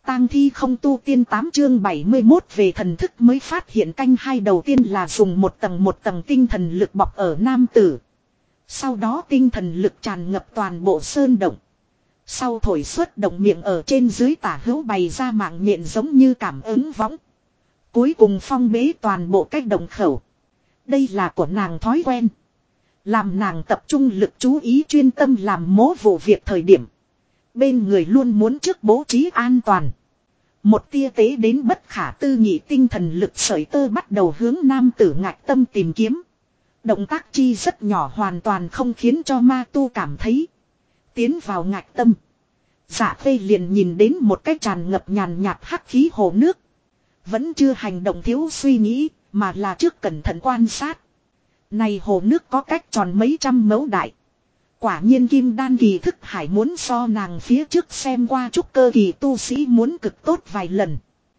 tang thi không tu tiên 8 chương 71 về thần thức mới phát hiện canh hai đầu tiên là dùng một tầng tinh thần lực bọc ở nam tử. Sau đó tinh thần lực tràn ngập toàn bộ sơn động. Sau thổi xuất động miệng ở trên dưới tả hữu bày ra mạng nhện giống như cảm ứng võng. Cuối cùng phong bế toàn bộ cách động khẩu. Đây là của nàng thói quen. Làm nàng tập trung lực chú ý chuyên tâm làm mố vụ việc thời điểm. Bên người luôn muốn trước bố trí an toàn. Một tia tế đến bất khả tư nghị tinh thần lực sợi tơ bắt đầu hướng nam tử ngạch tâm tìm kiếm. Động tác chi rất nhỏ hoàn toàn không khiến cho ma tu cảm thấy. Tiến vào ngạch tâm. Dạ Phê liền nhìn đến một cái tràn ngập nhàn nhạt hắc khí hồ nước. Vẫn chưa hành động thiếu suy nghĩ, mà là trước cẩn thận quan sát. Này hồ nước có cách tròn mấy trăm mẫu đại. Quả nhiên kim đan kỳ thức hải muốn so nàng phía trước xem qua trúc cơ kỳ tu sĩ muốn cực tốt vài lần.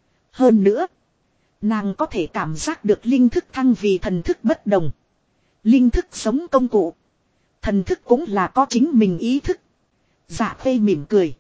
Hơn nữa, nàng có thể cảm giác được linh thức thăng vì thần thức bất đồng. Linh thức sống công cụ. Thần thức cũng là có chính mình ý thức. Dạ Phê mỉm cười.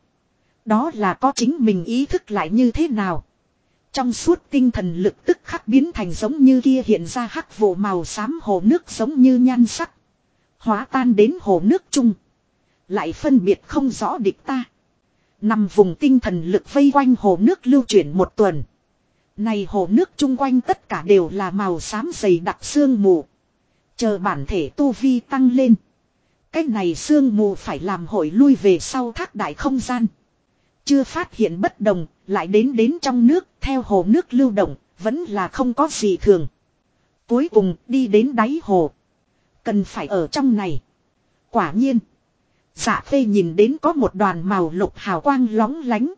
Đó là có chính mình ý thức lại như thế nào? Trong suốt tinh thần lực tức khắc biến thành giống như kia hiện ra hắc vụ màu xám hồ nước giống như nhan sắc. Hóa tan đến hồ nước chung. Lại phân biệt không rõ địch ta. Nằm vùng tinh thần lực vây quanh hồ nước lưu chuyển một tuần. Này hồ nước chung quanh tất cả đều là màu xám dày đặc sương mù. Chờ bản thể tu vi tăng lên. Cái này sương mù phải làm hội lui về sau thác đại không gian. Chưa phát hiện bất đồng, lại đến trong nước, theo hồ nước lưu động, vẫn là không có gì thường. Cuối cùng đi đến đáy hồ. Cần phải ở trong này. Quả nhiên. Dạ Phê nhìn đến có một đoàn màu lục hào quang lóng lánh.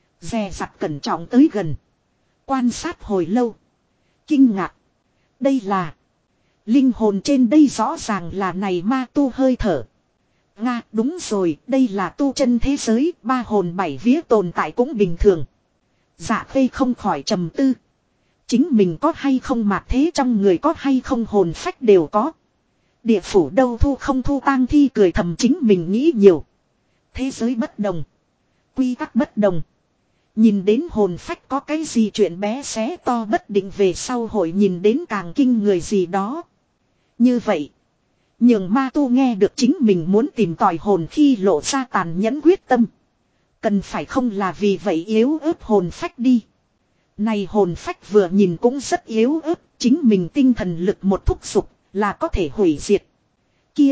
Dè dặt cẩn trọng tới gần. Quan sát hồi lâu. Kinh ngạc. Đây là. Linh hồn trên đây rõ ràng là này ma tu hơi thở. Nga đúng rồi, đây là tu chân thế giới, ba hồn bảy vía tồn tại cũng bình thường. Dạ Phê không khỏi trầm tư. Chính mình có hay không mạt thế trong người có hay không hồn phách đều có. Địa phủ đâu thu không thu tang thi cười thầm chính mình nghĩ nhiều. Thế giới bất đồng. Quy tắc bất đồng. Nhìn đến hồn phách có cái gì chuyện bé xé to bất định về sau hội nhìn đến càng kinh người gì đó. Như vậy. Nhưng ma tu nghe được chính mình muốn tìm tòi hồn khi lộ ra tàn nhẫn quyết tâm. Cần phải không là vì vậy yếu ớt hồn phách đi. Này hồn phách vừa nhìn cũng rất yếu ớt. Chính mình tinh thần lực một thúc giục là có thể hủy diệt. Kia.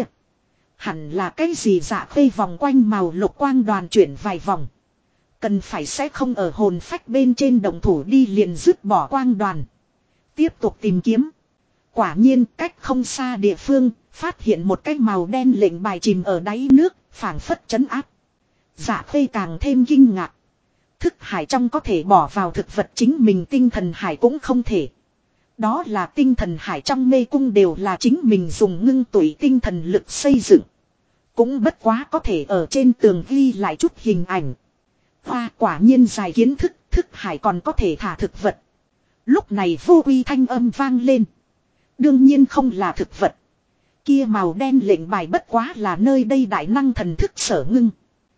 Hẳn là cái gì dạ Phê vòng quanh màu lục quang đoàn chuyển vài vòng. Cần phải sẽ không ở hồn phách bên trên động thủ đi liền dứt bỏ quang đoàn. Tiếp tục tìm kiếm. Quả nhiên cách không xa địa phương, phát hiện một cái màu đen lệnh bài chìm ở đáy nước, phảng phất trấn áp. Dạ Phê càng thêm kinh ngạc. Thức hải trong có thể bỏ vào thực vật chính mình tinh thần hải cũng không thể. Đó là tinh thần hải trong mê cung đều là chính mình dùng ngưng tụy tinh thần lực xây dựng. Cũng bất quá có thể ở trên tường ghi lại chút hình ảnh. Hoa quả nhiên dài kiến thức, thức hải còn có thể thả thực vật. Lúc này vô uy thanh âm vang lên. Đương nhiên không là thực vật. Kia màu đen lệnh bài bất quá là nơi đây đại năng thần thức sở ngưng.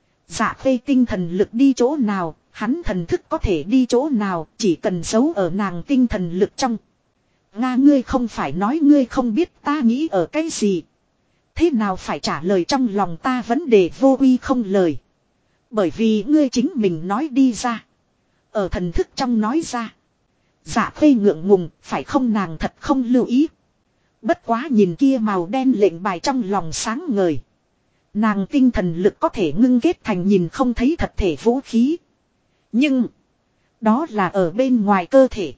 Dạ Phê tinh thần lực đi chỗ nào, hắn thần thức có thể đi chỗ nào, chỉ cần giấu ở nàng tinh thần lực trong. Nga ngươi không phải nói ngươi không biết ta nghĩ ở cái gì. Thế nào phải trả lời trong lòng ta vấn đề vô uy không lời. Bởi vì ngươi chính mình nói đi ra. Ở thần thức trong nói ra. Dạ Phê ngượng ngùng, phải không nàng thật không lưu ý. Bất quá nhìn kia màu đen lệnh bài trong lòng sáng ngời. Nàng tinh thần lực có thể ngưng kết thành nhìn không thấy thật thể vũ khí. Nhưng, đó là ở bên ngoài cơ thể.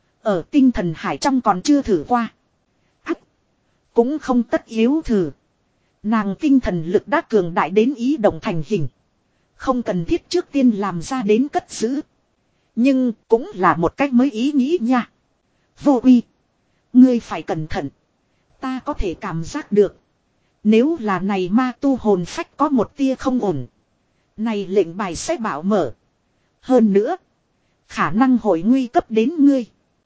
Ở tinh thần hải trong còn chưa thử qua. Ác, cũng không tất yếu thử. Nàng tinh thần lực đã cường đại đến ý động thành hình. Không cần thiết trước tiên làm ra đến cất giữ. Nhưng cũng là một cách mới ý nghĩ nha. Vô uy. Ngươi phải cẩn thận. Ta có thể cảm giác được. Nếu là này ma tu hồn phách có một tia không ổn. Này lệnh bài sẽ bảo mở. Hơn nữa. Khả năng hội nguy cấp đến ngươi.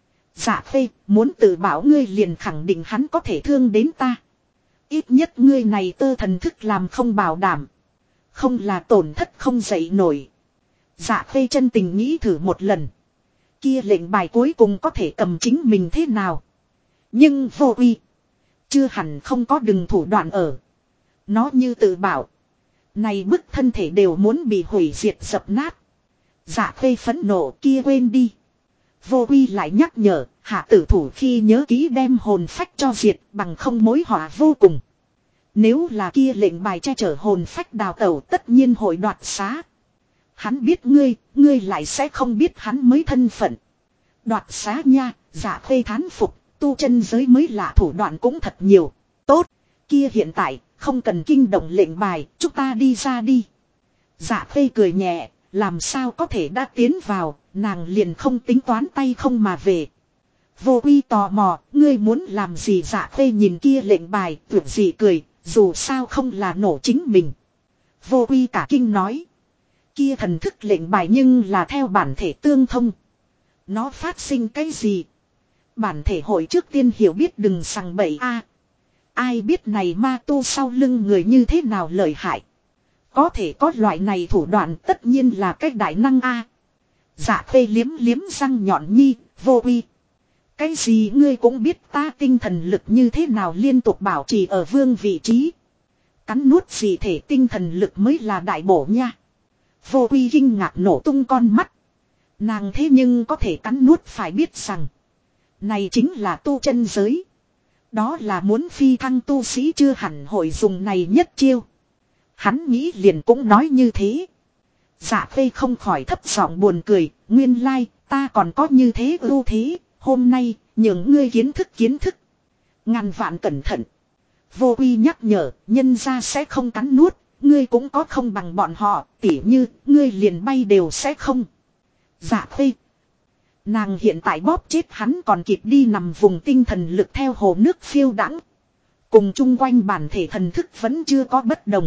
Dạ Phê muốn tự bảo ngươi liền khẳng định hắn có thể thương đến ta. Ít nhất ngươi này tơ thần thức làm không bảo đảm. Không là tổn thất không dậy nổi. Dạ Khê chân tình nghĩ thử một lần. Kia lệnh bài cuối cùng có thể cầm chính mình thế nào. Nhưng vô uy. Chưa hẳn không có đừng thủ đoạn ở. Nó như tự bảo. Này bức thân thể đều muốn bị hủy diệt dập nát. Dạ Khê phẫn nộ kia quên đi. Vô uy lại nhắc nhở, hạ tử thủ khi nhớ ký đem hồn phách cho diệt bằng không mối họa vô cùng. Nếu là kia lệnh bài che chở hồn phách đào tẩu tất nhiên hội đoạt xá. Hắn biết ngươi lại sẽ không biết hắn mới thân phận. Đoạt xá nha, Dạ Khê thán phục, tu chân giới mới lạ thủ đoạn cũng thật nhiều. Tốt, kia hiện tại, không cần kinh động lệnh bài, chúng ta đi ra đi. Dạ Khê cười nhẹ, làm sao có thể đã tiến vào, nàng liền không tính toán tay không mà về. Vô uy tò mò, ngươi muốn làm gì? Dạ Khê nhìn kia lệnh bài, tưởng gì cười, dù sao không là nổ chính mình. Vô uy cả kinh nói. Kia thần thức lệnh bài nhưng là theo bản thể tương thông. Nó phát sinh cái gì? Bản thể hội trước tiên hiểu biết đừng sằng bậy a. Ai biết này ma tu sau lưng người như thế nào lợi hại. Có thể có loại này thủ đoạn tất nhiên là cách đại năng a. Dạ Khê liếm liếm răng nhọn nhi, vô uy. Cái gì ngươi cũng biết ta tinh thần lực như thế nào liên tục bảo trì ở vương vị trí. Cắn nuốt gì thể tinh thần lực mới là đại bổ nha. Vô uy kinh ngạc nổ tung con mắt. Nàng thế nhưng có thể cắn nuốt phải biết rằng. Này chính là tu chân giới. Đó là muốn phi thăng tu sĩ chưa hẳn hội dùng này nhất chiêu. Hắn nghĩ liền cũng nói như thế. Dạ Khê không khỏi thấp giọng buồn cười. Nguyên lai ta còn có như thế ưu thế. Hôm nay nhường ngươi kiến thức. Ngàn vạn cẩn thận. Vô uy nhắc nhở nhân ra sẽ không cắn nuốt. Ngươi cũng có không bằng bọn họ. Tỉ như ngươi liền bay đều sẽ không. Dạ Khê. Nàng hiện tại bóp chết hắn còn kịp đi nằm vùng tinh thần lực theo hồ nước phiêu đãng. Cùng chung quanh bản thể thần thức vẫn chưa có bất đồng.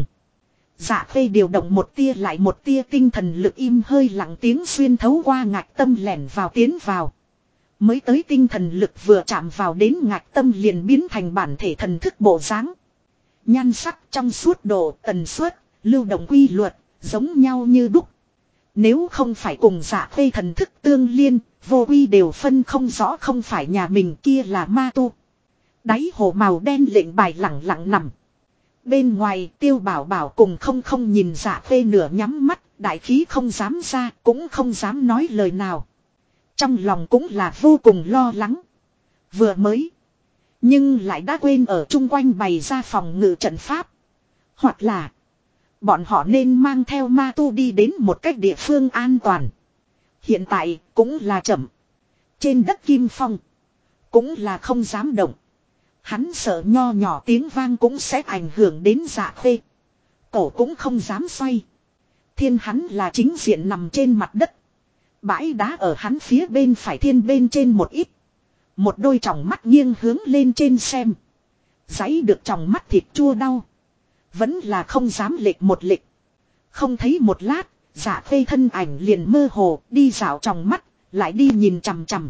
Dạ Khê điều động một tia lại một tia tinh thần lực im hơi lặng tiếng xuyên thấu qua ngạch tâm lẻn vào tiến vào. Mới tới tinh thần lực vừa chạm vào đến ngạch tâm liền biến thành bản thể thần thức bộ dáng. Nhan sắc trong suốt độ tần suất, lưu động quy luật, giống nhau như đúc. Nếu không phải cùng Dạ Khê thần thức tương liên, vô uy đều phân không rõ không phải nhà mình kia là ma tu. Đáy hồ màu đen lệnh bài lẳng lặng nằm. Bên ngoài Tiêu Bảo Bảo cùng không nhìn Dạ Khê nửa nhắm mắt, đại khí không dám ra, cũng không dám nói lời nào. Trong lòng cũng là vô cùng lo lắng. Vừa mới, nhưng lại đã quên ở chung quanh bày ra phòng ngự trận pháp. Hoặc là bọn họ nên mang theo ma tu đi đến một cách địa phương an toàn. Hiện tại cũng là chậm. Trên đất Kim Phong cũng là không dám động. Hắn sợ nho nhỏ tiếng vang cũng sẽ ảnh hưởng đến Dạ Khê. Cổ cũng không dám xoay. Thiên hắn là chính diện nằm trên mặt đất. Bãi đá ở hắn phía bên phải thiên bên trên một ít. Một đôi tròng mắt nghiêng hướng lên trên xem. Giấy được tròng mắt thịt chua đau. Vẫn là không dám lệch một lệch. Không thấy một lát, Dạ Khê thân ảnh liền mơ hồ đi dạo tròng mắt, lại đi nhìn chằm chằm.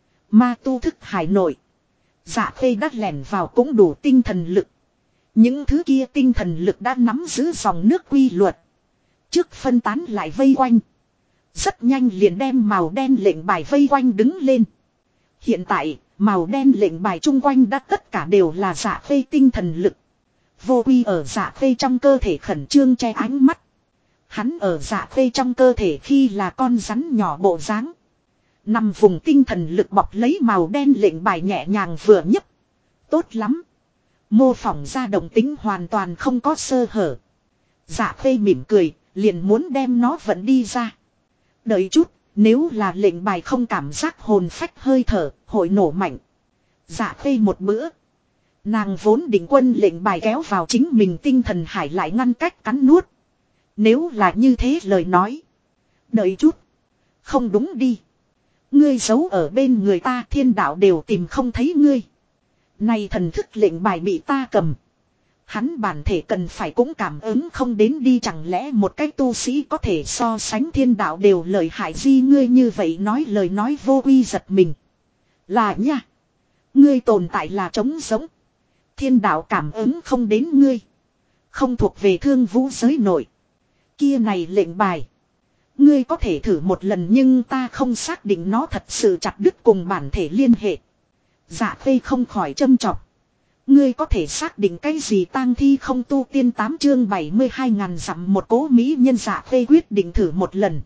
Ma tu thức hải nội. Dạ Khê đắt lẻn vào cũng đủ tinh thần lực. Những thứ kia tinh thần lực đã nắm giữ dòng nước quy luật. Trước phân tán lại vây quanh. Rất nhanh liền đem màu đen lệnh bài vây quanh đứng lên. Hiện tại, màu đen lệnh bài chung quanh đã tất cả đều là Dạ Khê tinh thần lực. Vô uy ở Dạ Khê trong cơ thể khẩn trương che ánh mắt. Hắn ở Dạ Khê trong cơ thể khi là con rắn nhỏ bộ dáng. Nằm vùng tinh thần lực bọc lấy màu đen lệnh bài nhẹ nhàng vừa nhấp. Tốt lắm. Mô phỏng ra động tính hoàn toàn không có sơ hở. Dạ Khê mỉm cười, liền muốn đem nó vận đi ra. Đợi chút, nếu là lệnh bài không cảm giác hồn phách hơi thở, hội nổ mạnh. Dạ Khê một bữa. Nàng vốn định quân lệnh bài kéo vào chính mình tinh thần hải lại ngăn cách cắn nuốt. Nếu là như thế lời nói. Đợi chút. Không đúng đi. Ngươi giấu ở bên người ta thiên đạo đều tìm không thấy ngươi. Này thần thức lệnh bài bị ta cầm. Hắn bản thể cần phải cũng cảm ứng không đến đi chẳng lẽ một cái tu sĩ có thể so sánh thiên đạo đều lợi hại gì ngươi như vậy nói lời nói vô uy giật mình. Là nha. Ngươi tồn tại là trống giống. Thiên đạo cảm ứng không đến ngươi. Không thuộc về thương vũ giới nội. Kia này lệnh bài. Ngươi có thể thử một lần nhưng ta không xác định nó thật sự chặt đứt cùng bản thể liên hệ. Dạ Khê không khỏi châm chọc. Ngươi có thể xác định cái gì tang thi không tu tiên 8 chương 72 ngàn dặm một cố mỹ nhân. Dạ Khê quyết định thử một lần.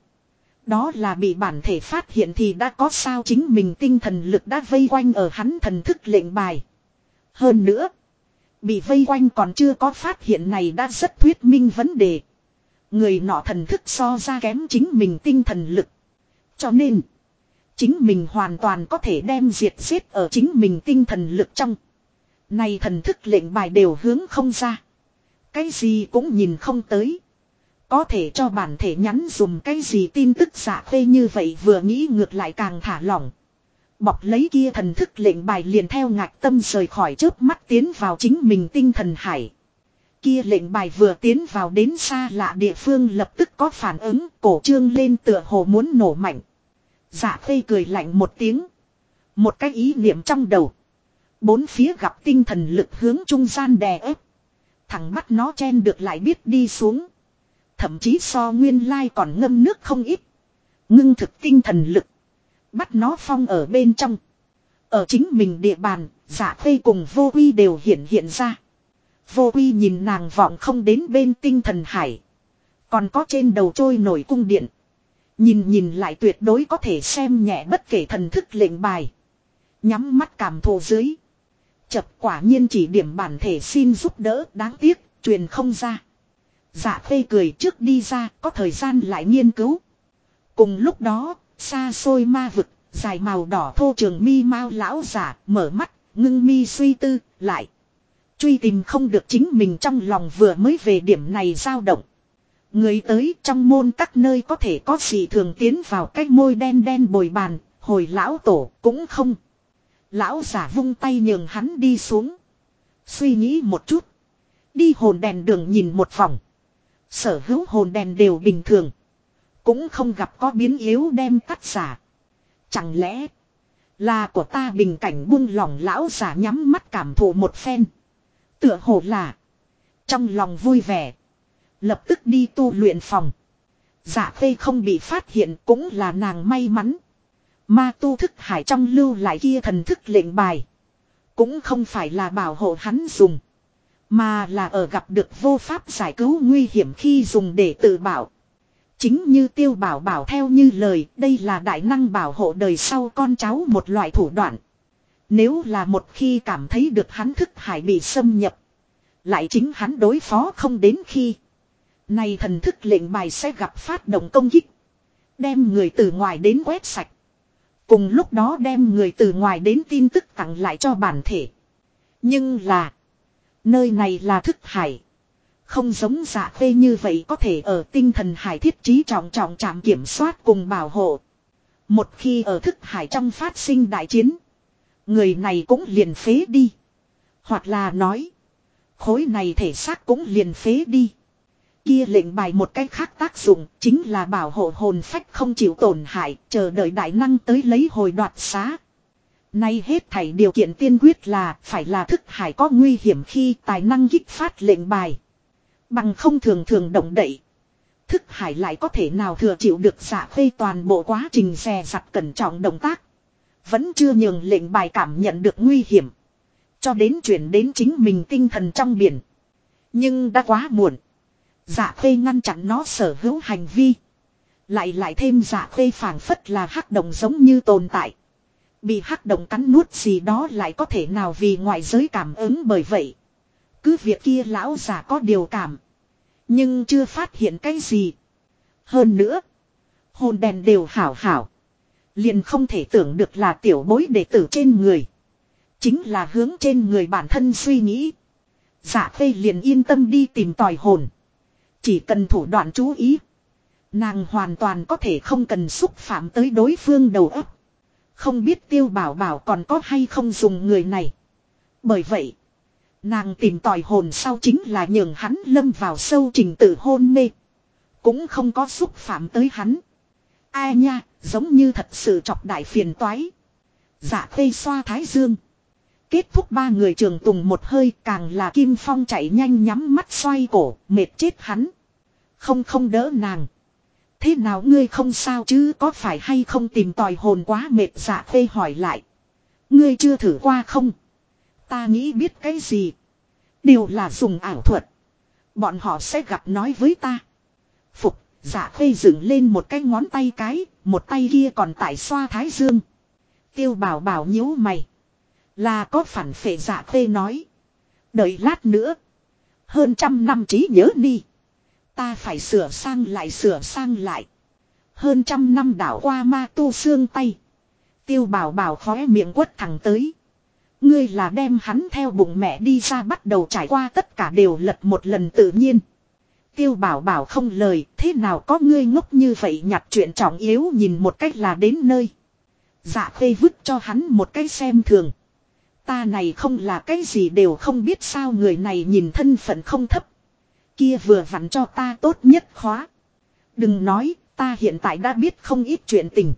Đó là bị bản thể phát hiện thì đã có sao, chính mình tinh thần lực đã vây quanh ở hắn thần thức lệnh bài. Hơn nữa, bị vây quanh còn chưa có phát hiện này đã rất thuyết minh vấn đề. Người nọ thần thức so ra kém chính mình tinh thần lực. Cho nên, chính mình hoàn toàn có thể đem diệt giết ở chính mình tinh thần lực trong. Này thần thức lệnh bài đều hướng không ra. Cái gì cũng nhìn không tới. Có thể cho bản thể nhắn dùm cái gì tin tức. Dạ Khê như vậy vừa nghĩ ngược lại càng thả lỏng. Bọc lấy kia thần thức lệnh bài liền theo ngạc tâm rời khỏi chớp mắt tiến vào chính mình tinh thần hải. Kia lệnh bài vừa tiến vào đến xa lạ địa phương lập tức có phản ứng, cổ trương lên tựa hồ muốn nổ mạnh. Dạ Khê cười lạnh một tiếng. Một cái ý niệm trong đầu. Bốn phía gặp tinh thần lực hướng trung gian đè ép. Thẳng bắt nó chen được lại biết đi xuống. Thậm chí so nguyên lai còn ngâm nước không ít. Ngưng thực tinh thần lực. Bắt nó phong ở bên trong. Ở chính mình địa bàn, Dạ Khê cùng Vô Quy đều hiện ra. Vô Quy nhìn nàng vọng không đến bên tinh thần hải. Còn có trên đầu trôi nổi cung điện. Nhìn lại tuyệt đối có thể xem nhẹ bất kể thần thức lệnh bài. Nhắm mắt cảm thụ dưới. Chập quả nhiên chỉ điểm bản thể xin giúp đỡ, đáng tiếc, truyền không ra. Dạ Khê cười trước đi ra, có thời gian lại nghiên cứu. Cùng lúc đó, xa xôi ma vực, dài màu đỏ thô trường mi mao lão giả, mở mắt, ngưng mi suy tư, lại. Truy tìm không được chính mình trong lòng vừa mới về điểm này dao động. Người tới trong môn các nơi có thể có gì thường tiến vào cái môi đen đen bồi bàn, hồi lão tổ cũng không. Lão giả vung tay nhường hắn đi xuống. Suy nghĩ một chút. Đi hồn đèn đường nhìn một vòng. Sở hữu hồn đèn đều bình thường. Cũng không gặp có biến yếu đem cắt giả. Chẳng lẽ là của ta bình cảnh buông lỏng. Lão giả nhắm mắt cảm thụ một phen. Tựa hồ là trong lòng vui vẻ. Lập tức đi tu luyện phòng. Dạ Khê không bị phát hiện cũng là nàng may mắn. Ma tu thức hải trong lưu lại kia thần thức lệnh bài. Cũng không phải là bảo hộ hắn dùng. Mà là ở gặp được vô pháp giải cứu nguy hiểm khi dùng để tự bảo. Chính như Tiêu Bảo bảo theo như lời, đây là đại năng bảo hộ đời sau con cháu một loại thủ đoạn. Nếu là một khi cảm thấy được hắn thức hải bị xâm nhập. Lại chính hắn đối phó không đến khi. Này thần thức lệnh bài sẽ gặp phát động công kích. Đem người từ ngoài đến quét sạch. Cùng lúc đó đem người từ ngoài đến tin tức tặng lại cho bản thể. Nhưng là. Nơi này là thức hải. Không giống Dạ Khê như vậy có thể ở tinh thần hải thiết trí trọng trọng trạm kiểm soát cùng bảo hộ. Một khi ở thức hải trong phát sinh đại chiến. Người này cũng liền phế đi. Hoặc là nói. Khối này thể xác cũng liền phế đi. Kia lệnh bài một cách khác tác dụng chính là bảo hộ hồn phách không chịu tổn hại, chờ đợi đại năng tới lấy hồi đoạt xá. Nay hết thảy điều kiện tiên quyết là phải là thức hải có nguy hiểm khi tài năng kích phát lệnh bài. Bằng không thường thường động đậy. Thức hải lại có thể nào thừa chịu được Dạ Khê toàn bộ quá trình dè dặt cẩn trọng động tác. Vẫn chưa nhường lệnh bài cảm nhận được nguy hiểm. Cho đến chuyển đến chính mình tinh thần trong biển. Nhưng đã quá muộn. Dạ Khê ngăn chặn nó sở hữu hành vi. Lại thêm Dạ Khê phảng phất là hắc động giống như tồn tại. Bị hắc động cắn nuốt gì đó lại có thể nào vì ngoại giới cảm ứng bởi vậy. Cứ việc kia lão già có điều cảm. Nhưng chưa phát hiện cái gì. Hơn nữa. Hồn đèn đều hảo hảo. Liền không thể tưởng được là tiểu bối đệ tử trên người. Chính là hướng trên người bản thân suy nghĩ. Dạ Khê liền yên tâm đi tìm tòi hồn. Chỉ cần thủ đoạn chú ý. Nàng hoàn toàn có thể không cần xúc phạm tới đối phương đầu óc. Không biết Tiêu Bảo bảo còn có hay không dùng người này. Bởi vậy. Nàng tìm tòi hồn sau chính là nhường hắn lâm vào sâu trình tự hôn mê. Cũng không có xúc phạm tới hắn. Ai nha, giống như thật sự chọc đại phiền toái. Dạ Khê xoa thái dương. Kết thúc ba người trường tùng một hơi, càng là Kim Phong chạy nhanh nhắm mắt xoay cổ, mệt chết hắn. Không đỡ nàng. Thế nào ngươi không sao chứ, có phải hay không tìm tòi hồn quá mệt? Dạ Khê hỏi lại. Ngươi chưa thử qua không? Ta nghĩ biết cái gì. Đều là dùng ảo thuật. Bọn họ sẽ gặp nói với ta. Phục, Dạ Khê dựng lên một cái ngón tay cái, một tay kia còn tại xoa thái dương. Tiêu Bảo Bảo nhíu mày. Là có phản phệ? Dạ Khê nói. Đợi lát nữa. Hơn 100 năm trí nhớ đi. Ta phải sửa sang lại. Hơn 100 năm đảo qua ma tu xương tay. Tiêu Bảo Bảo khóe miệng quất thẳng tới. Ngươi là đem hắn theo bụng mẹ đi ra, bắt đầu trải qua tất cả đều lật một lần tự nhiên. Tiêu Bảo Bảo không lời, thế nào có ngươi ngốc như vậy, nhặt chuyện trọng yếu nhìn một cách là đến nơi. Dạ Khê vứt cho hắn một cái xem thường. Ta này không là cái gì đều không biết sao? Người này nhìn thân phận không thấp. Kia vừa vặn cho ta tốt nhất khóa. Đừng nói, ta hiện tại đã biết không ít chuyện tình.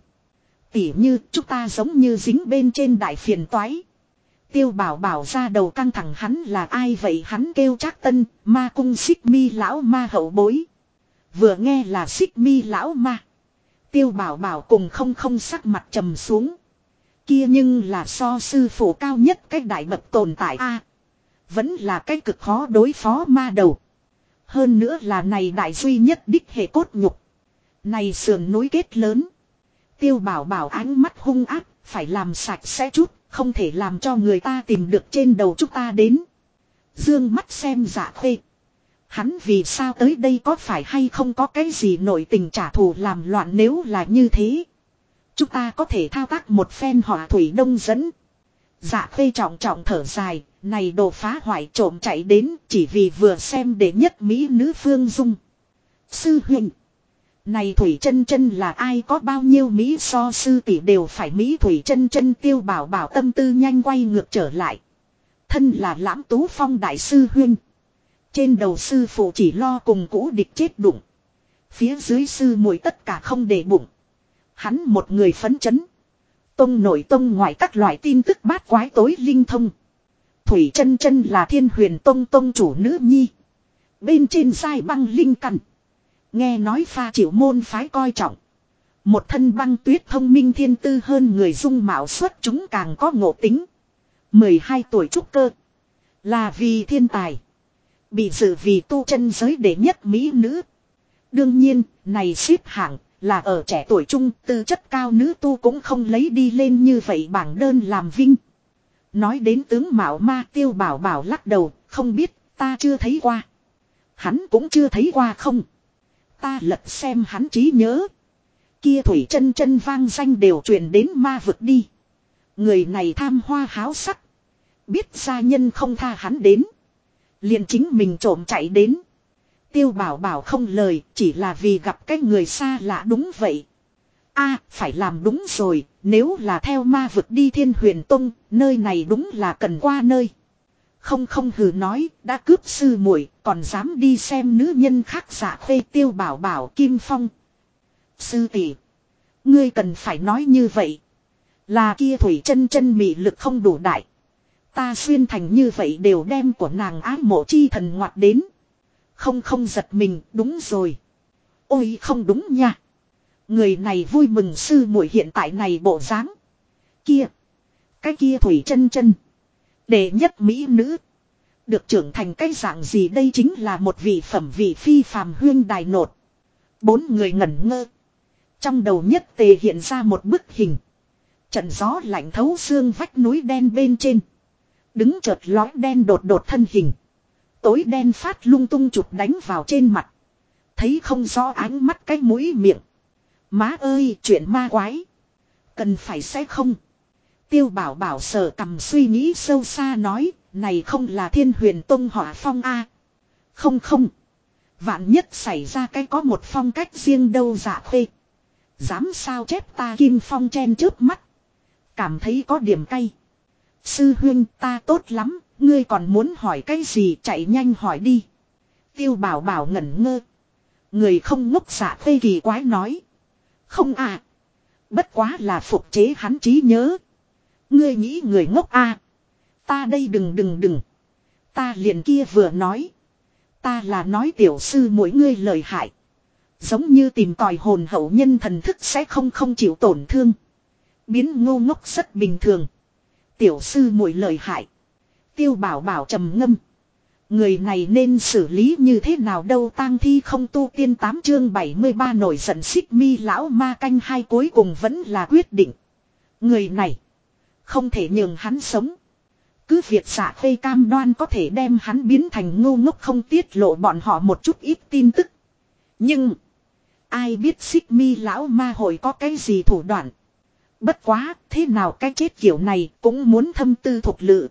Tỉ như chúng ta giống như dính bên trên đại phiền toái. Tiêu Bảo Bảo ra đầu căng thẳng. Hắn là ai vậy? Hắn kêu Trác Tân, ma cung Xích Mi lão ma hậu bối. Vừa nghe là Xích Mi lão ma, Tiêu Bảo Bảo cùng không sắc mặt trầm xuống. Kia nhưng là so sư phụ cao nhất cái đại bậc tồn tại a, vẫn là cái cực khó đối phó ma đầu. Hơn nữa là này đại duy nhất đích hệ cốt nhục. Này sườn núi kết lớn. Tiêu Bảo Bảo ánh mắt hung ác, phải làm sạch sẽ chút, không thể làm cho người ta tìm được trên đầu chúng ta đến. Dương mắt xem Dạ Khê. Hắn vì sao tới đây, có phải hay không có cái gì nội tình trả thù làm loạn? Nếu là như thế, chúng ta có thể thao tác một phen hỏa thủy đông dẫn. Dạ Khê trọng trọng thở dài, này đồ phá hoại trộm chạy đến chỉ vì vừa xem đệ nhất mỹ nữ Phương Dung. Sư huynh, này Thủy Chân Chân là ai? Có bao nhiêu mỹ so sư tỷ đều phải mỹ? Thủy Chân Chân. Tiêu Bảo Bảo tâm tư nhanh quay ngược trở lại. Thân là Lãm Tú Phong đại sư huynh, trên đầu sư phụ chỉ lo cùng cũ địch chết đụng, phía dưới sư muội tất cả không để bụng. Hắn một người phấn chấn, tông nội tông ngoại các loại tin tức bát quái tối linh thông. Thủy Chân Chân là Thiên Huyền Tông tông chủ nữ nhi, bên trên giai băng linh căn, nghe nói pha chịu môn phái coi trọng. Một thân băng tuyết thông minh thiên tư hơn người, dung mạo xuất chúng càng có ngộ tính. 12 tuổi trúc cơ, là vì thiên tài, bị dự vì tu chân giới đệ nhất mỹ nữ. Đương nhiên, này xếp hạng là ở trẻ tuổi trung, tư chất cao nữ tu cũng không lấy đi lên như vậy bảng đơn làm vinh. Nói đến tướng mạo ma, Tiêu Bảo Bảo lắc đầu, không biết, ta chưa thấy qua. Hắn cũng chưa thấy qua không? Ta lật xem hắn trí nhớ. Kia Thủy Chân Chân vang danh đều truyền đến ma vực đi. Người này tham hoa háo sắc, biết gia nhân không tha hắn đến, liền chính mình trộm chạy đến. Tiêu Bảo Bảo không lời, chỉ là vì gặp cái người xa lạ. Đúng vậy. A, phải làm đúng rồi, nếu là theo ma vực đi Thiên Huyền Tông, nơi này đúng là cần qua nơi. Không hừ nói, đã cướp sư muội, còn dám đi xem nữ nhân khác? Dạ Khê. Tiêu Bảo Bảo. Kim Phong. Sư tỷ, ngươi cần phải nói như vậy. Là kia Thủy Chân Chân mị lực không đủ đại. Ta xuyên thành như vậy đều đem của nàng ái mộ chi thần ngoặt đến. Không giật mình, đúng rồi. Ôi không đúng nha. Người này vui mừng sư muội hiện tại này bộ dáng. Kia, cái kia Thủy Chân Chân, đệ nhất mỹ nữ, được trưởng thành cái dạng gì? Đây chính là một vị phẩm vị phi phàm huyên đài nột. 4 người ngẩn ngơ. Trong đầu nhất tề hiện ra một bức hình. Trận gió lạnh thấu xương vách núi đen bên trên, đứng chợt lói đen đột đột thân hình. Tối đen phát lung tung chụp đánh vào trên mặt. Thấy không rõ ánh mắt cái mũi miệng. Má ơi, chuyện ma quái. Cần phải sẽ không? Tiêu Bảo Bảo sờ cằm suy nghĩ sâu xa nói, này không là Thiên Huyền Tông Hỏa Phong a? Không. Vạn nhất xảy ra cái có một phong cách riêng đâu? Dạ Khê. Dám sao chép ta? Kim Phong chen chớp mắt, cảm thấy có điểm cay. Sư huynh, ta tốt lắm, ngươi còn muốn hỏi cái gì? Chạy nhanh hỏi đi. Tiêu Bảo Bảo ngẩn ngơ. Người không ngốc. Dạ Khê kỳ quái nói. Không à, bất quá là phục chế hắn trí nhớ. Ngươi nghĩ người ngốc à? Ta đây đừng. Ta liền kia vừa nói. Ta là nói tiểu sư mỗi ngươi lời hại. Giống như tìm tòi hồn hậu nhân thần thức sẽ không chịu tổn thương. Biến ngu ngốc rất bình thường. Tiểu sư muội lợi hại. Tiêu Bảo Bảo trầm ngâm. Người này nên xử lý như thế nào đâu. Tang thi không tu tiên 8 chương 73 nổi giận xích mi lão ma canh hai cuối cùng vẫn là quyết định. Người này. Không thể nhường hắn sống. Cứ việc Dạ Khê cam đoan có thể đem hắn biến thành ngu ngốc không tiết lộ bọn họ một chút ít tin tức. Nhưng. Ai biết xích mi lão ma hội có cái gì thủ đoạn. Bất quá thế nào cái chết kiểu này cũng muốn thâm tư thục lự.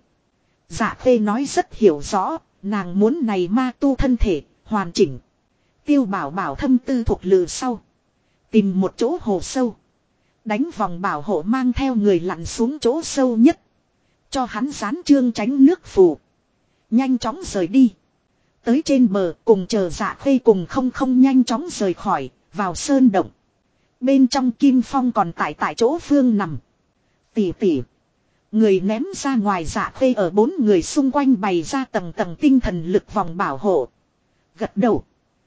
Dạ Khê nói rất hiểu rõ. Nàng muốn này ma tu thân thể hoàn chỉnh. Tiêu Bảo Bảo thâm tư thục lự sau. Tìm một chỗ hồ sâu. Đánh vòng bảo hộ mang theo người lặn xuống chỗ sâu nhất. Cho hắn dán chương tránh nước phù. Nhanh chóng rời đi. Tới trên bờ cùng chờ Dạ Khê cùng không nhanh chóng rời khỏi. Vào sơn động. Bên trong Kim Phong còn tại chỗ phương nằm. Tỉ. Người ném ra ngoài Dạ Khê ở 4 người xung quanh bày ra tầng tinh thần lực vòng bảo hộ. Gật đầu.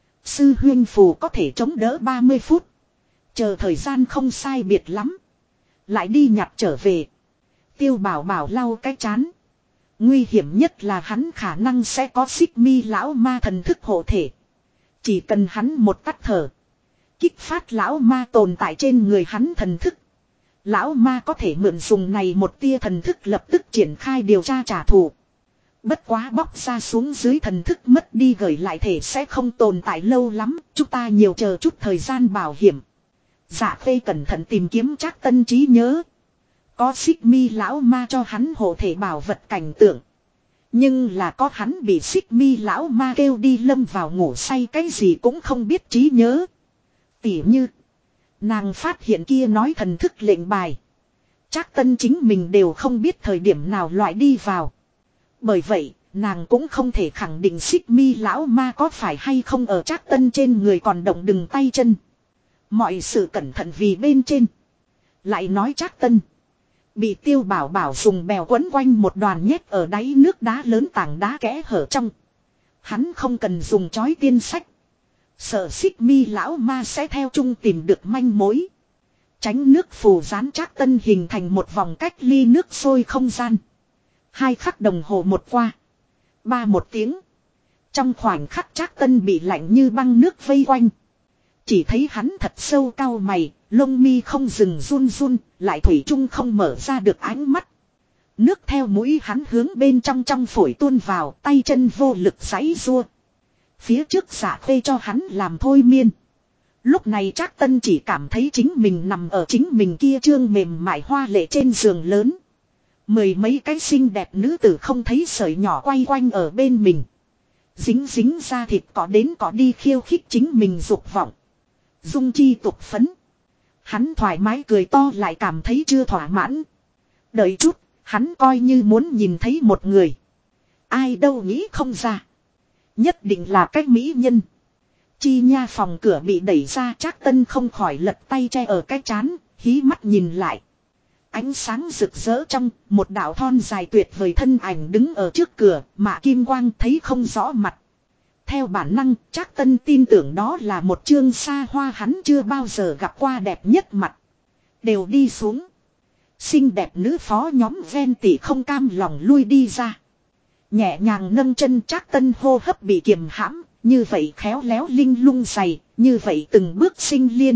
Sư huyên phù có thể chống đỡ 30 phút. Chờ thời gian không sai biệt lắm. Lại đi nhặt trở về. Tiêu Bảo Bảo lau cái chán. Nguy hiểm nhất là hắn khả năng sẽ có xích mi lão ma thần thức hộ thể. Chỉ cần hắn một tắt thở. Kích phát lão ma tồn tại trên người hắn thần thức. Lão ma có thể mượn dùng này một tia thần thức lập tức triển khai điều tra trả thù. Bất quá bóc ra xuống dưới thần thức mất đi gửi lại thể sẽ không tồn tại lâu lắm. Chúng ta nhiều chờ chút thời gian bảo hiểm. Dạ Khê cẩn thận tìm kiếm Trác Tân trí nhớ. Có xích mi lão ma cho hắn hộ thể bảo vật cảnh tượng. Nhưng là có hắn bị xích mi lão ma kêu đi lâm vào ngủ say cái gì cũng không biết trí nhớ. Tỉ như. Nàng phát hiện kia nói thần thức lệnh bài. Trác Tân chính mình đều không biết thời điểm nào loại đi vào. Bởi vậy, nàng cũng không thể khẳng định xích mi lão ma có phải hay không ở Trác Tân trên người còn động đừng tay chân. Mọi sự cẩn thận vì bên trên. Lại nói Trác Tân. Bị Tiêu Bảo Bảo dùng bèo quấn quanh một đoàn nhét ở đáy nước đá lớn tảng đá kẽ hở trong. Hắn không cần dùng chói tiên sách. Sợ xích mi lão ma sẽ theo chung tìm được manh mối. Tránh nước phù dán Trác Tân hình thành một vòng cách ly nước sôi không gian. 2 khắc đồng hồ một qua. 3 một tiếng. Trong khoảnh khắc Trác Tân bị lạnh như băng nước vây quanh. Chỉ thấy hắn thật sâu cau mày, lông mi không dừng run run, lại thủy chung không mở ra được ánh mắt. Nước theo mũi hắn hướng bên trong phổi tuôn vào, tay chân vô lực giãy giụa. Phía trước Dạ Khê cho hắn làm thôi miên. Lúc này Trác Tân chỉ cảm thấy chính mình nằm ở chính mình kia trương mềm mại hoa lệ trên giường lớn. 10 mấy cái xinh đẹp nữ tử không thấy sợi nhỏ quay quanh ở bên mình. Dính ra thịt có đến có đi khiêu khích chính mình dục vọng. Dung chi tục phấn. Hắn thoải mái cười to lại cảm thấy chưa thỏa mãn. Đợi chút, hắn coi như muốn nhìn thấy một người. Ai đâu nghĩ không ra. Nhất định là cách mỹ nhân. Chi nha phòng cửa bị đẩy ra Trác Tân không khỏi lật tay che ở cái trán, hí mắt nhìn lại. Ánh sáng rực rỡ trong, một đạo thon dài tuyệt vời thân ảnh đứng ở trước cửa, Mạ Kim Quang thấy không rõ mặt. Theo bản năng, Trác Tân tin tưởng đó là một chương xa hoa hắn chưa bao giờ gặp qua đẹp nhất mặt. Đều đi xuống. Xinh đẹp nữ phó nhóm ven tỉ không cam lòng lui đi ra. Nhẹ nhàng nâng chân Trác Tân hô hấp bị kiềm hãm, như vậy khéo léo linh lung dày, như vậy từng bước sinh liên.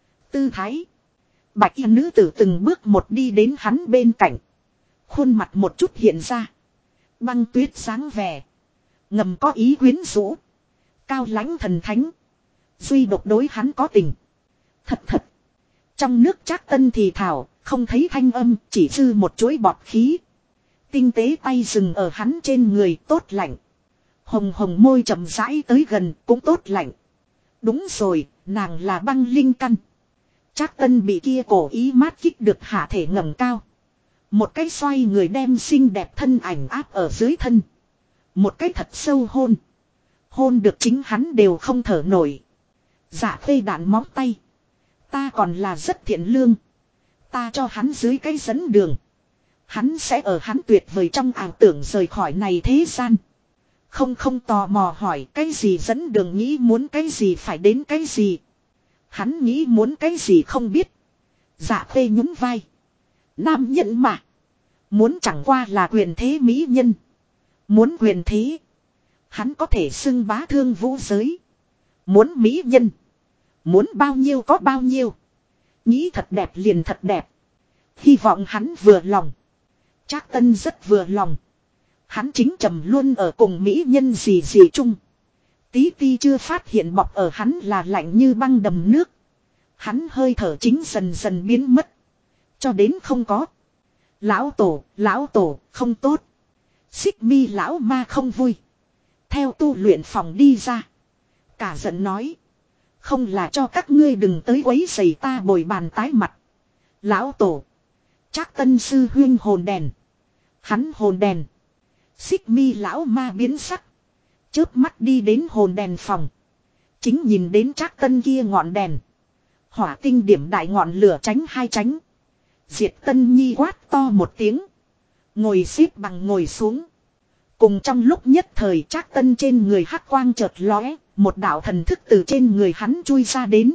Tư thái. Bạch y nữ tử từng bước một đi đến hắn bên cạnh. Khuôn mặt một chút hiện ra. Băng tuyết sáng vẻ. Ngầm có ý quyến rũ. Cao lãnh thần thánh. Duy độc đối hắn có tình. Thật. Trong nước Trác Tân thì thảo, không thấy thanh âm, chỉ dư một chuỗi bọt khí. Tinh tế tay dừng ở hắn trên người tốt lạnh. Hồng hồng môi chậm rãi tới gần cũng tốt lạnh. Đúng rồi, nàng là băng linh căn. Trác Tân bị kia cổ ý mát kích được hạ thể ngẩng cao. Một cái xoay người đem xinh đẹp thân ảnh áp ở dưới thân. Một cái thật sâu hôn. Hôn được chính hắn đều không thở nổi. Dạ Khê đạn móng tay. Ta còn là rất thiện lương. Ta cho hắn dưới cái dẫn đường. Hắn sẽ ở hắn tuyệt vời trong ảo tưởng rời khỏi này thế gian. Không tò mò hỏi cái gì dẫn đường nghĩ muốn cái gì phải đến cái gì. Hắn nghĩ muốn cái gì không biết. Dạ khê nhún vai. Nam nhân mà. Muốn chẳng qua là quyền thế mỹ nhân. Muốn quyền thế. Hắn có thể xưng bá thương vũ giới. Muốn mỹ nhân. Muốn bao nhiêu có bao nhiêu. Nghĩ thật đẹp liền thật đẹp. Hy vọng hắn vừa lòng. Trác Tân rất vừa lòng. Hắn chính trầm luôn ở cùng mỹ nhân gì gì chung. Tí ti chưa phát hiện bọc ở hắn là lạnh như băng đầm nước. Hắn hơi thở chính dần dần biến mất. Cho đến không có. Lão tổ, không tốt. Xích mi lão ma không vui. Theo tu luyện phòng đi ra. Cả giận nói. Không là cho các ngươi đừng tới quấy rầy ta bồi bàn tái mặt. Lão tổ. Trác Tân sư huyên hồn đèn. Hắn hồn đèn. Xích mi lão ma biến sắc. Chớp mắt đi đến hồn đèn phòng. Chính nhìn đến Trác Tân kia ngọn đèn. Hỏa tinh điểm đại ngọn lửa tránh hai tránh. Diệt Tân Nhi quát to một tiếng. Ngồi xếp bằng ngồi xuống. Cùng trong lúc nhất thời Trác Tân trên người hắc quang chợt lóe. Một đạo thần thức từ trên người hắn chui ra đến.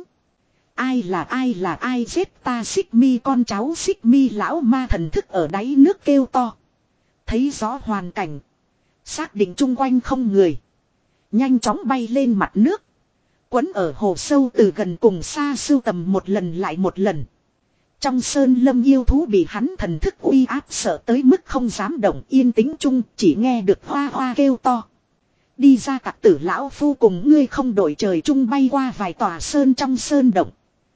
Ai là ai giết ta Xích mi con cháu Xích mi lão ma thần thức ở đáy nước kêu to. Thấy rõ hoàn cảnh. Xác định chung quanh không người. Nhanh chóng bay lên mặt nước. Quấn ở hồ sâu từ gần cùng xa sưu tầm một lần lại một lần. Trong sơn lâm yêu thú bị hắn thần thức uy áp sợ tới mức không dám động yên tĩnh chung chỉ nghe được hoa hoa kêu to. Đi ra tặc tử lão phu cùng ngươi không đổi trời chung bay qua vài tòa sơn trong sơn động.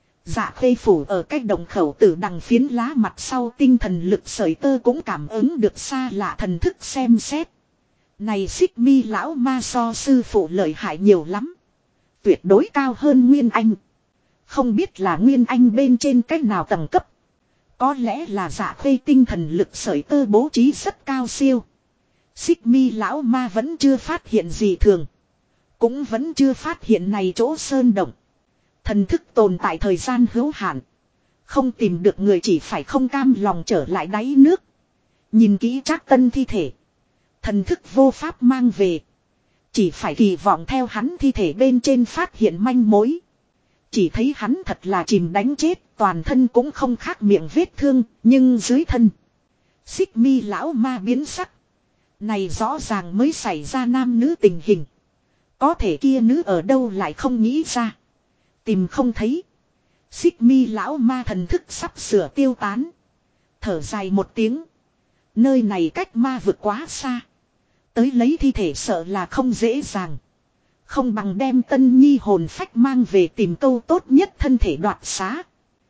Dạ khê phủ ở cách động khẩu tử đằng phiến lá mặt sau tinh thần lực sợi tơ cũng cảm ứng được xa lạ thần thức xem xét. Này Xích mi lão ma so sư phụ lợi hại nhiều lắm. Tuyệt đối cao hơn Nguyên Anh. Không biết là Nguyên Anh bên trên cách nào tầng cấp. Có lẽ là dạ khê tinh thần lực sợi tơ bố trí rất cao siêu. Xích mi lão ma vẫn chưa phát hiện gì thường. Cũng vẫn chưa phát hiện này chỗ sơn động. Thần thức tồn tại thời gian hữu hạn. Không tìm được người chỉ phải không cam lòng trở lại đáy nước. Nhìn kỹ Trác Tân thi thể. Thần thức vô pháp mang về. Chỉ phải kỳ vọng theo hắn thi thể bên trên phát hiện manh mối. Chỉ thấy hắn thật là chìm đánh chết. Toàn thân cũng không khác miệng vết thương. Nhưng dưới thân. Xích mi lão ma biến sắc. Này rõ ràng mới xảy ra nam nữ tình hình. Có thể kia nữ ở đâu lại không nghĩ ra. Tìm không thấy. Xích mi lão ma thần thức sắp sửa tiêu tán. Thở dài một tiếng. Nơi này cách ma vực quá xa. Tới lấy thi thể sợ là không dễ dàng. Không bằng đem Tân Nhi hồn phách mang về tìm câu tốt nhất thân thể đoạt xá.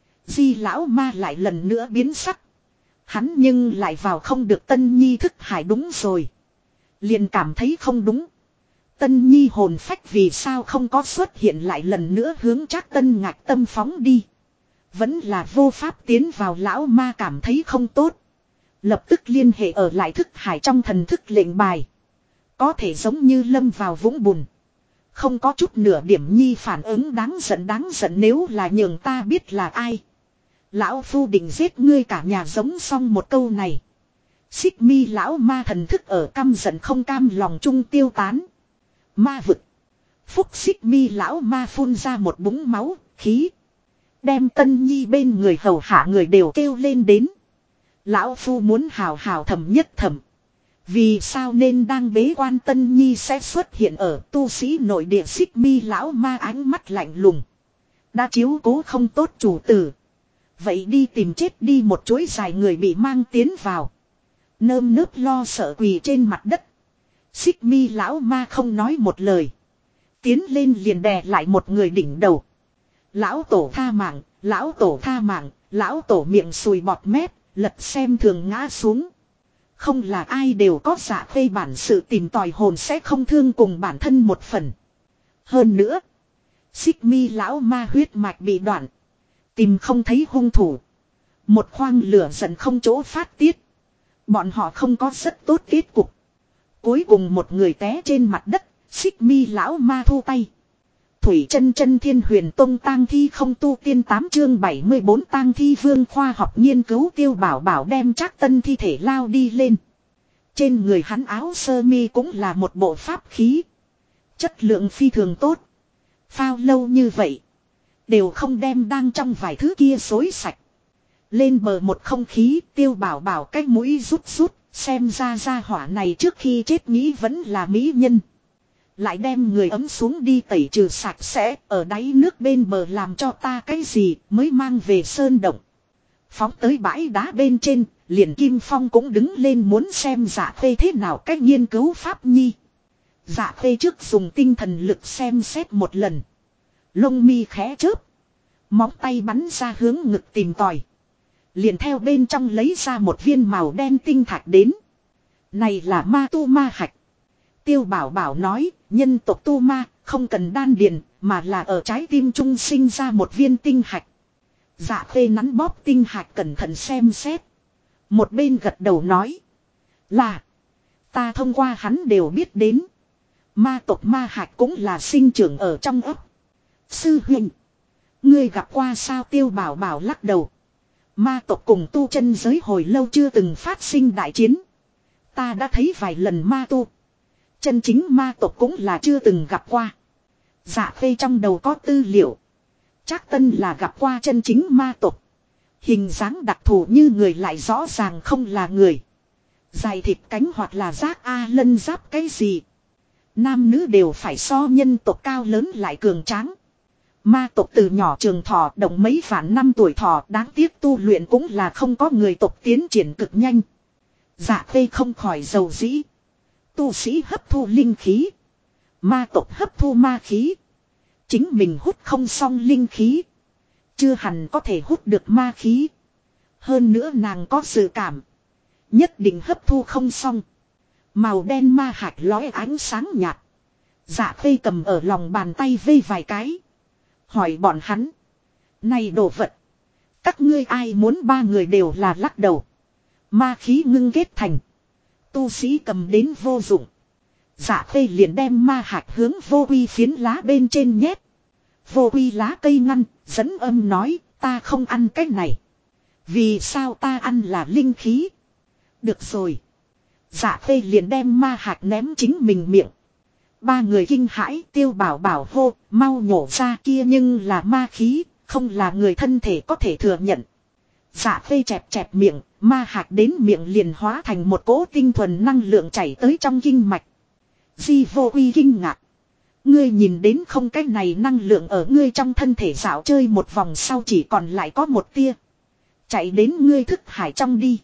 Di lão ma lại lần nữa biến sắc. Hắn nhưng lại vào không được Tân Nhi thức hải đúng rồi. Liền cảm thấy không đúng. Tân Nhi hồn phách vì sao không có xuất hiện lại lần nữa hướng Trác Tân ngạc tâm phóng đi. Vẫn là vô pháp tiến vào lão ma cảm thấy không tốt. Lập tức liên hệ ở lại thức hải trong thần thức lệnh bài. Có thể giống như lâm vào vũng bùn. Không có chút nửa điểm Nhi phản ứng đáng giận nếu là nhường ta biết là ai. Lão phu định giết ngươi cả nhà giống xong một câu này. Xích mi lão ma thần thức ở căm giận không cam lòng chung tiêu tán. Ma vực. Phúc Xích mi lão ma phun ra một búng máu, khí. Đem Tân Nhi bên người hầu hạ người đều kêu lên đến. Lão phu muốn hào hào thầm nhất thầm. Vì sao nên đang bế quan Tân Nhi sẽ xuất hiện ở tu sĩ nội địa Xích mi lão ma ánh mắt lạnh lùng. Đã chiếu cố không tốt chủ tử. Vậy đi tìm chết đi một chuỗi dài người bị mang tiến vào. Nơm nớp lo sợ quỳ trên mặt đất. Xích mi lão ma không nói một lời. Tiến lên liền đè lại một người đỉnh đầu. Lão tổ tha mạng, lão tổ tha mạng, lão tổ miệng sùi bọt mép, lật xem thường ngã xuống. Không là ai đều có dạ khê bản sự tìm tòi hồn sẽ không thương cùng bản thân một phần. Hơn nữa, xích mi lão ma huyết mạch bị đoạn. Tìm không thấy hung thủ. Một khoang lửa giận không chỗ phát tiết. Bọn họ không có rất tốt kết cục. Cuối cùng một người té trên mặt đất, xích mi lão ma thu tay. Thủy chân chân thiên huyền tông tang thi không tu tiên 8 chương 74 tang thi vương khoa học nghiên cứu tiêu bảo bảo đem Trác Tân thi thể lao đi lên. Trên người hắn áo sơ mi cũng là một bộ pháp khí. Chất lượng phi thường tốt. Phao lâu như vậy. Đều không đem đang trong vài thứ kia xối sạch. Lên bờ một không khí, Tiêu Bảo Bảo cái mũi rút rút, xem ra gia hỏa này trước khi chết nghĩ vẫn là mỹ nhân. Lại đem người ấm xuống đi tẩy trừ sạch sẽ, ở đáy nước bên bờ làm cho ta cái gì mới mang về sơn động. Phóng tới bãi đá bên trên, liền Kim Phong cũng đứng lên muốn xem Dạ Khê thế nào cách nghiên cứu pháp nhi. Dạ Khê trước dùng tinh thần lực xem xét một lần. Lông mi khẽ chớp. Móng tay bắn ra hướng ngực tìm tòi. Liền theo bên trong lấy ra một viên màu đen tinh thạch đến. Này là ma tu ma hạch. Tiêu Bảo Bảo nói, nhân tộc tu ma, không cần đan điền, mà là ở trái tim trung sinh ra một viên tinh hạch. Dạ Khê nắn bóp tinh hạch cẩn thận xem xét. Một bên gật đầu nói. Là. Ta thông qua hắn đều biết đến. Ma tộc ma hạch cũng là sinh trưởng ở trong ấp. Sư huynh. Ngươi gặp qua sao Tiêu Bảo Bảo lắc đầu. Ma tộc cùng tu chân giới hồi lâu chưa từng phát sinh đại chiến. Ta đã thấy vài lần ma tu. Chân chính ma tộc cũng là chưa từng gặp qua. Dạ Khê trong đầu có tư liệu. Trác Tân là gặp qua chân chính ma tộc. Hình dáng đặc thù như người lại rõ ràng không là người. Dài thịt cánh hoặc là giác A lân giáp cái gì. Nam nữ đều phải so nhân tộc cao lớn lại cường tráng. Ma tộc từ nhỏ trường thọ động mấy vạn năm tuổi thọ, đáng tiếc tu luyện cũng là không có người tộc tiến triển cực nhanh. Dạ Khê không khỏi dầu dĩ. Tu sĩ hấp thu linh khí. Ma tộc hấp thu ma khí. Chính mình hút không xong linh khí. Chưa hẳn có thể hút được ma khí. Hơn nữa nàng có dự cảm. Nhất định hấp thu không xong. Màu đen ma hạch lóe ánh sáng nhạt. Dạ Khê cầm ở lòng bàn tay vây vài cái. Hỏi bọn hắn. Này đồ vật. Các ngươi ai muốn ba người đều là lắc đầu. Ma khí ngưng kết thành. Tu sĩ cầm đến vô dụng. Dạ Khê liền đem ma hạch hướng vô quy phiến lá bên trên nhét. Vô quy lá cây ngăn, dẫn âm nói, ta không ăn cái này. Vì sao ta ăn là linh khí? Được rồi. Dạ Khê liền đem ma hạch ném chính mình miệng. Ba người kinh hãi, Tiêu Bảo Bảo hô, mau nhổ ra kia nhưng là ma khí, không là người thân thể có thể thừa nhận. Dạ Khê chẹp chẹp miệng, ma hạch đến miệng liền hóa thành một cỗ tinh thuần năng lượng chảy tới trong kinh mạch. Di Vô Uy kinh ngạc. Ngươi nhìn đến không, cái này năng lượng ở ngươi trong thân thể dạo chơi một vòng sau chỉ còn lại có một tia. Chạy đến ngươi thức hải trong đi.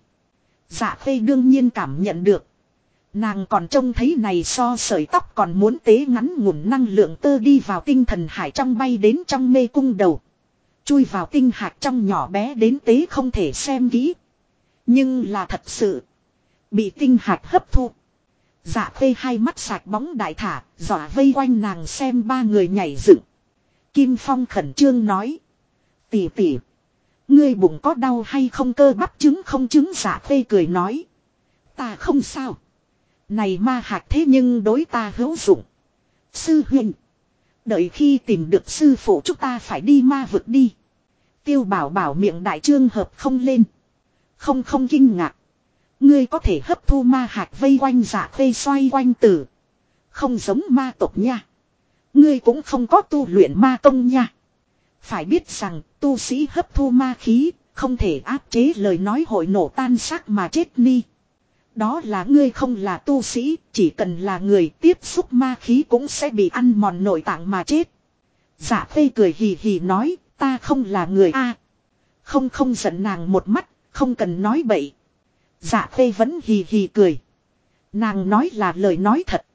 Dạ Khê đương nhiên cảm nhận được. Nàng còn trông thấy này so sợi tóc còn muốn tế ngắn ngủn năng lượng tơ đi vào tinh thần hải trong bay đến trong mê cung đầu. Chui vào tinh hạt trong nhỏ bé đến tế không thể xem kỹ. Nhưng là thật sự. Bị tinh hạt hấp thu. Dạ Khê hai mắt sạch bóng đại thả, dọa vây quanh nàng xem ba người nhảy dựng. Kim Phong khẩn trương nói. Tỷ tỷ. Ngươi bụng có đau hay không, cơ bắp trứng không trứng? Dạ Khê cười nói. Ta không sao. Này ma hạt thế nhưng đối ta hữu dụng. Sư huynh. Đợi khi tìm được sư phụ chúng ta phải đi ma vực đi. Tiêu Bảo Bảo miệng đại trương hợp không lên. Không kinh ngạc. Ngươi có thể hấp thu ma hạt vây quanh Dạ Khê xoay quanh tử. Không giống ma tộc nha. Ngươi cũng không có tu luyện ma công nha. Phải biết rằng tu sĩ hấp thu ma khí không thể áp chế lời nói hội nổ tan xác mà chết ni. Đó là ngươi không là tu sĩ, chỉ cần là người tiếp xúc ma khí cũng sẽ bị ăn mòn nội tạng mà chết. Dạ Khê cười hì hì nói, ta không là người a. Không giận nàng một mắt, không cần nói bậy. Dạ Khê vẫn hì hì cười. Nàng nói là lời nói thật.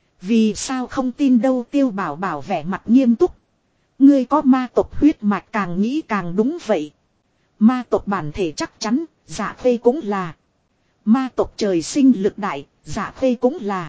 Vì sao không tin đâu? Tiêu Bảo Bảo vẻ mặt nghiêm túc. Ngươi có ma tộc huyết mạch càng nghĩ càng đúng vậy. Ma tộc bản thể chắc chắn, Dạ Khê cũng là. Ma tộc trời sinh lực đại, Dạ Khê cũng là.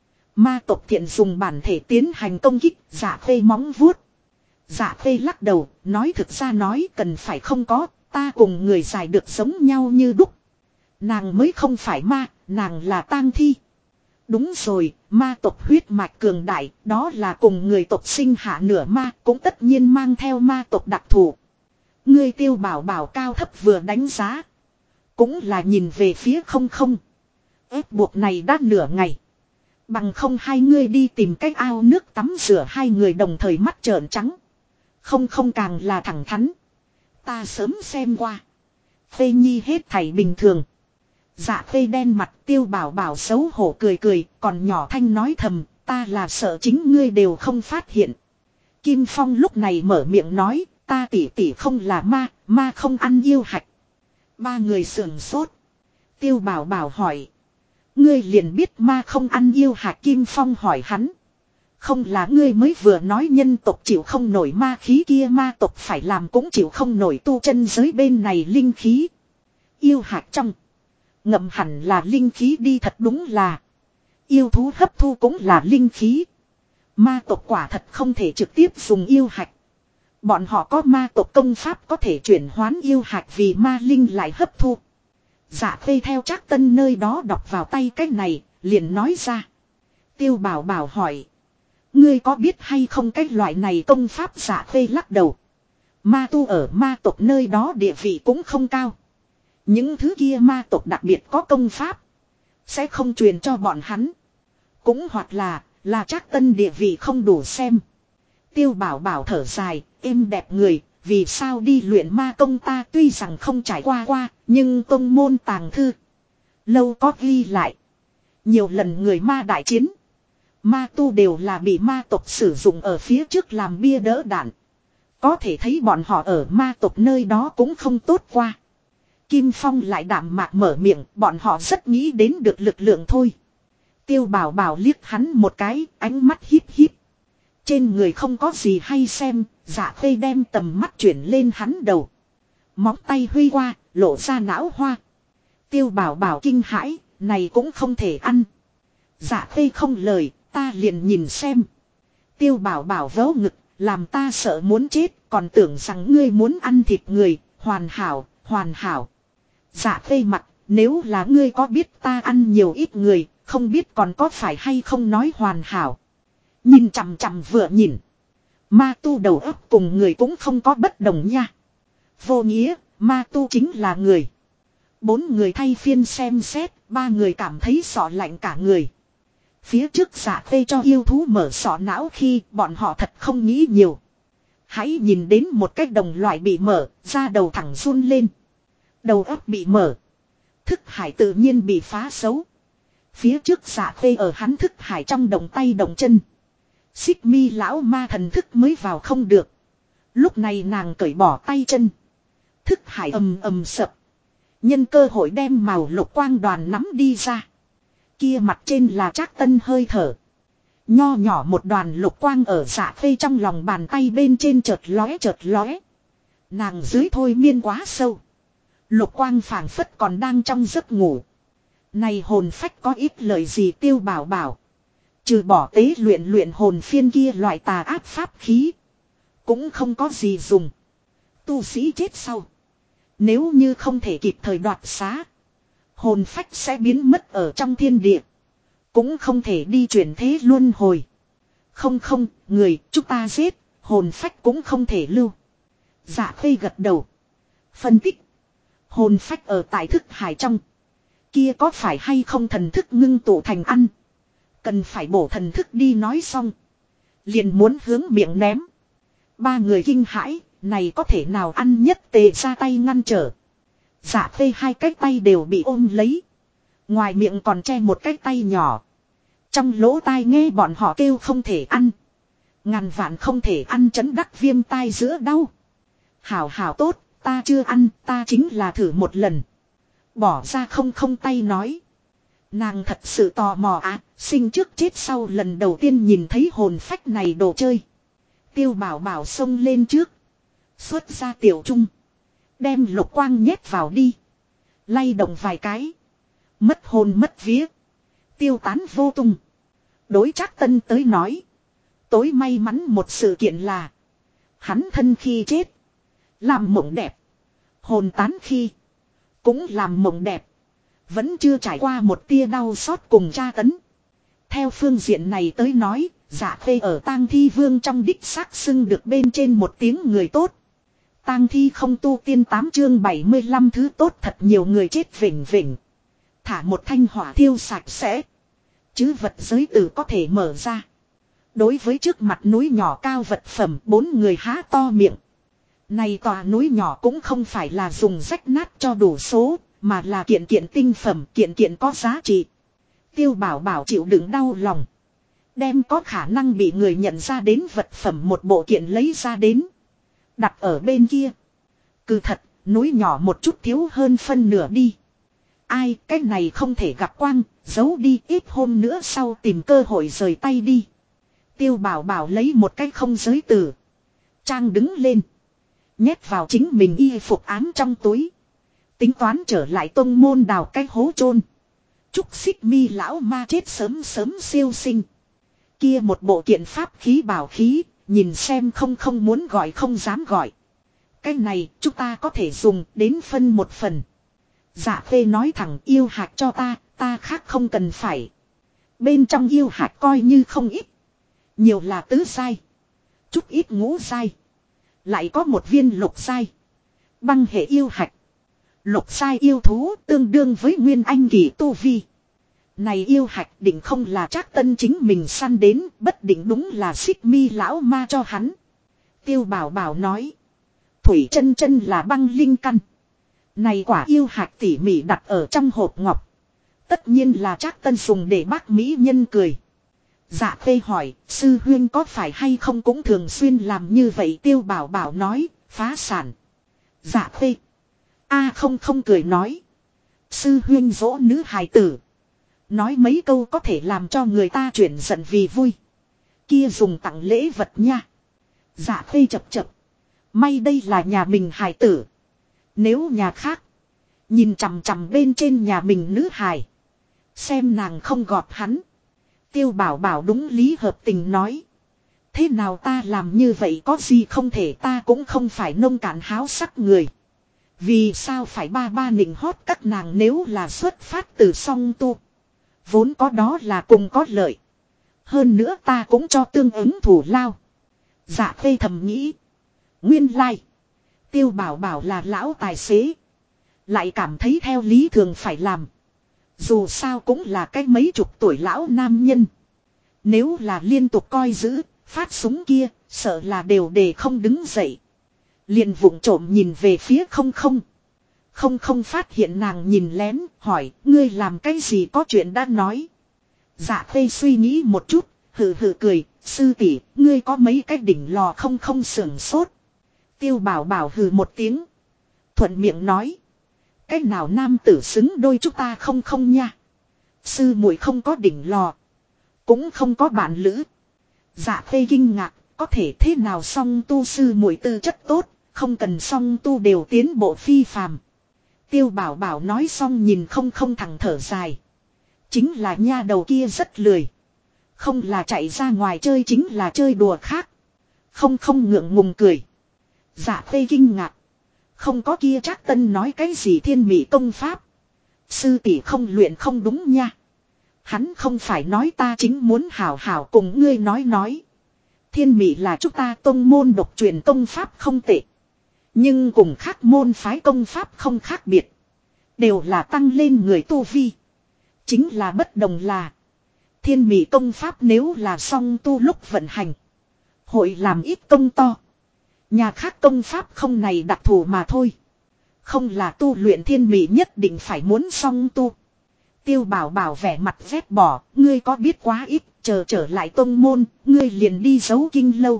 Ma tộc thiện dùng bản thể tiến hành công kích, Dạ Khê móng vuốt. Dạ Khê lắc đầu, nói thực ra nói cần phải không có, ta cùng người dài được giống nhau như đúc. Nàng mới không phải ma, nàng là tang thi. Đúng rồi, ma tộc huyết mạch cường đại, đó là cùng người tộc sinh hạ nửa ma, cũng tất nhiên mang theo ma tộc đặc thù. Ngươi Tiêu Bảo Bảo cao thấp vừa đánh giá. Cũng là nhìn về phía không. Ép buộc này đã nửa ngày. Bằng không hai ngươi đi tìm cái ao nước tắm rửa, hai người đồng thời mắt trợn trắng. Không không càng là thẳng thắn. Ta sớm xem qua. Phê Nhi hết thảy bình thường. Dạ Phê đen mặt Tiêu Bảo Bảo xấu hổ cười cười, còn nhỏ thanh nói thầm, ta là sợ chính ngươi đều không phát hiện. Kim Phong lúc này mở miệng nói, ta tỷ tỷ không là ma, ma không ăn yêu hạch. Ba người sườn sốt. Tiêu Bảo Bảo hỏi. Ngươi liền biết ma không ăn yêu hạch. Kim Phong hỏi hắn. Không là ngươi mới vừa nói nhân tộc chịu không nổi ma khí kia, ma tộc phải làm cũng chịu không nổi tu chân giới bên này linh khí. Yêu hạch trong. Ngậm hẳn là linh khí đi, thật đúng là. Yêu thú hấp thu cũng là linh khí. Ma tộc quả thật không thể trực tiếp dùng yêu hạch. Bọn họ có ma tộc công pháp có thể chuyển hoán yêu hạch vì ma linh lại hấp thu. Dạ Phê theo Trác Tân nơi đó đọc vào tay cái này, liền nói ra. Tiêu Bảo Bảo hỏi. Ngươi có biết hay không cái loại này công pháp? Dạ Phê lắc đầu. Ma tu ở ma tộc nơi đó địa vị cũng không cao. Những thứ kia ma tộc đặc biệt có công pháp sẽ không truyền cho bọn hắn. Cũng hoặc là Trác Tân địa vị không đủ xem. Tiêu Bảo Bảo thở dài, êm đẹp người, vì sao đi luyện ma công? Ta tuy rằng không trải qua, nhưng tông môn tàng thư lâu có ghi lại. Nhiều lần người ma đại chiến, ma tu đều là bị ma tộc sử dụng ở phía trước làm bia đỡ đạn. Có thể thấy bọn họ ở ma tộc nơi đó cũng không tốt qua. Kim Phong lại đạm mạc mở miệng, bọn họ rất nghĩ đến được lực lượng thôi. Tiêu Bảo Bảo liếc hắn một cái, ánh mắt híp híp. Trên người không có gì hay xem, Dạ Phê đem tầm mắt chuyển lên hắn đầu. Móng tay huy qua, lộ ra não hoa. Tiêu Bảo Bảo kinh hãi, này cũng không thể ăn. Dạ Phê không lời, ta liền nhìn xem. Tiêu Bảo Bảo vớ ngực, làm ta sợ muốn chết, còn tưởng rằng ngươi muốn ăn thịt người, hoàn hảo, hoàn hảo. Dạ Phê mặt, nếu là ngươi có biết ta ăn nhiều ít người, không biết còn có phải hay không nói hoàn hảo. Nhìn chằm chằm vừa nhìn. Ma tu đầu óc cùng người cũng không có bất đồng nha. Vô nghĩa, ma tu chính là người. 4 người thay phiên xem xét, 3 người cảm thấy sọ lạnh cả người. Phía trước Dạ Phê cho yêu thú mở sọ não khi bọn họ thật không nghĩ nhiều. Hãy nhìn đến một cái đồng loại bị mở, ra đầu thẳng run lên. Đầu óc bị mở. Thức hải tự nhiên bị phá xấu. Phía trước Dạ Phê ở hắn thức hải trong động tay động chân. Xích mi lão ma thần thức mới vào không được. Lúc này nàng cởi bỏ tay chân. Thức hải ầm ầm sập. Nhân cơ hội đem màu lục quang đoàn nắm đi ra. Kia mặt trên là Trác Tân hơi thở. Nho nhỏ một đoàn lục quang ở Dạ Phê trong lòng bàn tay bên trên chợt lóe. Nàng dưới thôi miên quá sâu. Lục quang phảng phất còn đang trong giấc ngủ. Này hồn phách có ít lời gì? Tiêu Bảo Bảo. Trừ bỏ tế luyện hồn phiên kia loại tà ác pháp khí, cũng không có gì dùng. Tu sĩ chết sau, nếu như không thể kịp thời đoạt xá, hồn phách sẽ biến mất ở trong thiên địa. Cũng không thể đi chuyển thế luân hồi. Không, người chúng ta giết, hồn phách cũng không thể lưu. Dạ Phê gật đầu. Phân tích. Hồn phách ở tại thức hải trong. Kia có phải hay không thần thức ngưng tụ thành ăn? Cần phải bổ thần thức đi. Nói xong, liền muốn hướng miệng ném. 3 người kinh hãi, này có thể nào ăn? Nhất Tề ra tay ngăn trở. Dạ Phê 2 cái tay đều bị ôm lấy. Ngoài miệng còn che một cái tay nhỏ. Trong lỗ tai nghe bọn họ kêu không thể ăn. Ngàn vạn không thể ăn, chấn đắc viêm tai giữa đau. Hảo tốt, ta chưa ăn, ta chính là thử một lần. Bỏ ra không tay nói. Nàng thật sự tò mò sinh trước chết sau lần đầu tiên nhìn thấy hồn phách này đồ chơi. Tiêu Bảo Bảo xông lên trước. Xuất ra tiểu trung. Đem lục quang nhét vào đi. Lay động vài cái. Mất hồn mất vía. Tiêu tán vô tung. Đối Trác Tân tới nói, tối may mắn một sự kiện là hắn thân khi chết làm mộng đẹp, hồn tán khi cũng làm mộng đẹp. Vẫn chưa trải qua một tia đau xót cùng tra tấn. Theo phương diện này tới nói, Dạ Phê ở Tang Thi Vương trong đích xác xưng được bên trên một tiếng người tốt. Tang Thi không tu tiên 8 chương 75 thứ tốt thật nhiều người chết vỉnh vỉnh. Thả một thanh hỏa thiêu sạch sẽ. Chứ vật giới tử có thể mở ra. Đối với trước mặt núi nhỏ cao vật phẩm, bốn người há to miệng. Này tòa núi nhỏ cũng không phải là dùng rách nát cho đủ số, mà là kiện kiện tinh phẩm, kiện kiện có giá trị. Tiêu Bảo Bảo chịu đựng đau lòng. Đem có khả năng bị người nhận ra đến vật phẩm một bộ kiện lấy ra đến. Đặt ở bên kia. Cứ thật, núi nhỏ một chút thiếu hơn phân nửa đi. Ai, cái này không thể gặp quang, giấu đi, ít hôm nữa sau tìm cơ hội rời tay đi. Tiêu Bảo Bảo lấy một cái không giới từ. Trang đứng lên. Nhét vào chính mình y phục ám trong túi. Tính toán trở lại tông môn đào cái hố chôn. Chúc Xích Mi lão ma chết sớm sớm siêu sinh. Kia một bộ kiện pháp khí bảo khí, nhìn xem không muốn gọi không dám gọi. Cái này chúng ta có thể dùng đến phân một phần. Dạ Phê nói thẳng yêu hạt cho ta khác không cần phải. Bên trong yêu hạt coi như không ít. Nhiều là tứ sai. Chút ít ngũ sai. Lại có một viên lục sai. Băng hệ yêu hạt. Lục sai yêu thú tương đương với nguyên anh kỳ tu vi. Này yêu hạch định không là Trác Tân chính mình săn đến, bất định đúng là Xích Mi lão ma cho hắn. Tiêu Bảo Bảo nói. Thủy chân chân là băng linh căn. Này quả yêu hạch tỉ mỉ đặt ở trong hộp ngọc. Tất nhiên là Trác Tân dùng để bác mỹ nhân cười. Dạ Phê hỏi, sư huyên có phải hay không cũng thường xuyên làm như vậy. Tiêu Bảo Bảo nói, phá sản. Dạ Phê. Không cười nói. Sư huyên dỗ nữ hài tử. Nói mấy câu có thể làm cho người ta chuyển giận vì vui. Kia dùng tặng lễ vật nha. Dạ Phê chập. May đây là nhà mình hài tử. Nếu nhà khác. Nhìn chằm chằm bên trên nhà mình nữ hài. Xem nàng không gọt hắn. Tiêu Bảo Bảo đúng lý hợp tình nói. Thế nào ta làm như vậy có gì không thể, ta cũng không phải nông cạn háo sắc người. Vì sao phải ba nịnh hót các nàng, nếu là xuất phát từ song tu. Vốn có đó là cùng có lợi. Hơn nữa ta cũng cho tương ứng thủ lao. Dạ Phê thầm nghĩ. Nguyên lai. Tiêu Bảo Bảo là lão tài xế. Lại cảm thấy theo lý thường phải làm. Dù sao cũng là cái mấy chục tuổi lão nam nhân. Nếu là liên tục coi giữ, phát súng kia, sợ là đều để không đứng dậy. Liền vụng trộm nhìn về phía không. Không phát hiện nàng nhìn lén, hỏi, ngươi làm cái gì, có chuyện đã nói. Dạ Phê suy nghĩ một chút, hừ cười, sư tỷ, ngươi có mấy cái đỉnh lò không sưởng sốt. Tiêu Bảo Bảo hừ một tiếng. Thuận miệng nói. Cái nào nam tử xứng đôi chúng ta không nha. Sư muội không có đỉnh lò. Cũng không có bạn lữ. Dạ Phê kinh ngạc, có thể thế nào song tu sư muội tư chất tốt, không cần song tu đều tiến bộ phi phàm. Tiêu Bảo Bảo nói xong nhìn không thẳng thở dài. Chính là nha đầu kia rất lười. Không là chạy ra ngoài chơi chính là chơi đùa khác. Không ngượng ngùng cười. Dạ Phê kinh ngạc. Không có kia Trác Tân nói cái gì thiên mỹ công pháp. Sư tỷ không luyện không đúng nha. Hắn không phải nói ta chính muốn hảo hảo cùng ngươi nói. Thiên mỹ là chúng ta tông môn độc truyền công pháp không tệ. Nhưng cùng khác môn phái công pháp không khác biệt. Đều là tăng lên người tu vi. Chính là bất đồng là. Thiên mỹ công pháp nếu là song tu lúc vận hành. Hội làm ít công to. Nhà khác công pháp không này đặc thù mà thôi. Không là tu luyện thiên mỹ nhất định phải muốn song tu. Tiêu Bảo Bảo vẻ mặt vét bỏ. Ngươi có biết quá ít. Chờ trở lại tông môn. Ngươi liền đi giấu kinh lâu.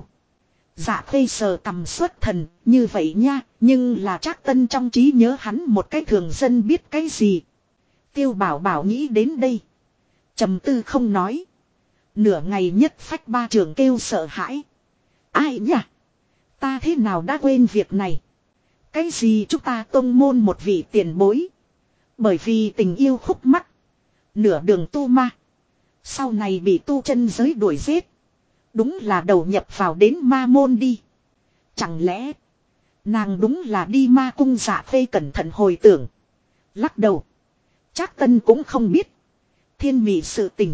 Dạ Phê sờ cầm xuất thần. Như vậy nha. Nhưng là Trác Tân trong trí nhớ hắn một cái thường dân biết cái gì. Tiêu Bảo Bảo nghĩ đến đây. Trầm tư không nói. Nửa ngày nhất phách ba trường kêu sợ hãi. Ai nhỉ? Ta thế nào đã quên việc này? Cái gì chúng ta tông môn một vị tiền bối? Bởi vì tình yêu khúc mắc. Nửa đường tu ma. Sau này bị tu chân giới đuổi giết. Đúng là đầu nhập vào đến ma môn đi. Chẳng lẽ nàng đúng là đi ma cung? Dạ Phê cẩn thận hồi tưởng. Lắc đầu. Trác Tân cũng không biết. Thiên mỹ sự tình.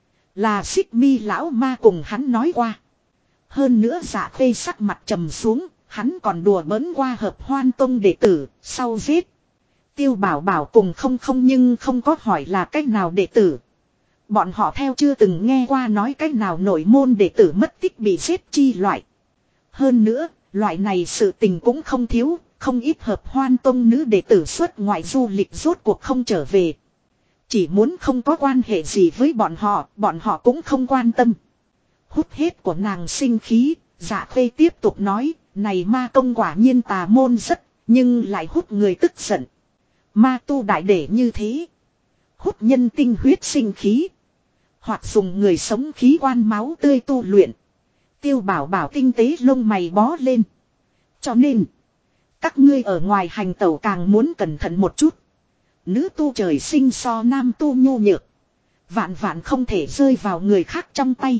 Là Xích Mi lão ma cùng hắn nói qua. Hơn nữa Dạ Phê sắc mặt trầm xuống. Hắn còn đùa bỡn qua Hợp Hoan Tông đệ tử. Sau giết. Tiêu Bảo Bảo cùng không nhưng không có hỏi là cách nào đệ tử. Bọn họ theo chưa từng nghe qua nói cách nào nội môn đệ tử mất tích bị giết chi loại. Hơn nữa, loại này sự tình cũng không thiếu, không ít hợp hoan tông nữ đệ tử xuất ngoại du lịch rốt cuộc không trở về. Chỉ muốn không có quan hệ gì với bọn họ cũng không quan tâm. Hút hết của nàng sinh khí, Dạ Khê tiếp tục nói, này ma công quả nhiên tà môn rất, nhưng lại hút người tức giận. Ma tu đại để như thế. Hút nhân tinh huyết sinh khí. Hoặc dùng người sống khí quan máu tươi tu luyện. Tiêu Bảo Bảo tinh tế lông mày bó lên. Cho nên, các ngươi ở ngoài hành tẩu càng muốn cẩn thận một chút. Nữ tu trời sinh so nam tu nhu nhược. Vạn vạn không thể rơi vào người khác trong tay.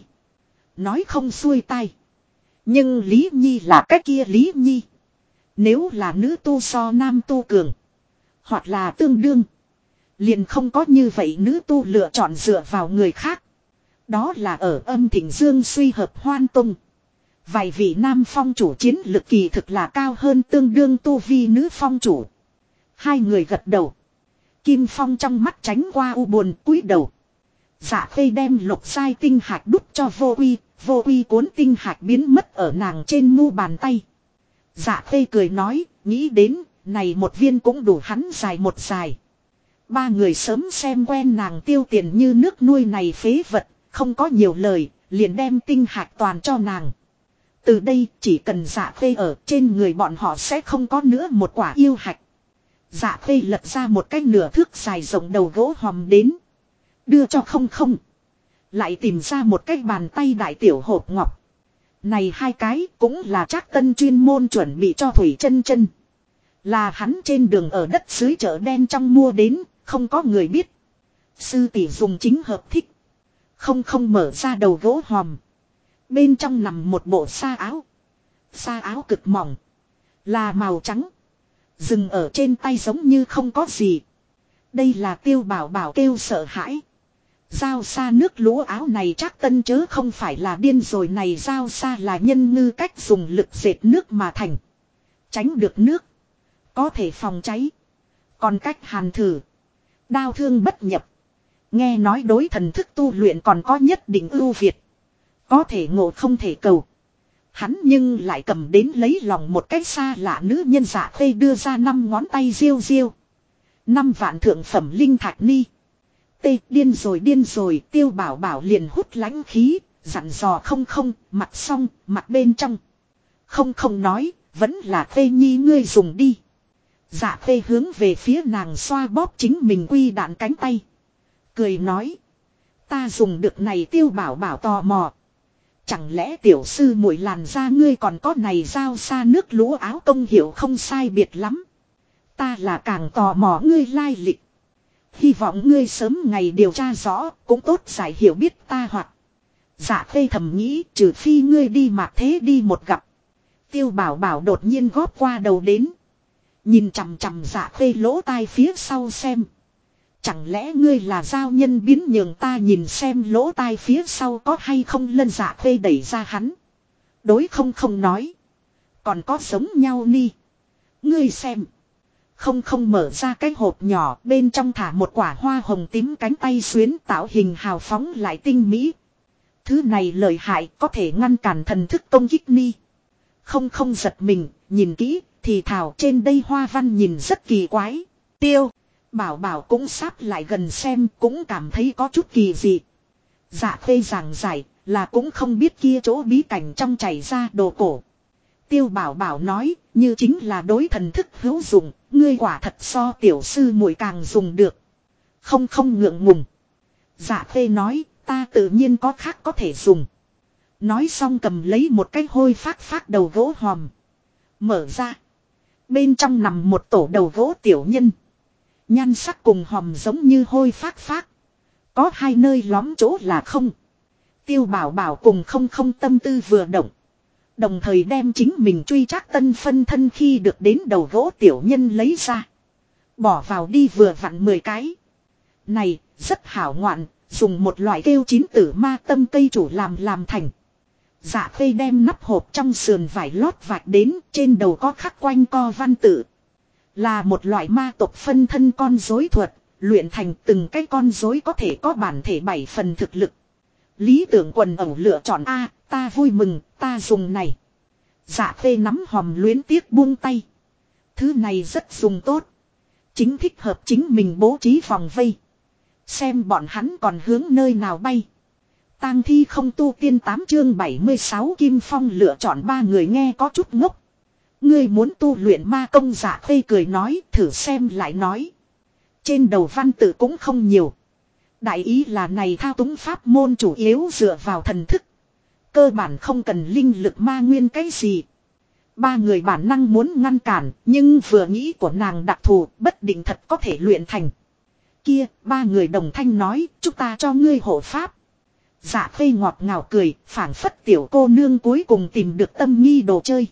Nói không xuôi tay. Nhưng Lý Nhi là cái kia Lý Nhi. Nếu là nữ tu so nam tu cường. Hoặc là tương đương. Liền không có như vậy nữ tu lựa chọn dựa vào người khác. Đó là ở Âm Thịnh Dương suy hợp hoan tung. Vài vị nam phong chủ chiến lực kỳ thực là cao hơn tương đương tu vi nữ phong chủ. Hai người gật đầu. Kim Phong trong mắt tránh qua u buồn cúi đầu. Dạ Khê đem lục sai tinh hạt đút cho vô uy cuốn tinh hạt biến mất ở nàng trên mu bàn tay. Dạ Khê cười nói, nghĩ đến, này một viên cũng đủ hắn dài một dài. Ba người sớm xem quen nàng tiêu tiền như nước nuôi này phế vật, không có nhiều lời, liền đem tinh hạt toàn cho nàng. Từ đây chỉ cần Dạ Khê ở trên người bọn họ sẽ không có nữa một quả yêu hạch. Dạ Khê lật ra một cái nửa thước dài rộng đầu gỗ hòm đến. Đưa cho không. Lại tìm ra một cái bàn tay đại tiểu hộp ngọc. Này hai cái cũng là Trác Tân chuyên môn chuẩn bị cho Thủy Chân Chân. Là hắn trên đường ở đất dưới chợ đen trong mua đến, không có người biết. Sư tỷ dùng chính hợp thích. Không mở ra đầu gỗ hòm. Bên trong nằm một bộ sa áo. Sa áo cực mỏng. Là màu trắng. Dừng ở trên tay giống như không có gì. Đây là Tiêu Bảo Bảo kêu sợ hãi. Giao xa nước lúa áo này Trác Tân chớ không phải là điên rồi, này giao xa là nhân ngư cách dùng lực dệt nước mà thành. Tránh được nước. Có thể phòng cháy. Còn cách hàn thử. Đao thương bất nhập. Nghe nói đối thần thức tu luyện còn có nhất định ưu việt. Có thể ngộ không thể cầu. Hắn nhưng lại cầm đến lấy lòng một cách xa lạ nữ nhân. Dạ Khê đưa ra 5 ngón tay riêu. 5 vạn thượng phẩm linh thạch ni. Điên rồi, Tiêu Bảo Bảo liền hút lãnh khí, dặn dò không, mặt xong, mặt bên trong. Không nói, vẫn là Khê Nhi ngươi dùng đi. Dạ Khê hướng về phía nàng xoa bóp chính mình quy đạn cánh tay. Cười nói, ta dùng được này. Tiêu Bảo Bảo tò mò. Chẳng lẽ tiểu sư muội làn da ngươi còn có này giao xa nước lúa áo công hiệu không sai biệt lắm. Ta là càng tò mò ngươi lai lịch. Hy vọng ngươi sớm ngày điều tra rõ, cũng tốt giải hiểu biết ta hoặc. Dạ Khê thầm nghĩ, trừ phi ngươi đi Mạc Thế đi một gặp. Tiêu Bảo Bảo đột nhiên góp qua đầu đến. Nhìn chằm chằm Dạ Khê lỗ tai phía sau xem. Chẳng lẽ ngươi là giao nhân biến nhường ta nhìn xem lỗ tai phía sau có hay không lân. Dạ Khê đẩy ra hắn. Đối không nói. Còn có giống nhau ni. Ngươi xem. Không mở ra cái hộp nhỏ, bên trong thả một quả hoa hồng tím cánh tay xuyến tạo hình hào phóng lại tinh mỹ. Thứ này lợi hại, có thể ngăn cản thần thức công kích ni. Không giật mình, nhìn kỹ, thì thảo trên đây hoa văn nhìn rất kỳ quái. Tiêu Bảo Bảo cũng sắp lại gần xem, cũng cảm thấy có chút kỳ dị. Dạ Khê giảng giải, là cũng không biết kia chỗ bí cảnh trong chảy ra đồ cổ. Tiêu Bảo Bảo nói, như chính là đối thần thức hữu dụng, ngươi quả thật so tiểu sư muội càng dùng được. Không ngượng ngùng. Dạ Khê nói, ta tự nhiên có khác có thể dùng. Nói xong cầm lấy một cái hôi phát đầu gỗ hòm. Mở ra. Bên trong nằm một tổ đầu gỗ tiểu nhân. Nhan sắc cùng hòm giống như hôi phát. Có hai nơi lõm chỗ là không. Tiêu Bảo Bảo cùng không tâm tư vừa động. Đồng thời đem chính mình truy Trác Tân phân thân khi được đến đầu gỗ tiểu nhân lấy ra. Bỏ vào đi vừa vặn 10 cái. Này, rất hảo ngoạn, dùng một loại kêu chín tử ma tâm cây chủ làm thành. Dạ Khê đem nắp hộp trong sườn vải lót vạch đến, trên đầu có khắc quanh co văn tự. Là một loại ma tộc phân thân con rối thuật, Luyện thành từng cái con rối có thể có bản thể 7 phần thực lực. Lý Tưởng Quần ẩu lựa chọn A, ta vui mừng, ta dùng này. Dạ Khê nắm hòm luyến tiếc buông tay. Thứ này rất dùng tốt. Chính thích hợp chính mình bố trí vòng vây. Xem bọn hắn còn hướng nơi nào bay. Tang thi không tu tiên 8 chương 76 Kim Phong lựa chọn 3 người nghe có chút ngốc. Ngươi muốn tu luyện ma công Dạ Khê cười nói thử xem lại nói. Trên đầu văn tự cũng không nhiều. Đại ý là này thao túng pháp môn chủ yếu dựa vào thần thức. Cơ bản không cần linh lực ma nguyên cái gì. 3 người bản năng muốn ngăn cản, nhưng vừa nghĩ của nàng đặc thù, bất định thật có thể luyện thành. Kia, 3 người đồng thanh nói, chúng ta cho ngươi hộ pháp. Dạ Khê ngọt ngào cười, phảng phất tiểu cô nương cuối cùng tìm được tâm nghi đồ chơi.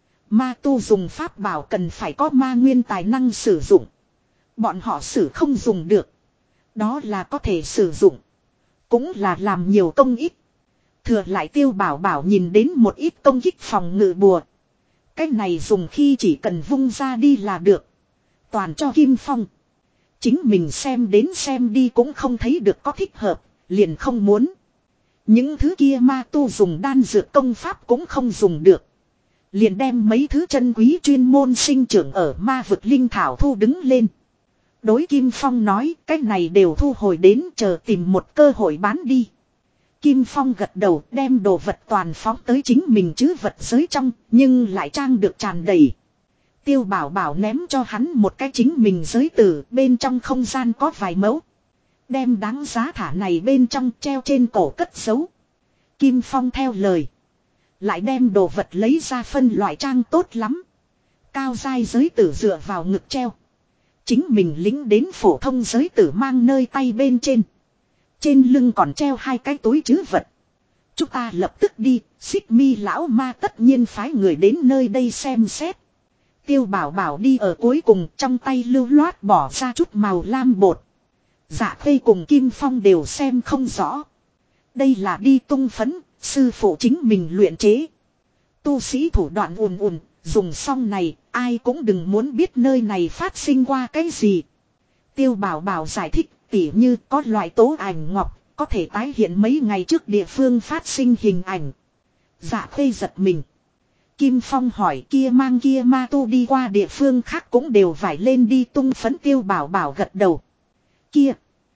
Ma tu dùng pháp bảo cần phải có ma nguyên tài năng sử dụng. Bọn họ sử không dùng được. Đó là có thể sử dụng. Cũng là làm nhiều công ích. Thừa lại Tiêu Bảo Bảo nhìn đến một ít công kích phòng ngự bùa. Cái này dùng khi chỉ cần vung ra đi là được. Toàn cho Kim Phong. Chính mình xem đến xem đi cũng không thấy được có thích hợp. Liền không muốn. Những thứ kia ma tu dùng đan dược công pháp cũng không dùng được. Liền đem mấy thứ chân quý chuyên môn sinh trưởng ở ma vực linh thảo thu đứng lên. Đối Kim Phong nói cái này đều thu hồi đến chờ tìm một cơ hội bán đi. Kim Phong gật đầu đem đồ vật toàn phóng tới chính mình chứ vật giới trong nhưng lại trang được tràn đầy. Tiêu Bảo Bảo ném cho hắn một cái chính mình giới tử bên trong không gian có vài mẫu. Đem đáng giá thả này bên trong treo trên cổ cất giấu. Kim Phong theo lời. Lại đem đồ vật lấy ra phân loại trang tốt lắm. Cao giai giới tử dựa vào ngực treo. Chính mình lính đến phổ thông giới tử mang nơi tay bên trên. Trên lưng còn treo 2 cái túi trữ vật. Chúng ta lập tức đi, Xích Mi lão ma tất nhiên phái người đến nơi đây xem xét. Tiêu Bảo Bảo đi ở cuối cùng trong tay lưu loát bỏ ra chút màu lam bột. Dạ Khê cùng Kim Phong đều xem không rõ. Đây là đi tung phấn, sư phụ chính mình luyện chế. Tu sĩ thủ đoạn ùn, dùng xong này, ai cũng đừng muốn biết nơi này phát sinh qua cái gì. Tiêu Bảo Bảo giải thích, tỉ như có loại tố ảnh ngọc, có thể tái hiện mấy ngày trước địa phương phát sinh hình ảnh. Dạ Khê giật mình. Kim Phong hỏi kia mang kia ma tu đi qua địa phương khác cũng đều phải lên đi tung phấn. Tiêu Bảo Bảo gật đầu. Kia!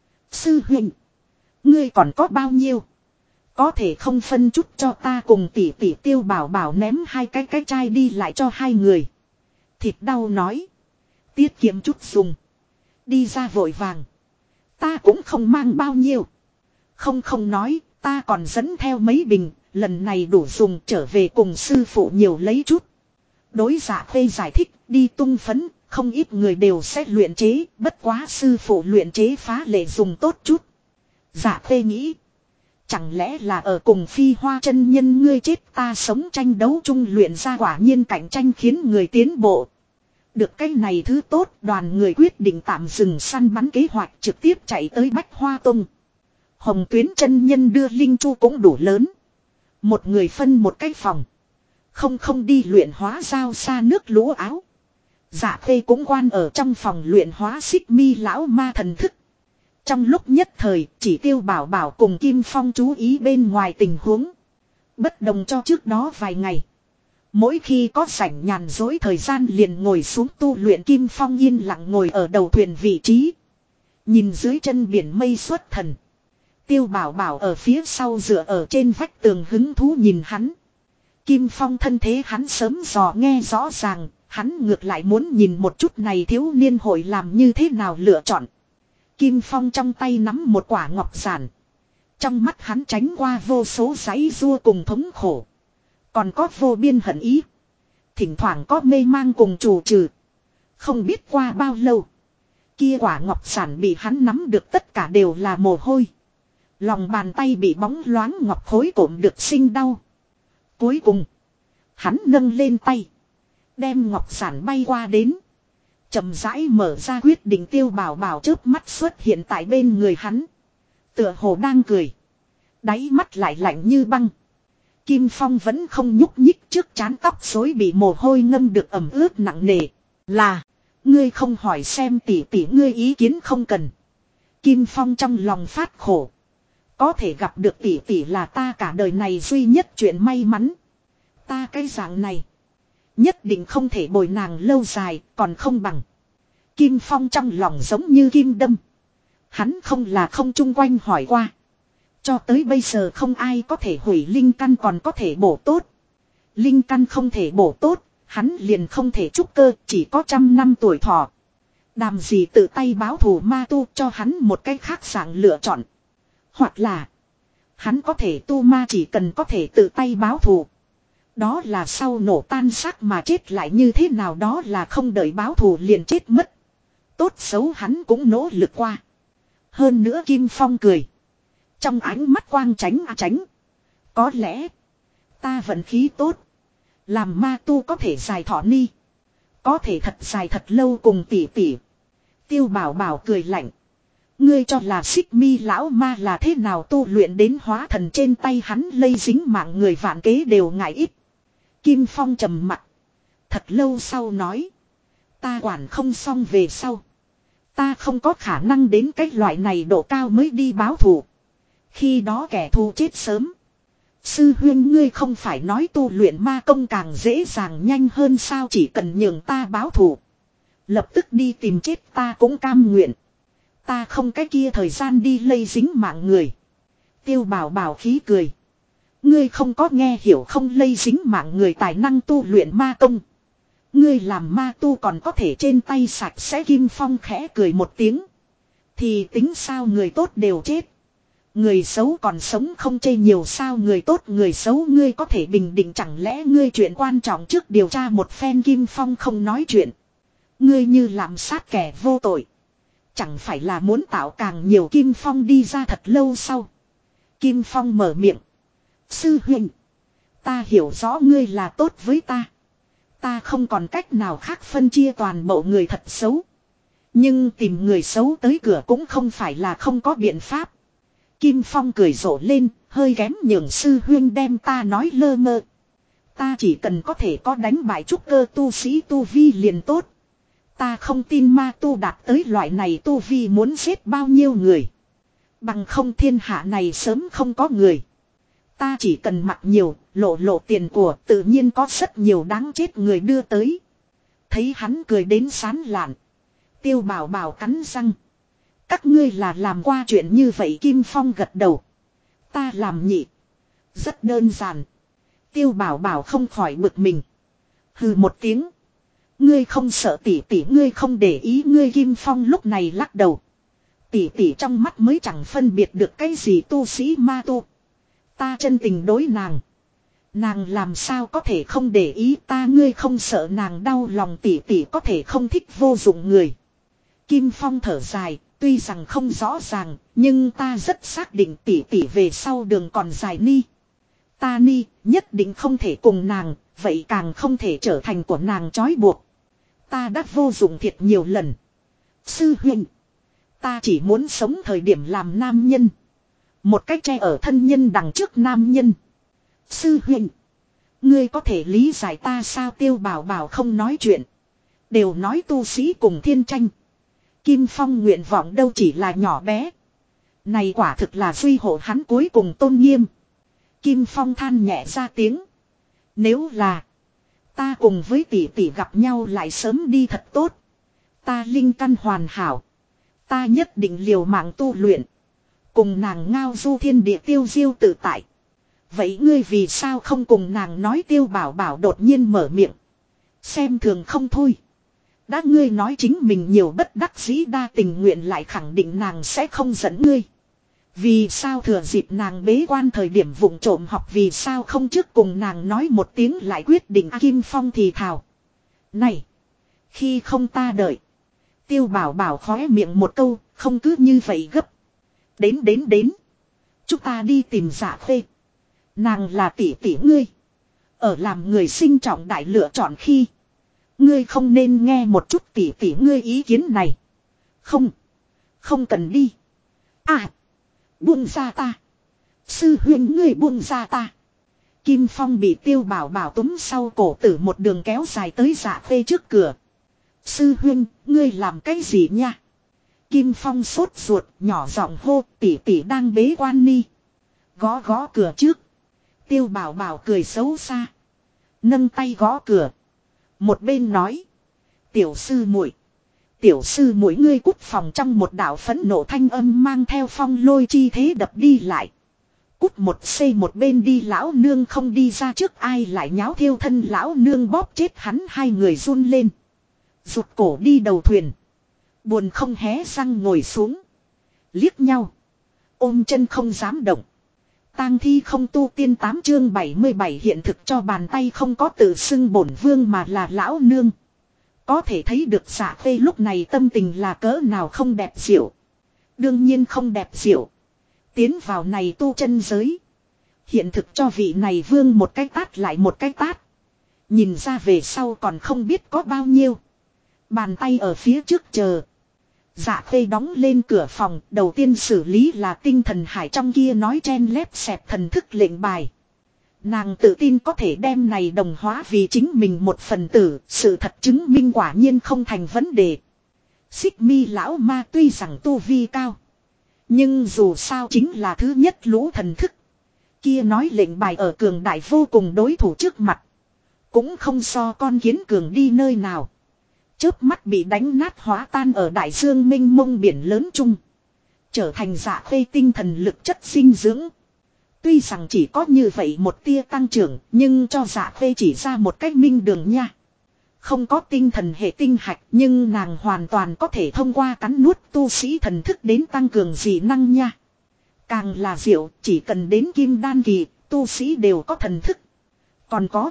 Sư huynh! Ngươi còn có bao nhiêu? Có thể không phân chút cho ta cùng tỷ tỷ. Tiêu Bảo Bảo ném 2 cái chai đi lại cho 2 người. Thịt đau nói. Tiết kiệm chút dùng. Đi ra vội vàng. Ta cũng không mang bao nhiêu. Không nói, ta còn dẫn theo mấy bình, lần này đủ dùng trở về cùng sư phụ nhiều lấy chút. Đối Dạ Khê giải thích, đi tung phấn, không ít người đều sẽ luyện chế, bất quá sư phụ luyện chế phá lệ dùng tốt chút. Dạ Khê nghĩ, chẳng lẽ là ở cùng Phi Hoa chân nhân ngươi chết ta sống tranh đấu chung luyện ra quả nhiên cạnh tranh khiến người tiến bộ. Được cái này thứ tốt, đoàn người quyết định tạm dừng săn bắn kế hoạch trực tiếp chạy tới Bách Hoa Tông. Hồng Tuyến chân nhân đưa linh chu cũng đủ lớn. Một người phân một cái phòng. Không đi luyện hóa giao xa nước lúa áo. Dạ Khê cũng quan ở trong phòng luyện hóa Xích Mi lão ma thần thức. Trong lúc nhất thời, chỉ Tiêu Bảo Bảo cùng Kim Phong chú ý bên ngoài tình huống. Bất đồng cho trước đó vài ngày. Mỗi khi có rảnh nhàn dối thời gian liền ngồi xuống tu luyện. Kim Phong yên lặng ngồi ở đầu thuyền vị trí. Nhìn dưới chân biển mây xuất thần. Tiêu Bảo Bảo ở phía sau dựa ở trên vách tường hứng thú nhìn hắn. Kim Phong thân thế hắn sớm dò nghe rõ ràng, hắn ngược lại muốn nhìn một chút này thiếu niên hội làm như thế nào lựa chọn. Kim Phong trong tay nắm một quả ngọc giản. Trong mắt hắn tránh qua vô số giấy rua cùng thống khổ. Còn có vô biên hận ý. Thỉnh thoảng có mê mang cùng trù trừ. Không biết qua bao lâu. Kia quả ngọc giản bị hắn nắm được tất cả đều là mồ hôi. Lòng bàn tay bị bóng loáng ngọc khối cộm được sinh đau. Cuối cùng. Hắn nâng lên tay. Đem ngọc giản bay qua đến. Chậm rãi mở ra quyết định. Tiêu Bảo Bảo chớp mắt xuất hiện tại bên người hắn. Tựa hồ đang cười. Đáy mắt lại lạnh như băng. Kim Phong vẫn không nhúc nhích trước trán tóc rối bị mồ hôi ngâm được ẩm ướt nặng nề. Là. Ngươi không hỏi xem tỉ tỉ ngươi ý kiến không cần. Kim Phong trong lòng phát khổ. Có thể gặp được tỷ tỷ là ta cả đời này duy nhất chuyện may mắn. Ta cái dạng này. Nhất định không thể bồi nàng lâu dài, còn không bằng. Kim Phong trong lòng giống như kim đâm. Hắn không là không chung quanh hỏi qua. Cho tới bây giờ không ai có thể hủy linh căn còn có thể bổ tốt. Linh căn không thể bổ tốt, hắn liền không thể trúc cơ, chỉ có 100 năm tuổi thọ. Đàm gì tự tay báo thù ma tu cho hắn một cách khác dạng lựa chọn. Hoặc là hắn có thể tu ma chỉ cần có thể tự tay báo thù. Đó là sau nổ tan xác mà chết lại như thế nào, đó là không đợi báo thù liền chết mất. Tốt xấu hắn cũng nỗ lực qua. Hơn nữa Kim Phong cười. Trong ánh mắt quang tránh tránh. Có lẽ ta vận khí tốt. Làm ma tu có thể dài thọ ni. Có thể thật dài thật lâu cùng tỷ tỷ. Tiêu Bảo Bảo cười lạnh. Ngươi cho là Xích Mi lão ma là thế nào tu luyện đến hóa thần, trên tay hắn lây dính mạng người vạn kế đều ngại ít. Kim Phong trầm mặt. Thật lâu sau nói. Ta quản không xong về sau. Ta không có khả năng đến cái loại này độ cao mới đi báo thù. Khi đó kẻ thù chết sớm. Sư huynh ngươi không phải nói tu luyện ma công càng dễ dàng nhanh hơn sao, chỉ cần nhường ta báo thù. Lập tức đi tìm chết ta cũng cam nguyện. Ta không cái kia thời gian đi lây dính mạng người. Tiêu Bảo Bảo khí cười. Ngươi không có nghe hiểu không lây dính mạng người tài năng tu luyện ma công. Ngươi làm ma tu còn có thể trên tay sạch sẽ. Kim Phong khẽ cười một tiếng. Thì tính sao, người tốt đều chết. Người xấu còn sống không chê nhiều sao, người tốt người xấu ngươi có thể bình định, chẳng lẽ ngươi chuyện quan trọng trước điều tra một phen. Kim Phong không nói chuyện. Ngươi như làm sát kẻ vô tội. Chẳng phải là muốn tạo càng nhiều. Kim Phong đi ra thật lâu sau. Kim Phong mở miệng. Sư huynh. Ta hiểu rõ ngươi là tốt với ta. Ta không còn cách nào khác phân chia toàn bộ người thật xấu. Nhưng tìm người xấu tới cửa cũng không phải là không có biện pháp. Kim Phong cười rộ lên, hơi ghém nhường sư huynh đem ta nói lơ mơ. Ta chỉ cần có thể có đánh bại trúc cơ tu sĩ tu vi liền tốt. Ta không tin ma tu đạt tới loại này tu vi muốn giết bao nhiêu người. Bằng không thiên hạ này sớm không có người. Ta chỉ cần mặc nhiều, lộ tiền của, tự nhiên có rất nhiều đáng chết người đưa tới. Thấy hắn cười đến sán lạn. Tiêu Bảo Bảo cắn răng. Các ngươi là làm qua chuyện như vậy. Kim Phong gật đầu. Ta làm nhị. Rất đơn giản. Tiêu Bảo Bảo không khỏi bực mình. Hừ một tiếng. Ngươi không sợ tỷ tỷ ngươi không để ý ngươi. Kim Phong lúc này lắc đầu. Tỷ tỷ trong mắt mới chẳng phân biệt được cái gì tu sĩ ma tu. Ta chân tình đối nàng. Nàng làm sao có thể không để ý ta, ngươi không sợ nàng đau lòng, tỷ tỷ có thể không thích vô dụng người. Kim Phong thở dài, tuy rằng không rõ ràng, nhưng ta rất xác định tỷ tỷ về sau đường còn dài ni. Ta ni, nhất định không thể cùng nàng, vậy càng không thể trở thành của nàng trói buộc. Ta đã vô dụng thiệt nhiều lần. Sư huynh, ta chỉ muốn sống thời điểm làm nam nhân. Một cách che ở thân nhân đằng trước nam nhân. Sư huynh, ngươi có thể lý giải ta sao? Tiêu Bảo Bảo không nói chuyện. Đều nói tu sĩ cùng thiên tranh. Kim Phong nguyện vọng đâu chỉ là nhỏ bé. Này quả thực là duy hộ hắn cuối cùng tôn nghiêm. Kim Phong than nhẹ ra tiếng. Nếu là ta cùng với tỷ tỷ gặp nhau lại sớm đi thật tốt. Ta linh căn hoàn hảo. Ta nhất định liều mạng tu luyện. Cùng nàng ngao du thiên địa tiêu diêu tự tại. Vậy ngươi vì sao không cùng nàng nói? Tiêu Bảo Bảo đột nhiên mở miệng. Xem thường không thôi. Đã ngươi nói chính mình nhiều bất đắc dĩ đa tình nguyện, lại khẳng định nàng sẽ không dẫn ngươi. Vì sao thừa dịp nàng bế quan thời điểm vụng trộm học, vì sao không trước cùng nàng nói một tiếng lại quyết định? Kim Phong thì thào. Này, khi không ta đợi. Tiêu Bảo Bảo khóe miệng một câu, không cứ như vậy gấp. Đến. Chúng ta đi tìm Dạ Khê. Nàng là tỷ tỷ ngươi. Ở làm người sinh trọng đại lựa chọn khi. Ngươi không nên nghe một chút tỷ tỷ ngươi ý kiến này. Không cần đi. À, buông ra ta. Sư huynh ngươi buông ra ta. Kim Phong bị Tiêu Bảo Bảo túm sau cổ tử một đường kéo dài tới Dạ Khê trước cửa. Sư huynh, ngươi làm cái gì nha? Kim Phong sốt ruột, nhỏ giọng hô, tỷ tỷ đang bế quan ni. Gõ gõ cửa trước. Tiêu Bảo Bảo cười xấu xa. Nâng tay gõ cửa. Một bên nói. Tiểu sư muội, tiểu sư muội ngươi cút phòng, trong một đạo phẫn nộ thanh âm mang theo phong lôi chi thế đập đi lại. Cút một xây một bên đi, lão nương không đi ra trước ai lại nháo thiêu thân lão nương bóp chết hắn. Hai người run lên. Rụt cổ đi đầu thuyền. Buồn không hé răng ngồi xuống. Liếc nhau. Ôm chân không dám động. Tang thi không tu tiên 8 chương 77 hiện thực cho bàn tay không có tự xưng bổn vương mà là lão nương. Có thể thấy được Dạ Phê lúc này tâm tình là cỡ nào không đẹp diệu. Đương nhiên không đẹp diệu. Tiến vào này tu chân giới. Hiện thực cho vị này vương một cái tát lại một cái tát. Nhìn ra về sau còn không biết có bao nhiêu. Bàn tay ở phía trước chờ. Dạ Phê đóng lên cửa phòng, đầu tiên xử lý là tinh thần hải trong kia nói chen lép xẹp thần thức lệnh bài. Nàng tự tin có thể đem này đồng hóa vì chính mình một phần tử, sự thật chứng minh quả nhiên không thành vấn đề. Xích Mi lão ma tuy rằng tu vi cao, nhưng dù sao chính là thứ nhất lũ thần thức. Kia nói lệnh bài ở cường đại vô cùng đối thủ trước mặt. Cũng không so con kiến cường đi nơi nào. Chớp mắt bị đánh nát hóa tan ở đại dương mênh mông biển lớn chung. Trở thành Dạ Phê tinh thần lực chất dinh dưỡng. Tuy rằng chỉ có như vậy một tia tăng trưởng, nhưng cho Dạ Phê chỉ ra một cách minh đường nha. Không có tinh thần hệ tinh hạch, nhưng nàng hoàn toàn có thể thông qua cắn nuốt tu sĩ thần thức đến tăng cường dị năng nha. Càng là diệu, chỉ cần đến kim đan kỳ, tu sĩ đều có thần thức. Còn có,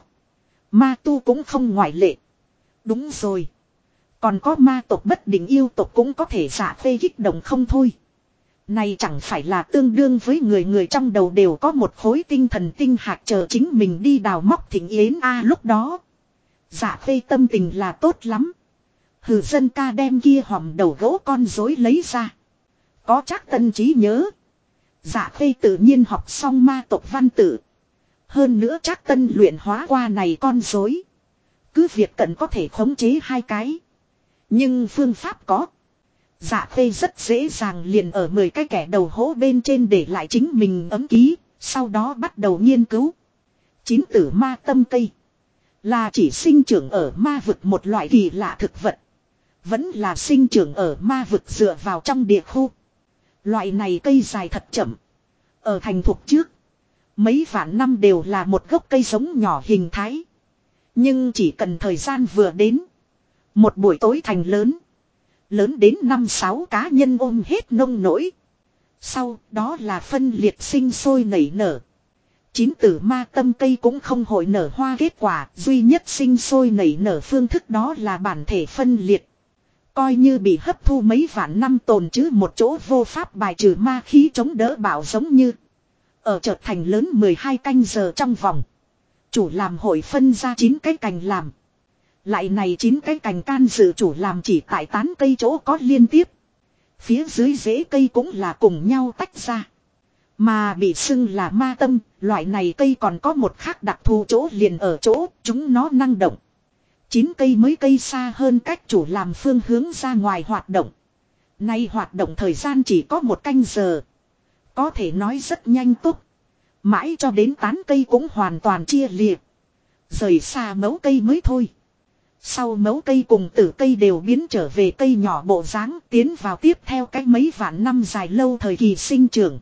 ma tu cũng không ngoại lệ. Đúng rồi. Còn có ma tộc bất định yêu tộc cũng có thể Dạ Phê kích động không thôi. Này chẳng phải là tương đương với người trong đầu đều có một khối tinh thần tinh hạt chờ chính mình đi đào móc thỉnh yến lúc đó. Dạ Phê tâm tình là tốt lắm. Hừ dân ca đem kia hòm đầu gỗ con rối lấy ra. Có Trác Tân trí nhớ. Dạ Phê tự nhiên học xong ma tộc văn tự. Hơn nữa Trác Tân luyện hóa qua này con rối. Cứ việc cận có thể khống chế hai cái. Nhưng phương pháp có. Dạ Phê rất dễ dàng liền ở 10 cái kẻ đầu hố bên trên để lại chính mình ấm ký. Sau đó bắt đầu nghiên cứu. Chín tử ma tâm cây. Là chỉ sinh trưởng ở ma vực một loại kỳ lạ thực vật. Vẫn là sinh trưởng ở ma vực dựa vào trong địa khu. Loại này cây dài thật chậm. Ở thành thục trước. Mấy vạn năm đều là một gốc cây giống nhỏ hình thái. Nhưng chỉ cần thời gian vừa đến. Một buổi tối thành lớn. Lớn đến 5-6 cá nhân ôm hết nông nỗi. Sau đó là phân liệt sinh sôi nảy nở. Chín tử ma tâm cây cũng không hội nở hoa kết quả. Duy nhất sinh sôi nảy nở phương thức đó là bản thể phân liệt. Coi như bị hấp thu mấy vạn năm tồn trữ một chỗ vô pháp bài trừ ma khí chống đỡ bạo giống như. Ở chợt thành lớn 12 canh giờ trong vòng. Chủ làm hội phân ra 9 cái cành làm. Lại này 9 cái cành can dự chủ làm chỉ tại tán cây chỗ có liên tiếp. Phía dưới rễ cây cũng là cùng nhau tách ra. Mà bị xưng là ma tâm, loại này cây còn có một khác đặc thù chỗ liền ở chỗ chúng nó năng động. 9 cây mới cây xa hơn cách chủ làm phương hướng ra ngoài hoạt động. Nay hoạt động thời gian chỉ có 1 canh giờ. Có thể nói rất nhanh túc. Mãi cho đến tán cây cũng hoàn toàn chia liệt. Rời xa mấu cây mới thôi. Sau mấu cây cùng tử cây đều biến trở về cây nhỏ bộ dáng tiến vào tiếp theo cách mấy vạn năm dài lâu thời kỳ sinh trưởng.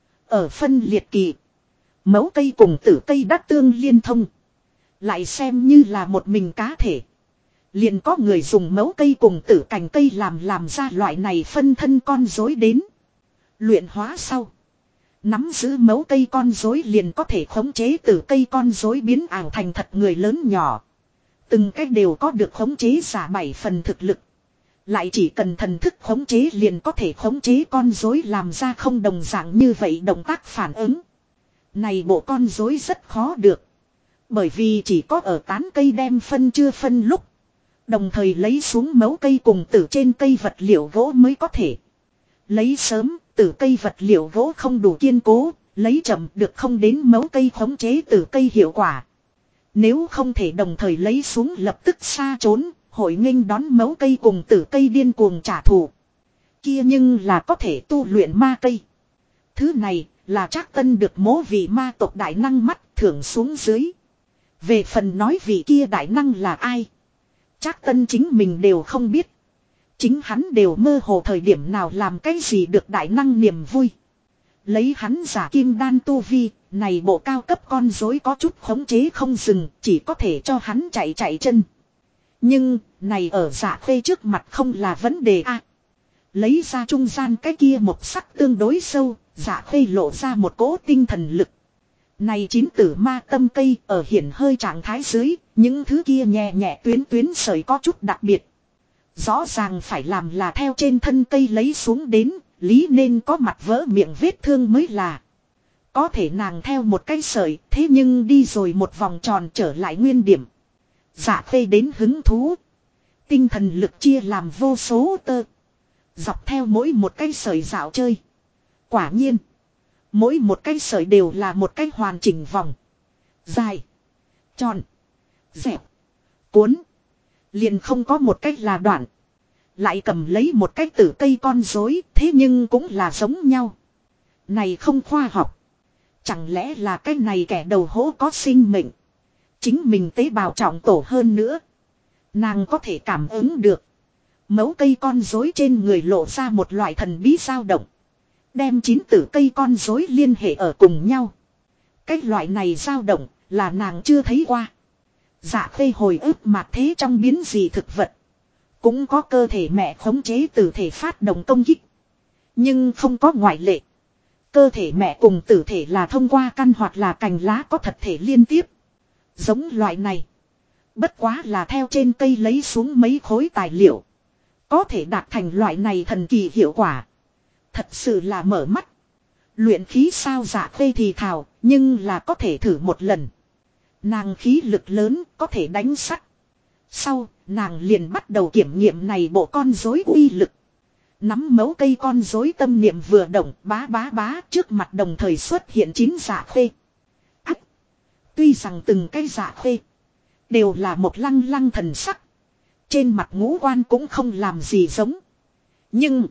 Ở phân liệt kỳ, mấu cây cùng tử cây đã tương liên thông. Lại xem như là một mình cá thể. Liền có người dùng mấu cây cùng tử cành cây làm ra loại này phân thân con rối đến. Luyện hóa sau. Nắm giữ mấu cây con rối liền có thể khống chế tử cây con rối biến ảo thành thật người lớn nhỏ. Từng cách đều có được khống chế giả 7 phần thực lực. Lại chỉ cần thần thức khống chế liền có thể khống chế con rối làm ra không đồng dạng như vậy động tác phản ứng. Này bộ con rối rất khó được. Bởi vì chỉ có ở tán cây đem phân chưa phân lúc. Đồng thời lấy xuống mấu cây cùng tử trên cây vật liệu gỗ mới có thể. Lấy sớm, tử cây vật liệu gỗ không đủ kiên cố, lấy chậm được không đến mấu cây khống chế tử cây hiệu quả. Nếu không thể đồng thời lấy xuống lập tức xa trốn, hội nghênh đón mấu cây cùng tử cây điên cuồng trả thù. Kia nhưng là có thể tu luyện ma cây. Thứ này là Trác Tân được mố vị ma tộc đại năng mắt thưởng xuống dưới. Về phần nói vị kia đại năng là ai, Trác Tân chính mình đều không biết. Chính hắn đều mơ hồ thời điểm nào làm cái gì được đại năng niềm vui. Lấy hắn giả kim đan tu vi, này bộ cao cấp con rối có chút khống chế không dừng, chỉ có thể cho hắn chạy chạy chân. Nhưng, này ở Dạ Khê trước mặt không là vấn đề a. Lấy ra trung gian cái kia một sắc tương đối sâu, Dạ Khê lộ ra một cỗ tinh thần lực. Này chín tử ma tâm cây ở hiển hơi trạng thái dưới, những thứ kia nhẹ nhẹ tuyến tuyến sợi có chút đặc biệt. Rõ ràng phải làm là theo trên thân cây lấy xuống đến, lý nên có mặt vỡ miệng vết thương mới là. Có thể nàng theo một cái sợi, thế nhưng đi rồi một vòng tròn trở lại nguyên điểm. Dạ Khê đến hứng thú. Tinh thần lực chia làm vô số tơ. Dọc theo mỗi một cái sợi dạo chơi. Quả nhiên. Mỗi một cái sợi đều là một cái hoàn chỉnh vòng. Dài. Tròn. Dẹp. Cuốn. Liền không có một cách là đoạn. Lại cầm lấy một cái tử cây con rối, thế nhưng cũng là giống nhau. Này không khoa học. Chẳng lẽ là cái này kẻ đầu hố có sinh mệnh. Chính mình tế bào trọng tổ hơn nữa. Nàng có thể cảm ứng được. Mấu cây con rối trên người lộ ra một loại thần bí dao động. Đem chín tử cây con rối liên hệ ở cùng nhau. Cái loại này dao động là nàng chưa thấy qua. Dạ Khê hồi ức mạt thế trong biến dị thực vật. Cũng có cơ thể mẹ khống chế tử thể phát động công kích. Nhưng không có ngoại lệ. Cơ thể mẹ cùng tử thể là thông qua căn hoặc là cành lá có thật thể liên tiếp. Giống loại này. Bất quá là theo trên cây lấy xuống mấy khối tài liệu. Có thể đạt thành loại này thần kỳ hiệu quả. Thật sự là mở mắt. Luyện khí sao Dạ Khê thì thào, nhưng là có thể thử một lần. Nàng khí lực lớn, có thể đánh sắt. Sau, nàng liền bắt đầu kiểm nghiệm này bộ con rối uy lực. Nắm mấu cây con rối tâm niệm vừa động, bá bá bá, trước mặt đồng thời xuất hiện 9 Dạ Khê. Ách! Tuy rằng từng cái Dạ Khê đều là một lăng lăng thần sắc. Trên mặt ngũ quan cũng không làm gì giống. Nhưng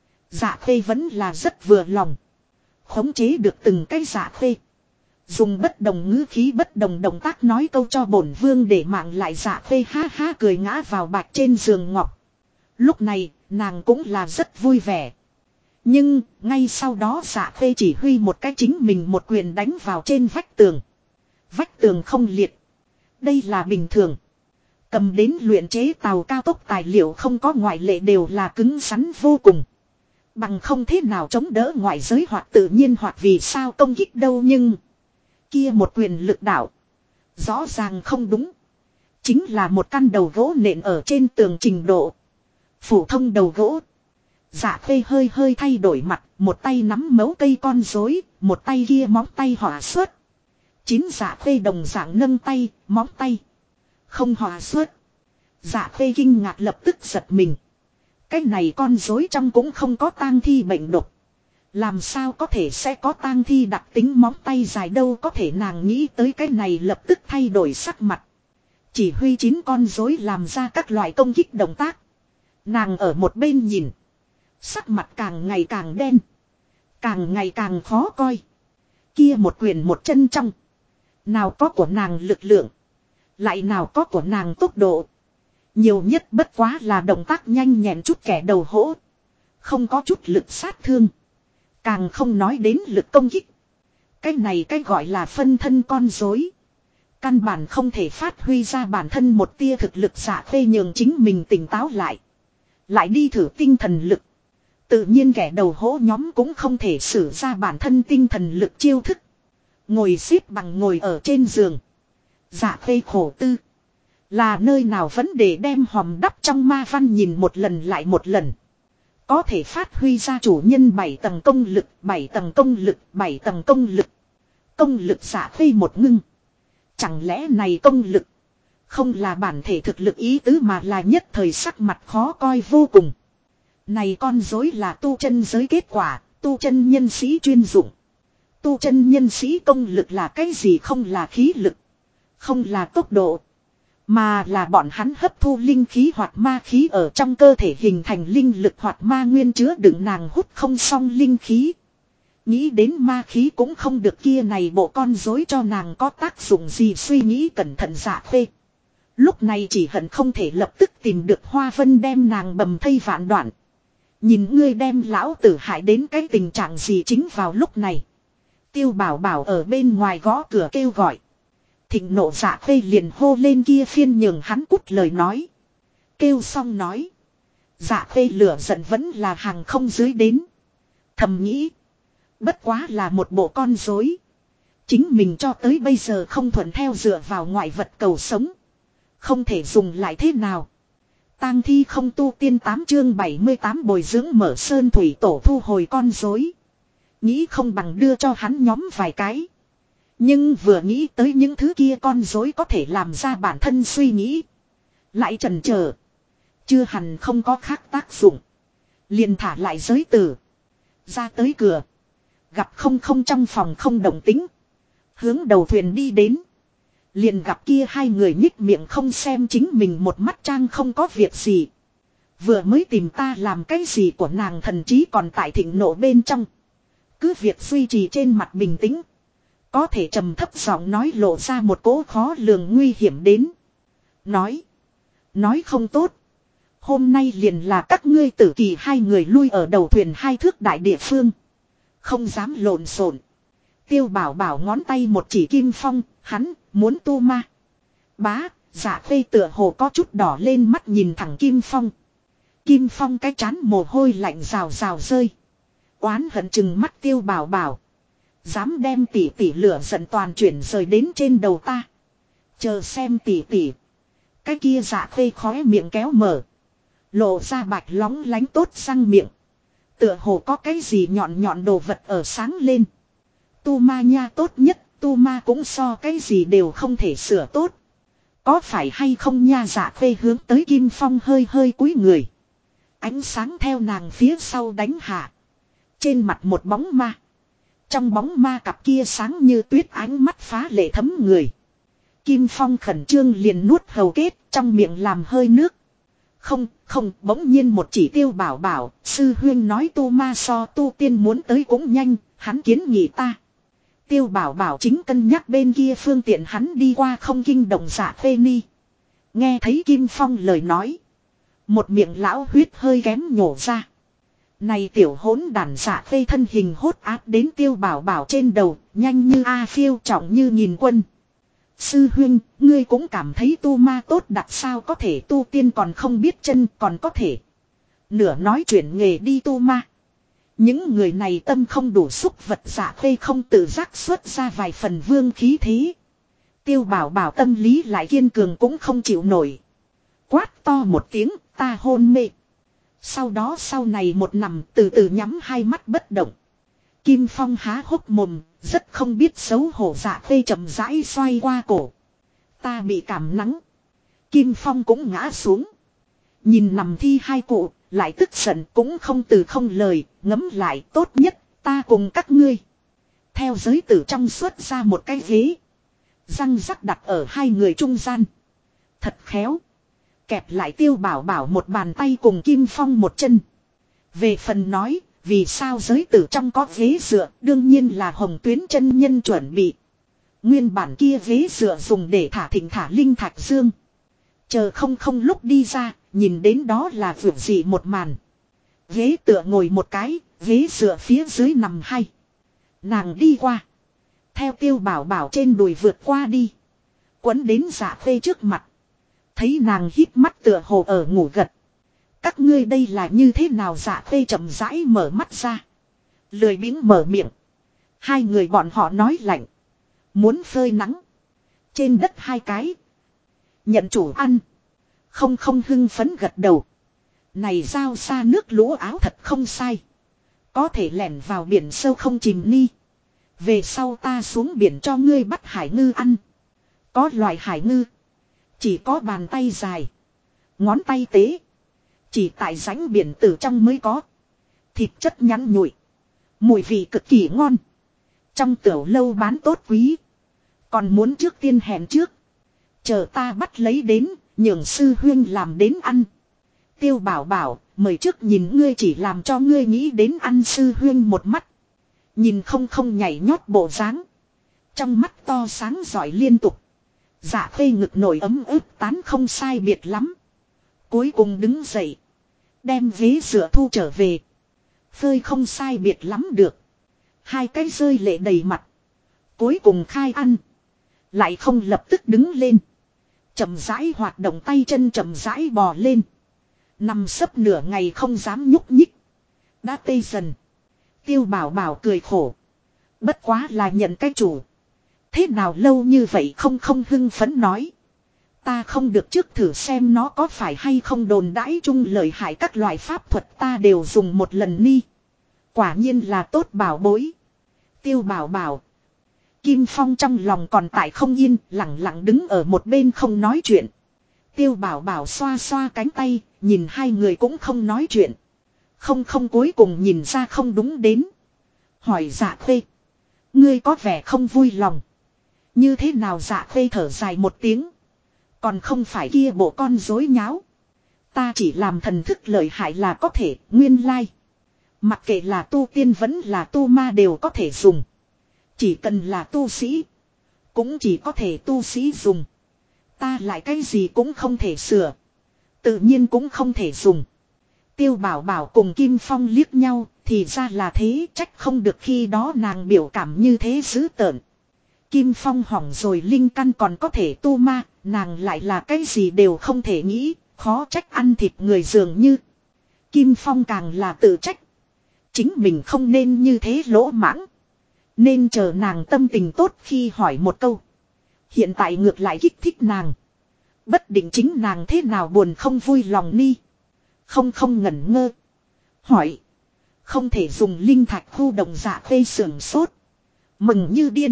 Dạ Khê vẫn là rất vừa lòng. Khống chế được từng cái Dạ Khê. Dùng bất đồng ngữ khí bất đồng động tác nói câu cho bổn vương để mạng lại. Dạ Khê ha ha cười ngã vào bạch trên giường ngọc. Lúc này nàng cũng là rất vui vẻ. Nhưng ngay sau đó Dạ Khê chỉ huy một cái chính mình một quyền đánh vào trên vách tường. Vách tường không liệt. Đây là bình thường. Cầm đến luyện chế tàu cao tốc tài liệu không có ngoại lệ đều là cứng rắn vô cùng. Bằng không thế nào chống đỡ ngoại giới hoặc tự nhiên hoặc vì sao công kích đâu. Nhưng kia một quyền lực đạo rõ ràng không đúng. Chính là một căn đầu gỗ nện ở trên tường trình độ phổ thông đầu gỗ. Dạ Khê hơi hơi thay đổi mặt, một tay nắm mấu cây con rối, một tay kia móng tay hỏa xuất. 9 Dạ Khê đồng dạng nâng tay, móng tay không hỏa xuất. Dạ Khê kinh ngạc lập tức giật mình. Cái này con rối trong cũng không có tang thi bệnh độc. Làm sao có thể sẽ có tang thi đặc tính móng tay dài đâu. Có thể nàng nghĩ tới cái này lập tức thay đổi sắc mặt. Chỉ huy 9 con rối làm ra các loại công kích động tác. Nàng ở một bên nhìn. Sắc mặt càng ngày càng đen. Càng ngày càng khó coi. Kia một quyền một chân trong. Nào có của nàng lực lượng. Lại nào có của nàng tốc độ. Nhiều nhất bất quá là động tác nhanh nhẹn chút kẻ đầu hỗ. Không có chút lực sát thương. Càng không nói đến lực công kích. Cái này cái gọi là phân thân con rối. Căn bản không thể phát huy ra bản thân một tia thực lực. Dạ Khê nhường chính mình tỉnh táo lại. Lại đi thử tinh thần lực. Tự nhiên kẻ đầu hỗ nhóm cũng không thể sử ra bản thân tinh thần lực chiêu thức. Ngồi xếp bằng ngồi ở trên giường. Dạ Khê khổ tư. Là nơi nào vấn đề đem hòm đắp trong ma văn nhìn một lần lại một lần. Có thể phát huy ra chủ nhân 7 tầng công lực, 7 tầng công lực, 7 tầng công lực. Công lực Dạ Khê một ngưng. Chẳng lẽ này công lực không là bản thể thực lực ý tứ mà là nhất thời sắc mặt khó coi vô cùng. Này con rối là tu chân giới kết quả, tu chân nhân sĩ chuyên dụng. Tu chân nhân sĩ công lực là cái gì? Không là khí lực, không là tốc độ, Mà là bọn hắn hấp thu linh khí hoặc ma khí ở trong cơ thể hình thành linh lực hoặc ma nguyên chứa đựng nàng hút không xong linh khí. Nghĩ đến ma khí cũng không được kia này bộ con rối cho nàng có tác dụng gì, suy nghĩ cẩn thận Dạ Khê. Lúc này chỉ hận không thể lập tức tìm được Hoa Vân đem nàng bầm thây vạn đoạn. Nhìn ngươi đem lão tử hại đến cái tình trạng gì. Chính vào lúc này, Tiêu Bảo Bảo ở bên ngoài gõ cửa kêu gọi. Thịnh nộ Dạ Khê liền hô lên kia phiên nhường hắn cút lời nói. Kêu xong nói. Dạ Khê lửa giận vẫn là hàng không dưới đến. Thầm nghĩ. Bất quá là một bộ con rối. Chính mình cho tới bây giờ không thuận theo dựa vào ngoại vật cầu sống. Không thể dùng lại thế nào. Tang thi không tu tiên 8 chương 78 bồi dưỡng mở sơn thủy tổ thu hồi con rối. Nghĩ không bằng đưa cho hắn nhóm vài cái. Nhưng vừa nghĩ tới những thứ kia con rối có thể làm ra bản thân suy nghĩ. Lại chần chờ. Chưa hẳn không có khác tác dụng. Liền thả lại giới tử. Ra tới cửa. Gặp không trong phòng không động tính. Hướng đầu thuyền đi đến. Liền gặp kia hai người nhích miệng không xem chính mình một mắt trang không có việc gì. Vừa mới tìm ta làm cái gì của nàng thần trí còn tại thịnh nộ bên trong. Cứ việc duy trì trên mặt bình tĩnh. Có thể trầm thấp giọng nói lộ ra một cỗ khó lường nguy hiểm đến. Nói không tốt. Hôm nay liền là các ngươi tử kỳ hai người lui ở đầu thuyền hai thước đại địa phương. Không dám lộn xộn. Tiêu Bảo Bảo ngón tay một chỉ Kim Phong, hắn muốn tu ma. Bá, Dạ Khê tựa hồ có chút đỏ lên mắt nhìn thẳng Kim Phong. Kim Phong cái trán mồ hôi lạnh rào rào rơi. Oán hận chừng mắt Tiêu Bảo Bảo. Dám đem tỷ tỷ lửa giận toàn chuyển rời đến trên đầu ta. Chờ xem tỷ tỷ. Cái kia Dạ Khê khóe miệng kéo mở. Lộ ra bạch lóng lánh tốt răng miệng. Tựa hồ có cái gì nhọn nhọn đồ vật ở sáng lên. Tu ma nha tốt nhất, tu ma cũng so cái gì đều không thể sửa tốt. Có phải hay không nha? Dạ Khê hướng tới Kim Phong hơi hơi cúi người. Ánh sáng theo nàng phía sau đánh hạ. Trên mặt một bóng ma. Trong bóng ma cặp kia sáng như tuyết ánh mắt phá lệ thấm người. Kim Phong khẩn trương liền nuốt hầu kết trong miệng làm hơi nước. Không, bỗng nhiên một chỉ Tiêu Bảo Bảo, sư huyên nói tu ma so tu tiên muốn tới cũng nhanh, hắn kiến nghị ta. Tiêu Bảo Bảo chính cân nhắc bên kia phương tiện hắn đi qua không kinh động Dạ Khê ni. Nghe thấy Kim Phong lời nói. Một miệng lão huyết hơi kém nhổ ra. Này tiểu hỗn đàn Dạ Khê thân hình hốt áp đến Tiêu Bảo Bảo trên đầu, nhanh như A phiêu trọng như nghìn quân. Sư huynh, ngươi cũng cảm thấy tu ma tốt đặc sao có thể tu tiên còn không biết chân còn có thể. Nửa nói chuyển nghề đi tu ma. Những người này tâm không đủ xúc vật. Dạ Khê không tự giác xuất ra vài phần vương khí thế. Tiêu Bảo Bảo tâm lý lại kiên cường cũng không chịu nổi. Quát to một tiếng, ta hôn mê. Sau đó sau này một nằm từ từ nhắm hai mắt bất động. Kim Phong há hốc mồm, rất không biết xấu hổ. Dạ Khê chậm rãi xoay qua cổ. Ta bị cảm nắng. Kim Phong cũng ngã xuống. Nhìn nằm thi hai cụ, lại tức giận cũng không từ không lời, ngấm lại tốt nhất, ta cùng các ngươi. Theo giới tử trong xuất ra một cái ghế. Răng rắc đặt ở hai người trung gian. Thật khéo. Kẹp lại Tiêu Bảo Bảo một bàn tay cùng Kim Phong một chân. Về phần nói, vì sao giới tử trong có ghế dựa, đương nhiên là Hồng Tuyến chân nhân chuẩn bị. Nguyên bản kia ghế dựa dùng để thả thịnh thả linh thạch dương. Chờ không lúc đi ra, nhìn đến đó là vượt dị một màn. Ghế tựa ngồi một cái, ghế dựa phía dưới nằm hai. Nàng đi qua. Theo Tiêu Bảo Bảo trên đùi vượt qua đi. Quấn đến Dạ Khê trước mặt. Thấy nàng hít mắt tựa hồ ở ngủ gật. Các ngươi đây là như thế nào? Dạ Khê chậm rãi mở mắt ra. Lười biếng mở miệng. Hai người bọn họ nói lạnh. Muốn phơi nắng. Trên đất hai cái. Nhận chủ ăn. Không hưng phấn gật đầu. Này giao xa nước lũ áo thật không sai. Có thể lẻn vào biển sâu không chìm ni. Về sau ta xuống biển cho ngươi bắt hải ngư ăn. Có loại hải ngư. Chỉ có bàn tay dài. Ngón tay tế. Chỉ tại rãnh biển từ trong mới có. Thịt chất nhắn nhụi. Mùi vị cực kỳ ngon. Trong tiểu lâu bán tốt quý. Còn muốn trước tiên hẹn trước. Chờ ta bắt lấy đến, nhường sư huyên làm đến ăn. Tiêu Bảo Bảo, mời trước nhìn ngươi chỉ làm cho ngươi nghĩ đến ăn. Sư huyên một mắt. Nhìn không nhảy nhót bộ dáng. Trong mắt to sáng giỏi liên tục. Dạ Khê ngực nổi ấm ức tán không sai biệt lắm. Cuối cùng đứng dậy. Đem ghế dựa thu trở về. Phơi không sai biệt lắm được. Hai cái rơi lệ đầy mặt. Cuối cùng khai ăn. Lại không lập tức đứng lên. Chậm rãi hoạt động tay chân chậm rãi bò lên. Nằm sấp nửa ngày không dám nhúc nhích. Đã tê dần. Tiêu Bảo Bảo cười khổ. Bất quá là nhận cái chủ. Thế nào lâu như vậy không hưng phấn nói. Ta không được trước thử xem nó có phải hay không đồn đãi chung lợi hại các loại pháp thuật ta đều dùng một lần ni. Quả nhiên là tốt bảo bối. Tiêu Bảo Bảo. Kim Phong trong lòng còn tại không yên, lặng lặng đứng ở một bên không nói chuyện. Tiêu Bảo Bảo xoa xoa cánh tay, nhìn hai người cũng không nói chuyện. Không cuối cùng nhìn ra không đúng đến. Hỏi Dạ Khê. Ngươi có vẻ không vui lòng. Như thế nào? Dạ Khê thở dài một tiếng. Còn không phải kia bộ con rối nháo. Ta chỉ làm thần thức lợi hại là có thể, nguyên lai. Mặc kệ là tu tiên vẫn là tu ma đều có thể dùng. Chỉ cần là tu sĩ. Cũng chỉ có thể tu sĩ dùng. Ta lại cái gì cũng không thể sửa. Tự nhiên cũng không thể dùng. Tiêu Bảo Bảo cùng Kim Phong liếc nhau. Thì ra là thế, trách không được khi đó nàng biểu cảm như thế dữ tợn. Kim Phong hỏng rồi linh căn còn có thể tu ma. Nàng lại là cái gì đều không thể nghĩ. Khó trách ăn thịt người dường như. Kim Phong càng là tự trách. Chính mình không nên như thế lỗ mãng. Nên chờ nàng tâm tình tốt khi hỏi một câu. Hiện tại ngược lại kích thích nàng. Bất định chính nàng thế nào buồn không vui lòng ni. Không ngẩn ngơ. Hỏi. Không thể dùng linh thạch khu động. Dạ Khê sưởng sốt. Mừng như điên.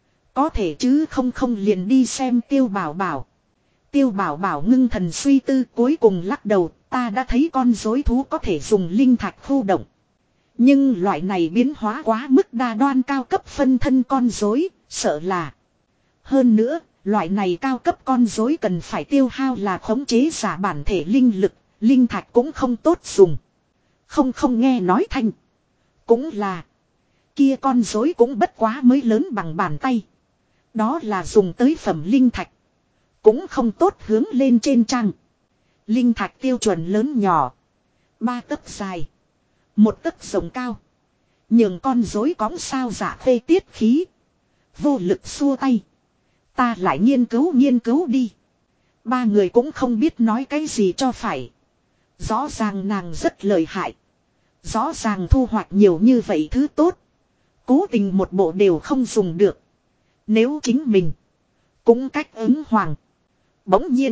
Có thể chứ không liền đi xem Tiêu Bảo Bảo. Tiêu Bảo Bảo ngưng thần suy tư cuối cùng lắc đầu. Ta đã thấy con rối thú có thể dùng linh thạch khu động. Nhưng loại này biến hóa quá mức đa đoan cao cấp phân thân con rối, sợ là. Hơn nữa, loại này cao cấp con rối cần phải tiêu hao là khống chế giả bản thể linh lực, linh thạch cũng không tốt dùng. Không nghe nói thanh. Cũng là. Kia con rối cũng bất quá mới lớn bằng bàn tay. Đó là dùng tới phẩm linh thạch. Cũng không tốt hướng lên trên trang. Linh thạch tiêu chuẩn lớn nhỏ. 3 tấc dài. 1 tấc rộng cao. Nhường con rối cõng sao. Dạ Khê tiết khí. Vô lực xua tay. Ta lại nghiên cứu đi. Ba người cũng không biết nói cái gì cho phải. Rõ ràng nàng rất lợi hại. Rõ ràng thu hoạch nhiều như vậy thứ tốt. Cố tình một bộ đều không dùng được. Nếu chính mình. Cũng cách ứng hoàng. Bỗng nhiên.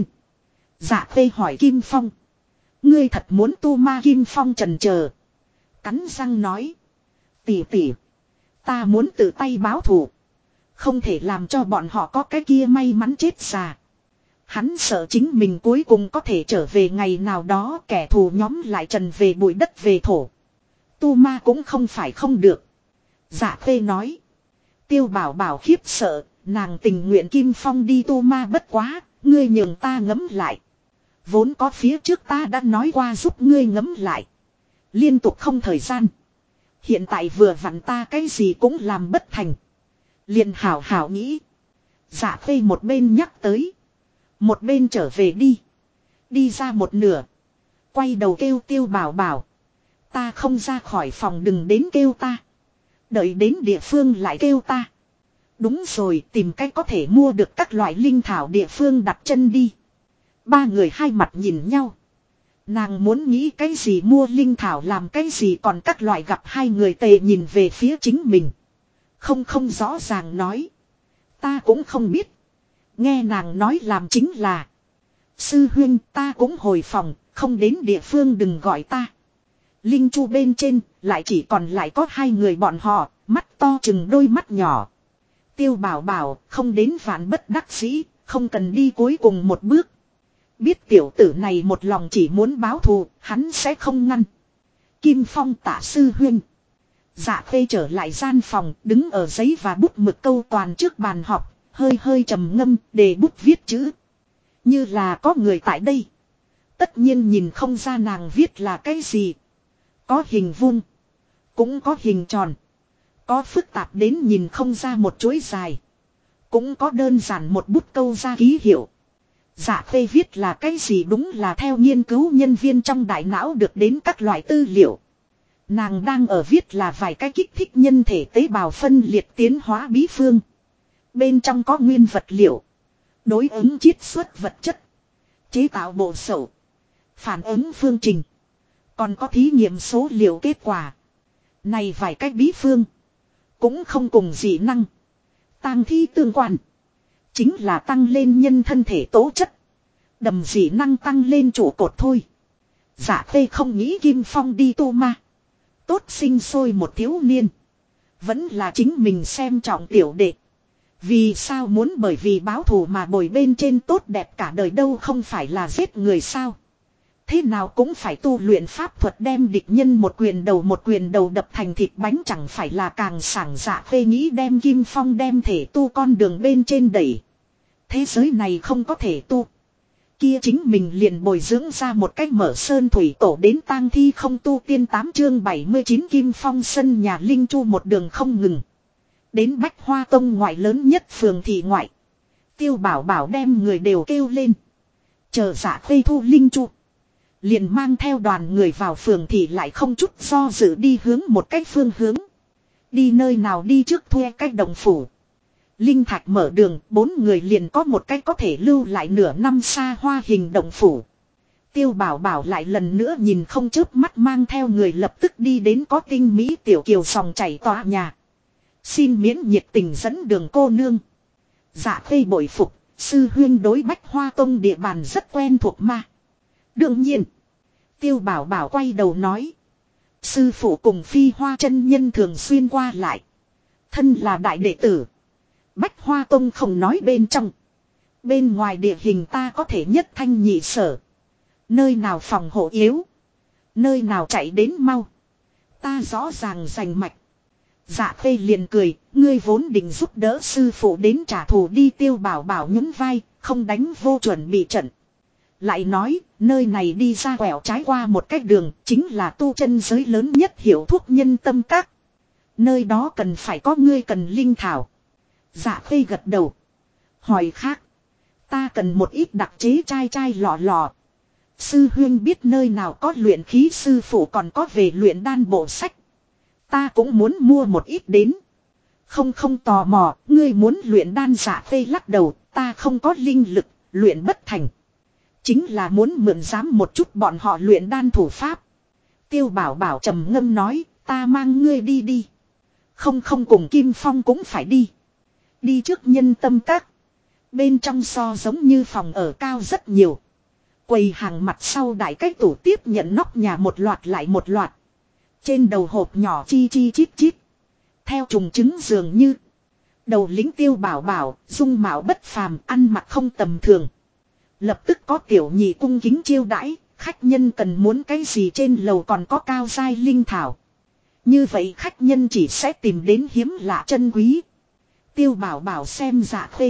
Dạ Khê hỏi Kim Phong. Ngươi thật muốn tu ma? Kim Phong chần chờ. Cắn răng nói. Tỷ, ta muốn tự tay báo thù. Không thể làm cho bọn họ có cái kia may mắn chết già. Hắn sợ chính mình cuối cùng có thể trở về ngày nào đó kẻ thù nhóm lại trần về bụi đất về thổ. Tu ma cũng không phải không được. Dạ Khê nói. Tiêu Bảo Bảo khiếp sợ, nàng tình nguyện Kim Phong đi tu ma bất quá, ngươi nhường ta ngấm lại. Vốn có phía trước ta đã nói qua giúp ngươi ngấm lại. Liên tục không thời gian. Hiện tại vừa vặn ta cái gì cũng làm bất thành. Liền hảo nghĩ. Dạ Khê một bên nhắc tới. Một bên trở về đi. Đi ra một nửa. Quay đầu kêu Tiêu Bảo Bảo. Ta không ra khỏi phòng đừng đến kêu ta. Đợi đến địa phương lại kêu ta. Đúng rồi, tìm cách có thể mua được các loại linh thảo địa phương đặt chân đi. Ba người hai mặt nhìn nhau. Nàng muốn nghĩ cái gì mua linh thảo làm cái gì còn các loại gặp hai người tề nhìn về phía chính mình. Không rõ ràng nói. Ta cũng không biết. Nghe nàng nói làm chính là. Sư huynh ta cũng hồi phòng, không đến địa phương đừng gọi ta. Linh chu bên trên, lại chỉ còn lại có hai người bọn họ, mắt to chừng đôi mắt nhỏ. Tiêu Bảo Bảo, không đến vạn bất đắc dĩ, không cần đi cuối cùng một bước. Biết tiểu tử này một lòng chỉ muốn báo thù, hắn sẽ không ngăn. Kim Phong Tạ sư huynh. Dạ Khê trở lại gian phòng, đứng ở giấy và bút mực câu toàn trước bàn họp, hơi trầm ngâm, để bút viết chữ. Như là có người tại đây. Tất nhiên nhìn không ra nàng viết là cái gì. Có hình vuông. Cũng có hình tròn. Có phức tạp đến nhìn không ra một chuỗi dài. Cũng có đơn giản một bút câu ra ký hiệu. Dạ Khê viết là cái gì đúng là theo nghiên cứu nhân viên trong đại não được đến các loại tư liệu. Nàng đang ở viết là vài cái kích thích nhân thể tế bào phân liệt tiến hóa bí phương. Bên trong có nguyên vật liệu. Đối ứng chiết xuất vật chất. Chế tạo bộ sậu. Phản ứng phương trình. Còn có thí nghiệm số liệu kết quả. Này vài cách bí phương. Cũng không cùng dị năng. Tang thi tương quan. Chính là tăng lên nhân thân thể tố chất. Đầm dị năng tăng lên trụ cột thôi. Dạ Khê không nghĩ Kim Phong đi tu ma. Tốt sinh sôi một thiếu niên. Vẫn là chính mình xem trọng tiểu đệ. Vì sao muốn bởi vì báo thù mà bồi bên trên tốt đẹp cả đời đâu không phải là giết người sao. Thế nào cũng phải tu luyện pháp thuật đem địch nhân một quyền đầu đập thành thịt bánh chẳng phải là càng sảng. Dạ Khê nghĩ đem Kim Phong đem thể tu con đường bên trên đẩy. Thế giới này không có thể tu. Kia chính mình liền bồi dưỡng ra một cách mở sơn thủy tổ đến tang thi không tu tiên 8 chương 79 Kim Phong sân nhà Linh Chu một đường không ngừng. Đến Bách Hoa Tông ngoại lớn nhất phường thị ngoại. Tiêu Bảo Bảo đem người đều kêu lên. Chờ Dạ Khê thu Linh Chu. Liền mang theo đoàn người vào phường thị lại không chút do dự đi hướng một cách phương hướng. Đi nơi nào đi trước thuê cách đồng phủ. Linh Thạch mở đường, 4 người liền có một cách có thể lưu lại nửa năm xa hoa hình động phủ. Tiêu Bảo Bảo lại lần nữa nhìn không chớp mắt mang theo người lập tức đi đến có tinh mỹ tiểu kiều sòng chảy tòa nhà. Xin miễn nhiệt tình dẫn đường cô nương. Dạ Khê bội phục, sư huyên đối Bách Hoa Tông địa bàn rất quen thuộc mà. Đương nhiên, Tiêu Bảo Bảo quay đầu nói. Sư phụ cùng Phi Hoa chân nhân thường xuyên qua lại. Thân là đại đệ tử. Bách Hoa Tông không nói bên trong. Bên ngoài địa hình ta có thể nhất thanh nhị sở. Nơi nào phòng hộ yếu. Nơi nào chạy đến mau. Ta rõ ràng rành mạch. Dạ Khê liền cười. Ngươi vốn định giúp đỡ sư phụ đến trả thù đi. Tiêu Bảo Bảo nhún vai. Không đánh vô chuẩn bị trận. Lại nói nơi này đi ra quẹo trái qua một cách đường. Chính là tu chân giới lớn nhất hiểu thuốc nhân tâm các. Nơi đó cần phải có ngươi cần linh thảo. Dạ Khê gật đầu. Hỏi khác. Ta cần một ít đặc chế chai lọ lọ. Sư huyên biết nơi nào có luyện khí sư phụ còn có về luyện đan bộ sách. Ta cũng muốn mua một ít đến. Không tò mò, ngươi muốn luyện đan. Dạ Khê lắc đầu, ta không có linh lực, luyện bất thành. Chính là muốn mượn giám một chút bọn họ luyện đan thủ pháp. Tiêu Bảo Bảo trầm ngâm nói, ta mang ngươi đi. Không cùng Kim Phong cũng phải đi. Đi trước nhân tâm các. Bên trong so giống như phòng ở cao rất nhiều. Quầy hàng mặt sau đại cách tủ tiếp nhận nóc nhà một loạt lại một loạt. Trên đầu hộp nhỏ chi chít. Theo trùng trứng dường như. Đầu lính Tiêu Bảo Bảo, dung mạo bất phàm, ăn mặc không tầm thường. Lập tức có tiểu nhị cung kính chiêu đãi, khách nhân cần muốn cái gì trên lầu còn có cao giai linh thảo. Như vậy khách nhân chỉ sẽ tìm đến hiếm lạ chân quý. Tiêu Bảo Bảo xem Dạ Khê.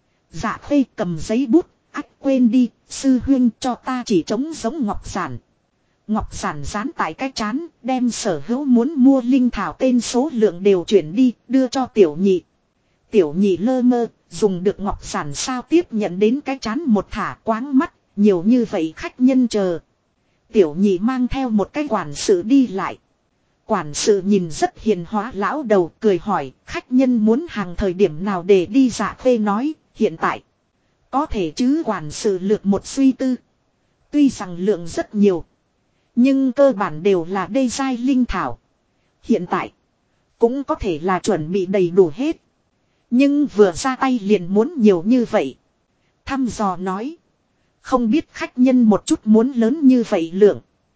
Dạ Khê cầm giấy bút, ách quên đi, sư huyên cho ta chỉ trống giống ngọc giản. Ngọc giản dán tại cái trán, đem sở hữu muốn mua linh thảo tên số lượng đều chuyển đi, đưa cho tiểu nhị. Tiểu nhị lơ mơ, dùng được ngọc giản sao tiếp nhận đến cái trán một thả quáng mắt, nhiều như vậy khách nhân chờ. Tiểu nhị mang theo một cái quản sự đi lại. Quản sự nhìn rất hiền hóa lão đầu cười hỏi khách nhân muốn hàng thời điểm nào để đi. Dạ Khê nói hiện tại. Có thể chứ quản sự lược một suy tư. Tuy rằng lượng rất nhiều. Nhưng cơ bản đều là đê giai linh thảo. Hiện tại. Cũng có thể là chuẩn bị đầy đủ hết. Nhưng vừa ra tay liền muốn nhiều như vậy. Thăm dò nói. Không biết khách nhân một chút muốn lớn như vậy lượng.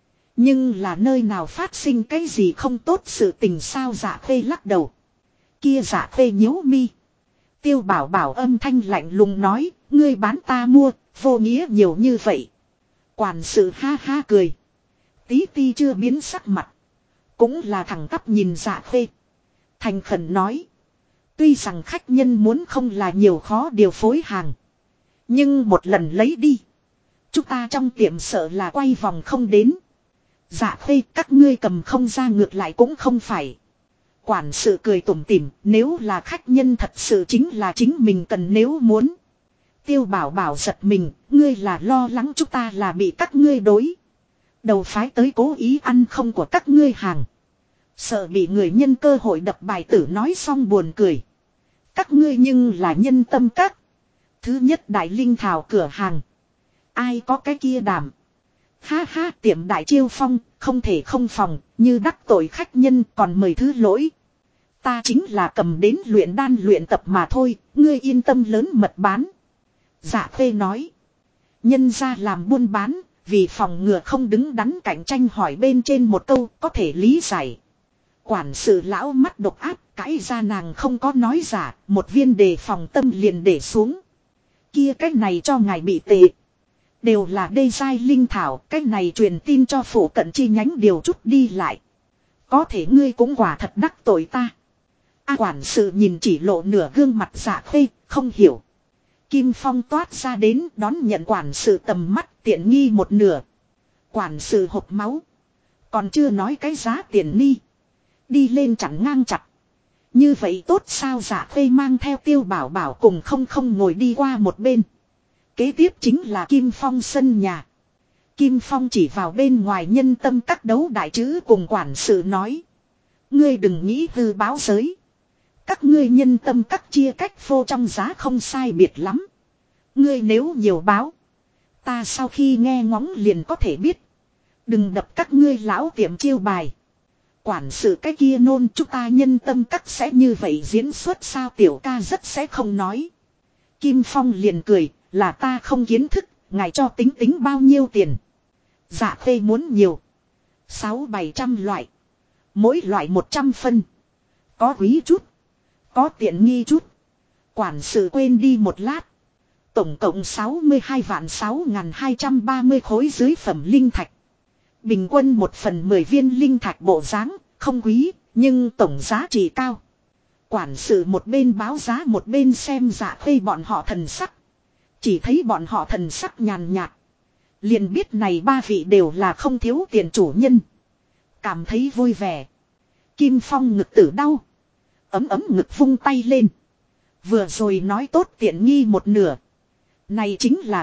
Nhưng là nơi nào phát sinh cái gì không tốt sự tình sao. Dạ Khê lắc đầu. Kia Dạ Khê nhíu mi. Tiêu Bảo Bảo âm thanh lạnh lùng nói. Ngươi bán ta mua, vô nghĩa nhiều như vậy. Quản sự ha ha cười. Tí ti chưa biến sắc mặt. Cũng là thẳng tắp nhìn Dạ Khê. Thành khẩn nói. Tuy rằng khách nhân muốn không là nhiều khó điều phối hàng. Nhưng một lần lấy đi. Chúng ta trong tiệm sợ là quay vòng không đến. Dạ Khê, các ngươi cầm không ra ngược lại cũng không phải. Quản sự cười tủm tỉm, nếu là khách nhân thật sự chính là chính mình cần nếu muốn. Tiêu Bảo Bảo giật mình, ngươi là lo lắng chúng ta là bị các ngươi đối đầu phái tới cố ý ăn không của các ngươi hàng. Sợ bị người nhân cơ hội đập bài tử nói xong buồn cười. Các ngươi nhưng là nhân tâm các. Thứ nhất đại linh thảo cửa hàng. Ai có cái kia đảm. Ha ha, tiệm đại chiêu phong, không thể không phòng, như đắc tội khách nhân còn mời thứ lỗi. Ta chính là cầm đến luyện đan luyện tập mà thôi, ngươi yên tâm lớn mật bán. Dạ Khê nói. Nhân ra làm buôn bán, vì phòng ngừa không đứng đắn cạnh tranh hỏi bên trên một câu có thể lý giải. Quản sự lão mắt độc áp, cãi ra nàng không có nói giả, một viên đề phòng tâm liền để xuống. Kia cái này cho ngài bị tệ. Đều là đê giai linh thảo, cái này truyền tin cho phủ cận chi nhánh điều chút đi lại. Có thể ngươi cũng quả thật đắc tội ta. Quản sự nhìn chỉ lộ nửa gương mặt Dạ Khê, không hiểu. Kim Phong toát ra đến đón nhận quản sự tầm mắt tiện nghi một nửa. Quản sự hộc máu. Còn chưa nói cái giá tiền nghi. Đi lên chặn ngang chặt. Như vậy tốt sao Dạ Khê mang theo Tiêu Bảo Bảo cùng không ngồi đi qua một bên. Kế tiếp chính là Kim Phong sân nhà. Kim Phong chỉ vào bên ngoài nhân tâm các đấu đại chữ cùng quản sự nói. Ngươi đừng nghĩ hư báo giới. Các ngươi nhân tâm các chia cách phô trong giá không sai biệt lắm. Ngươi nếu nhiều báo. Ta sau khi nghe ngóng liền có thể biết. Đừng đập các ngươi lão tiệm chiêu bài. Quản sự cái kia nôn chúng ta nhân tâm các sẽ như vậy diễn xuất sao tiểu ca rất sẽ không nói. Kim Phong liền cười, là ta không kiến thức, ngài cho tính tính bao nhiêu tiền. Dạ Khê muốn nhiều. 600-700 loại. Mỗi loại 100 phân. Có quý chút. Có tiện nghi chút. Quản sự quên đi một lát. Tổng cộng 62.6.230 khối dưới phẩm linh thạch. Bình quân 1/10 viên linh thạch bộ dáng, không quý, nhưng tổng giá trị cao. Quản sự một bên báo giá một bên xem Dạ Khê bọn họ thần sắc. Chỉ thấy bọn họ thần sắc nhàn nhạt. Liền biết này ba vị đều là không thiếu tiền chủ nhân. Cảm thấy vui vẻ. Kim Phong ngực tử đau. Ấm ngực vung tay lên. Vừa rồi nói tốt tiện nghi một nửa. Này chính là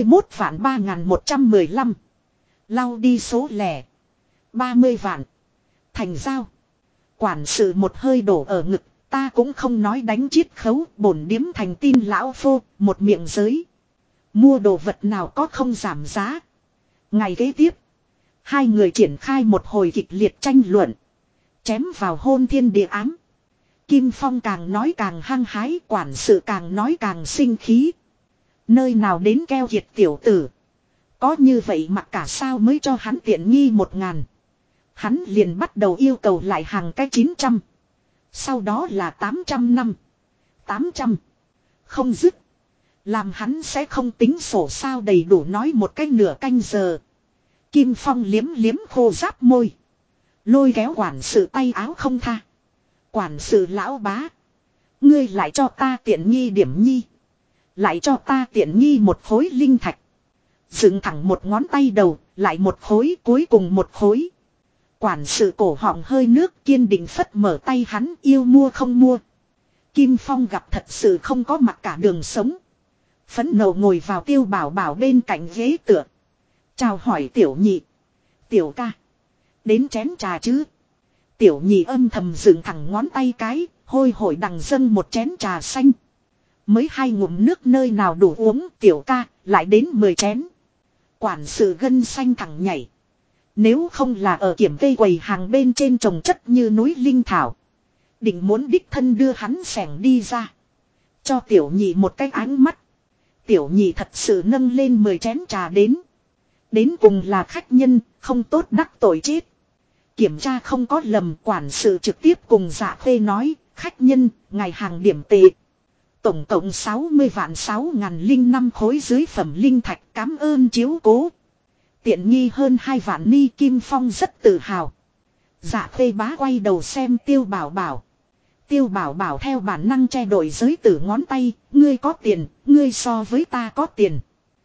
31.3.115. Lau đi số lẻ. 30 vạn. Thành giao. Quản sự một hơi đổ ở ngực. Ta cũng không nói đánh chiết khấu. Bổn điếm thành tin lão phô. Một miệng giới. Mua đồ vật nào có không giảm giá. Ngày kế tiếp. Hai người triển khai một hồi kịch liệt tranh luận. Chém vào hôn thiên địa ám. Kim Phong càng nói càng hăng hái. Quản sự càng nói càng sinh khí. Nơi nào đến keo kiệt tiểu tử. Có như vậy mà cả sao mới cho hắn tiện nghi 1.000. Hắn liền bắt đầu yêu cầu lại hàng cái 900. Sau đó là 800 năm. 800. Không dứt. Làm hắn sẽ không tính sổ sao đầy đủ nói một cái nửa canh giờ. Kim Phong liếm liếm khô giáp môi. Lôi kéo quản sự tay áo không tha. Quản sự lão bá. Ngươi lại cho ta tiện nghi điểm nhi. Lại cho ta tiện nghi một khối linh thạch. Dựng thẳng một ngón tay đầu, lại một khối cuối cùng một khối. Quản sự cổ họng hơi nước kiên định phất mở tay hắn yêu mua không mua. Kim Phong gặp thật sự không có mặt cả đường sống. Phẫn nộ ngồi vào Tiêu Bảo Bảo bên cạnh ghế tựa. Chào hỏi tiểu nhị. Tiểu ca. Đến chén trà chứ. Tiểu nhị âm thầm dựng thẳng ngón tay cái, hôi hổi đằng dâng một chén trà xanh. Mới 2 ngụm nước nơi nào đủ uống tiểu ca, lại đến 10 chén. Quản sự gân xanh thẳng nhảy. Nếu không là ở kiểm cây quầy hàng bên trên trồng chất như núi linh thảo. Định muốn đích thân đưa hắn xẻng đi ra. Cho tiểu nhị một cái ánh mắt. Tiểu nhị thật sự nâng lên 10 chén trà đến. Đến cùng là khách nhân, không tốt đắc tội chết. Kiểm tra không có lầm quản sự trực tiếp cùng Dạ Khê nói, khách nhân, ngày hàng điểm tệ. Tổng cộng 60.6.005 khối dưới phẩm linh thạch cảm ơn chiếu cố. Tiện nghi hơn 2 vạn ni Kim Phong rất tự hào. Dạ Khê bá quay đầu xem Tiêu Bảo Bảo. Tiêu Bảo Bảo theo bản năng che đổi giới tử ngón tay, ngươi có tiền, ngươi so với ta có tiền.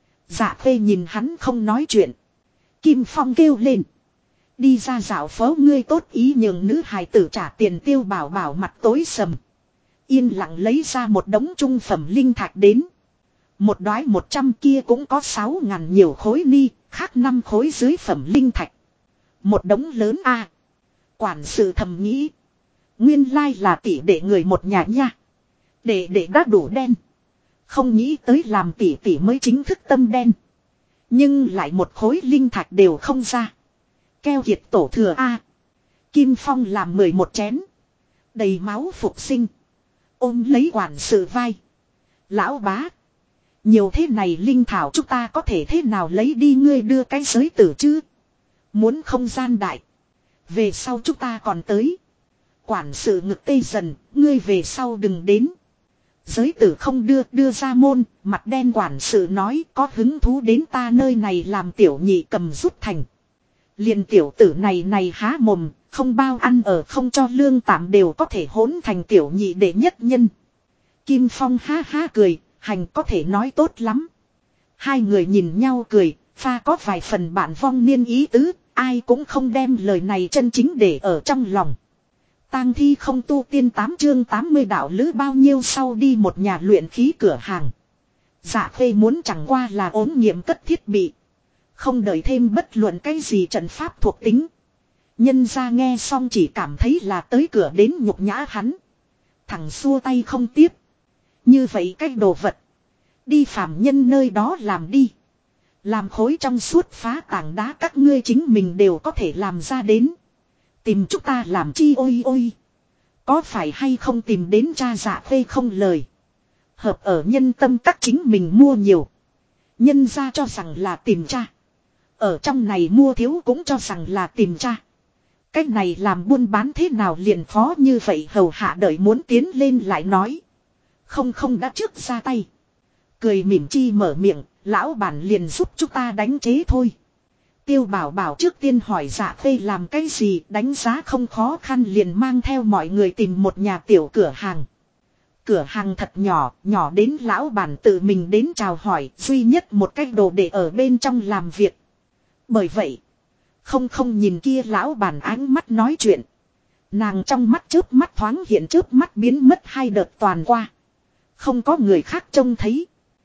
Dạ Khê nhìn hắn không nói chuyện. Kim Phong kêu lên. Đi ra dạo phố, ngươi tốt ý nhường nữ hài tử trả tiền. Tiêu Bảo Bảo mặt tối sầm. Yên lặng lấy ra một đống trung phẩm linh thạch đến. Một đói 100 kia cũng có 6.000 nhiều khối ni, khác 5 khối dưới phẩm linh thạch. Một đống lớn a. Quản sự thầm nghĩ. Nguyên lai là tỷ đệ người một nhà nha. Đệ đã đủ đen. Không nghĩ tới làm tỷ tỷ mới chính thức tâm đen. Nhưng lại một khối linh thạch đều không ra. Keo kiệt tổ thừa a. Kim Phong làm 11 chén. Đầy máu phục sinh. Ôm lấy quản sự vai. Lão bá. Nhiều thế này linh thảo chúng ta có thể thế nào lấy đi, ngươi đưa cái giới tử chứ. Muốn không gian đại. Về sau chúng ta còn tới. Quản sự ngực tê dần, ngươi về sau đừng đến. Giới tử không đưa ra môn, mặt đen quản sự nói có hứng thú đến ta nơi này làm tiểu nhị cầm rút thành. Liền tiểu tử này há mồm, không bao ăn ở không cho lương tạm đều có thể hỗn thành tiểu nhị đệ nhất nhân. Kim Phong ha ha cười, hành có thể nói tốt lắm. Hai người nhìn nhau cười, pha có vài phần bạn vong niên ý tứ, ai cũng không đem lời này chân chính để ở trong lòng. Tang thi không tu tiên 8 chương 80 đạo lữ bao nhiêu sau đi một nhà luyện khí cửa hàng. Dạ Khê muốn chẳng qua là ốm nghiệm cất thiết bị. Không đợi thêm bất luận cái gì trận pháp thuộc tính. Nhân ra nghe xong chỉ cảm thấy là tới cửa đến nhục nhã hắn. Thằng xua tay không tiếp. Như vậy cái đồ vật. Đi phàm nhân nơi đó làm đi. Làm khối trong suốt phá tảng đá các ngươi chính mình đều có thể làm ra đến. Tìm chúng ta làm chi ôi ôi. Có phải hay không tìm đến cha. Dạ Khê không lời. Hợp ở nhân tâm các chính mình mua nhiều. Nhân ra cho rằng là tìm cha. Ở trong này mua thiếu cũng cho rằng là tìm cha. Cách này làm buôn bán thế nào liền khó như vậy. Hầu hạ đợi muốn tiến lên lại nói. Không đã trước ra tay. Cười mỉm chi mở miệng. Lão bản liền giúp chúng ta đánh chế thôi. Tiêu Bảo Bảo trước tiên hỏi Dạ Khê làm cái gì, đánh giá không khó khăn liền mang theo mọi người tìm một nhà tiểu cửa hàng. Cửa hàng thật nhỏ, nhỏ đến lão bản tự mình đến chào hỏi, duy nhất một cái đồ để ở bên trong làm việc. Bởi vậy, không nhìn kia lão bản ánh mắt nói chuyện. Nàng trong mắt chớp mắt thoáng hiện chớp mắt biến mất hai đợt toàn qua. Không có người khác trông thấy.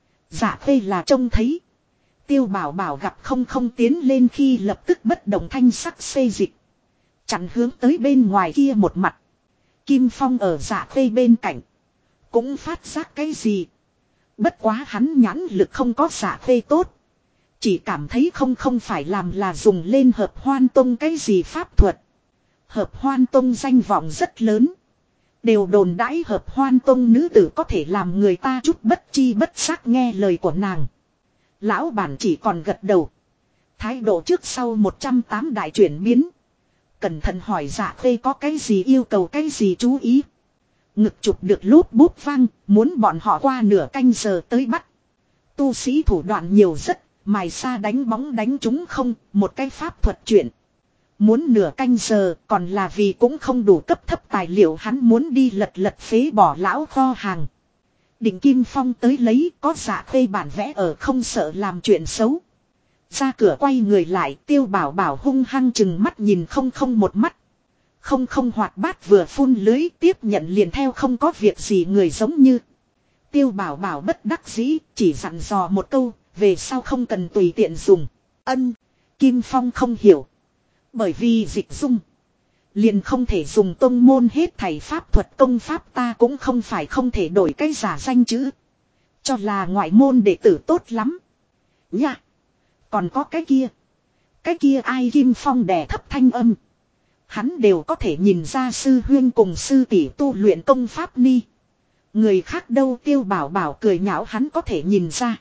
Dạ Khê là trông thấy. Tiêu Bảo Bảo gặp không tiến lên khi lập tức bất động thanh sắc xê dịch. Chặn hướng tới bên ngoài kia một mặt. Kim Phong ở Dạ Khê bên cạnh. Cũng phát giác cái gì. Bất quá hắn nhãn lực không có Dạ Khê tốt. Chỉ cảm thấy không phải làm là dùng lên Hợp Hoan Tông cái gì pháp thuật. Hợp Hoan Tông danh vọng rất lớn. Đều đồn đãi Hợp Hoan Tông nữ tử có thể làm người ta chút bất chi bất giác nghe lời của nàng. Lão bản chỉ còn gật đầu. Thái độ trước sau 108 đại chuyển biến. Cẩn thận hỏi Dạ Khê có cái gì yêu cầu cái gì chú ý. Ngực chụp được lốp bút vang, muốn bọn họ qua nửa canh giờ tới bắt. Tu sĩ thủ đoạn nhiều rất, mài xa đánh bóng đánh chúng không, một cái pháp thuật chuyện. Muốn nửa canh giờ còn là vì cũng không đủ cấp thấp tài liệu, hắn muốn đi lật phế bỏ lão kho hàng. Định Kim Phong tới lấy, có Dạ Khê bản vẽ ở, không sợ làm chuyện xấu. Ra cửa quay người lại, Tiêu Bảo Bảo hung hăng chừng mắt nhìn không một mắt. Không hoạt bát vừa phun lưới tiếp nhận liền theo không có việc gì người giống như. Tiêu Bảo Bảo bất đắc dĩ, chỉ dặn dò một câu, về sau không cần tùy tiện dùng. Ân. Kim Phong không hiểu. Bởi vì dịch dung. Liền không thể dùng tông môn hết thảy pháp thuật công pháp, ta cũng không phải không thể đổi cái giả danh chữ. Cho là ngoại môn đệ tử tốt lắm. Nha. Còn có cái kia. Cái kia ai? Kim Phong đè thấp thanh âm. Hắn đều có thể nhìn ra sư huyên cùng sư tỷ tu luyện công pháp ni. Người khác đâu? Tiêu Bảo Bảo cười nhạo hắn có thể nhìn ra.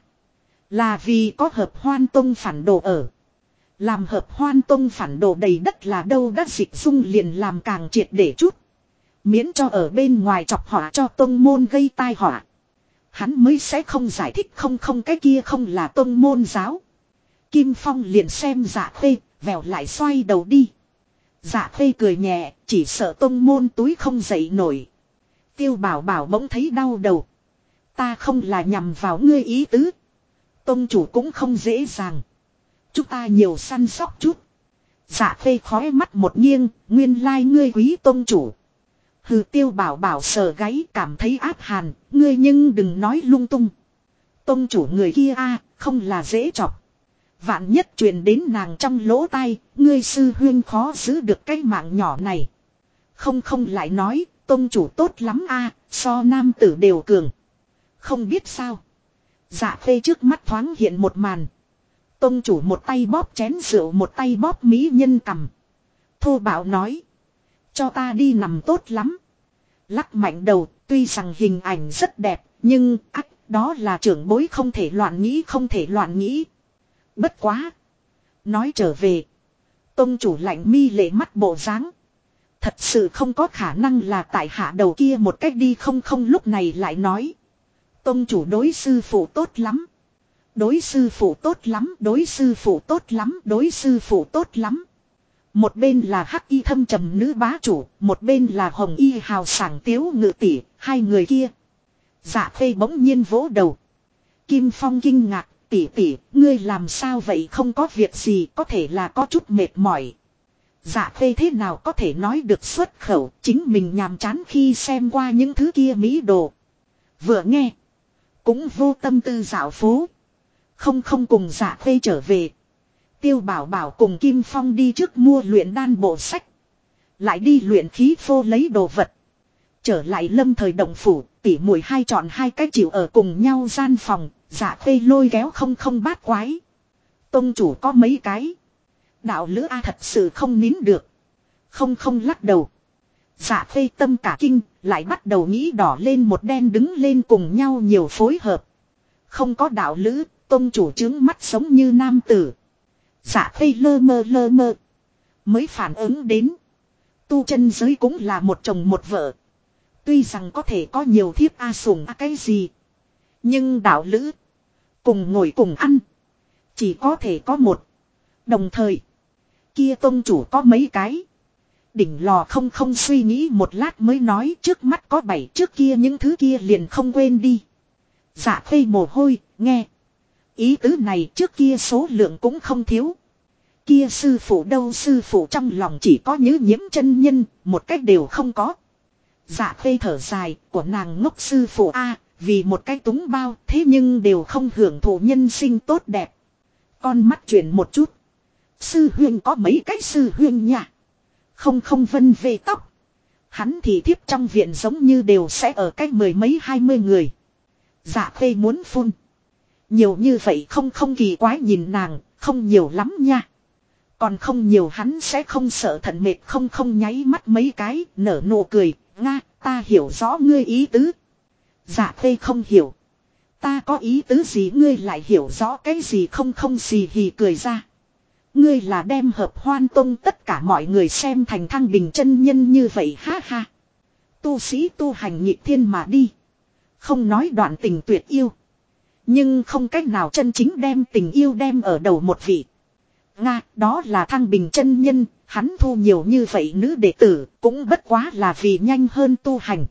Là vì có Hợp Hoan Tông phản đồ ở. Làm Hợp Hoan Tông phản đồ đầy đất là đâu, đã dịch dung liền làm càng triệt để chút. Miễn cho ở bên ngoài chọc họa cho tông môn gây tai họa. Hắn mới sẽ không giải thích không cái kia không là tông môn giáo. Kim Phong liền xem Dạ Khê, vèo lại xoay đầu đi. Dạ Khê cười nhẹ, chỉ sợ tông môn túi không dậy nổi. Tiêu Bảo Bảo bỗng thấy đau đầu. Ta không là nhằm vào ngươi ý tứ. Tông chủ cũng không dễ dàng. Chúng ta nhiều săn sóc chút. Dạ Khê khói mắt một nghiêng, nguyên lai ngươi quý tông chủ. Hừ, Tiêu Bảo Bảo sờ gáy cảm thấy áp hàn, ngươi nhưng đừng nói lung tung. Tông chủ người kia không là dễ chọc. Vạn nhất truyền đến nàng trong lỗ tai, ngươi sư huyên khó giữ được cái mạng nhỏ này. Không lại nói, tông chủ tốt lắm so nam tử đều cường. Không biết sao. Dạ Khê trước mắt thoáng hiện một màn. Tông chủ một tay bóp chén rượu, một tay bóp mỹ nhân cằm. Thô bạo nói. Cho ta đi nằm tốt lắm. Lắc mạnh đầu, tuy rằng hình ảnh rất đẹp, nhưng đó là trưởng bối không thể loạn nghĩ, không thể loạn nghĩ. Bất quá. Nói trở về. Tông chủ lạnh mi lệ mắt bộ dáng. Thật sự không có khả năng là tại hạ đầu kia một cách đi, không lúc này lại nói. Tông chủ đối sư phụ tốt lắm. Đối sư phụ tốt lắm, đối sư phụ tốt lắm, đối sư phụ tốt lắm. Một bên là hắc y thâm trầm nữ bá chủ, một bên là hồng y hào sảng tiếu ngự tỷ, hai người kia. Dạ Khê bỗng nhiên vỗ đầu. Kim Phong kinh ngạc, tỷ, ngươi làm sao vậy, không có việc gì, có thể là có chút mệt mỏi. Dạ Khê thế nào có thể nói được xuất khẩu, chính mình nhàm chán khi xem qua những thứ kia mỹ đồ. Vừa nghe, cũng vô tâm tư dạo phố. Không cùng Dạ Khê trở về. Tiêu Bảo Bảo cùng Kim Phong đi trước mua luyện đan bộ sách. Lại đi luyện khí phô lấy đồ vật. Trở lại Lâm Thời động phủ, tỉ muội hai chọn hai cái chịu ở cùng nhau gian phòng. Dạ Khê lôi kéo không bát quái. Tông chủ có mấy cái. Đạo lữ thật sự không nín được. Không lắc đầu. Dạ Khê tâm cả kinh, lại bắt đầu nghĩ đỏ lên một đen đứng lên cùng nhau nhiều phối hợp. Không có đạo lữ, tông chủ trướng mắt sống như nam tử. Dạ Khê lơ mơ. Mới phản ứng đến. Tu chân giới cũng là một chồng một vợ. Tuy rằng có thể có nhiều thiếp sủng cái gì. Nhưng đạo lữ. Cùng ngồi cùng ăn. Chỉ có thể có một. Đồng thời. Kia tông chủ có mấy cái. Đỉnh lò không suy nghĩ một lát mới nói, trước mắt có 7, trước kia những thứ kia liền không quên đi. Dạ Khê mồ hôi, nghe. Ý tứ này trước kia số lượng cũng không thiếu. Kia sư phụ đâu, sư phụ trong lòng chỉ có Nhữ Nhiễm chân nhân, một cách đều không có. Dạ Khê thở dài, của nàng ngốc sư phụ vì một cái túng bao, thế nhưng đều không hưởng thụ nhân sinh tốt đẹp. Con mắt chuyển một chút. Sư huynh có mấy cái sư huynh nha. Không vân về tóc. Hắn thì thiếp trong viện giống như đều sẽ ở cách 10 mấy 20 người. Dạ Khê muốn phun. Nhiều như vậy không kỳ quái, nhìn nàng, không nhiều lắm nha. Còn không nhiều hắn sẽ không sợ thận mệt, không nháy mắt mấy cái, nở nụ cười, nga, ta hiểu rõ ngươi ý tứ. Dạ Khê không hiểu. Ta có ý tứ gì ngươi lại hiểu rõ cái gì, không xì hì cười ra. Ngươi là đem Hợp Hoan Tông tất cả mọi người xem thành Thăng Bình chân nhân như vậy, ha ha. Tu sĩ tu hành nhịp thiên mà đi. Không nói đoạn tình tuyệt yêu. Nhưng không cách nào chân chính đem tình yêu đem ở đầu một vị. Nga, đó là Thăng Bình chân nhân, hắn thu nhiều như vậy nữ đệ tử, cũng bất quá là vì nhanh hơn tu hành.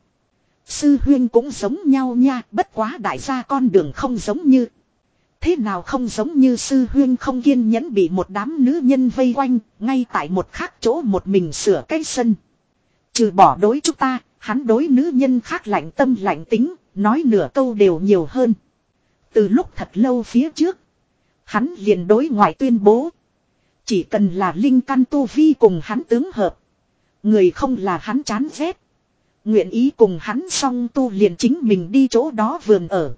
Sư huyên cũng giống nhau nha, bất quá đại gia con đường không giống như. Thế nào không giống như, sư huyên không kiên nhẫn bị một đám nữ nhân vây quanh, ngay tại một khác chỗ một mình sửa cái sân. Trừ bỏ đối chúng ta, hắn đối nữ nhân khác lạnh tâm lạnh tính, nói nửa câu đều nhiều hơn. Từ lúc thật lâu phía trước, hắn liền đối ngoại tuyên bố. Chỉ cần là linh căn tu vi cùng hắn tướng hợp. Người không là hắn chán ghét. Nguyện ý cùng hắn song tu liền chính mình đi chỗ đó vườn ở.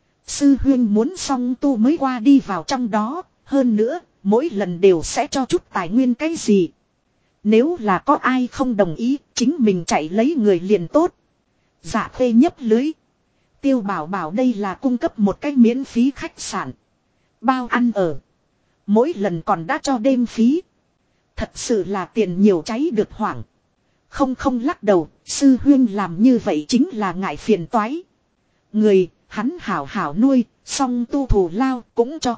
Sư huyên muốn song tu mới qua đi vào trong đó. Hơn nữa, mỗi lần đều sẽ cho chút tài nguyên cái gì. Nếu là có ai không đồng ý, chính mình chạy lấy người liền tốt. Dạ Khê nhấp lưới. Tiêu Bảo Bảo đây là cung cấp một cái miễn phí khách sạn. Bao ăn ở. Mỗi lần còn đã cho đêm phí. Thật sự là tiền nhiều cháy được hoảng. Không lắc đầu, sư huyên làm như vậy chính là ngại phiền toái. Người, hắn hảo nuôi, xong tu thù lao cũng cho.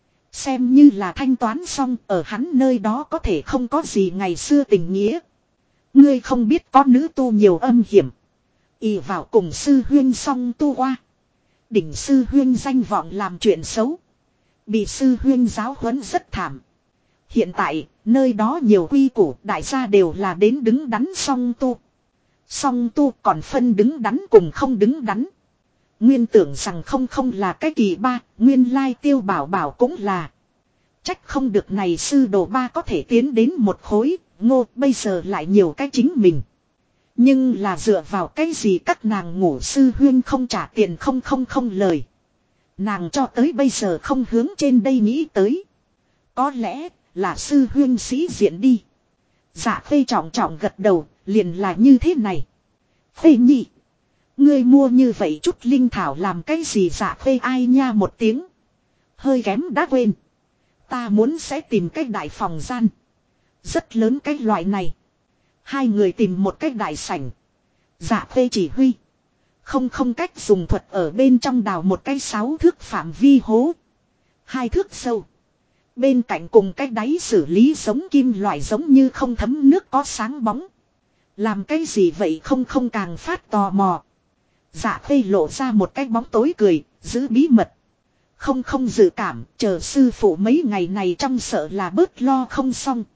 Xem như là thanh toán xong, ở hắn nơi đó có thể không có gì ngày xưa tình nghĩa. Ngươi không biết có nữ tu nhiều âm hiểm. ỷ vào cùng sư huyên song tu qua. Đỉnh sư huyên danh vọng làm chuyện xấu. Bị sư huyên giáo huấn rất thảm. Hiện tại, nơi đó nhiều quy củ, đại gia đều là đến đứng đắn song tu. Song tu còn phân đứng đắn cùng không đứng đắn. Nguyên tưởng rằng không là cái kỳ ba, nguyên lai Tiêu Bảo Bảo cũng là. Trách không được này sư đồ ba có thể tiến đến một khối, Ngô bây giờ lại nhiều cái chính mình. Nhưng là dựa vào cái gì các nàng ngủ sư huyên không trả tiền không lời. Nàng cho tới bây giờ không hướng trên đây nghĩ tới. Có lẽ là sư huyên sĩ diện đi. Dạ Phê trọng trọng gật đầu, liền là như thế này. Phê nhị. Ngươi mua như vậy chút linh thảo làm cái gì Dạ Phê ai nha một tiếng. Hơi kém đã quên. Ta muốn sẽ tìm cái đại phòng gian. Rất lớn cái loại này. Hai người tìm một cái đại sảnh. Dạ Phê chỉ huy. Không cách dùng thuật ở bên trong đào một cái 6 thước phạm vi hố. 2 thước sâu. Bên cạnh cùng cái đáy xử lý giống kim loại giống như không thấm nước có sáng bóng. Làm cái gì vậy không càng phát tò mò. Dạ Phê lộ ra một cái bóng tối cười, giữ bí mật. Không dự cảm, chờ sư phụ mấy ngày này trong sợ là bớt lo không xong.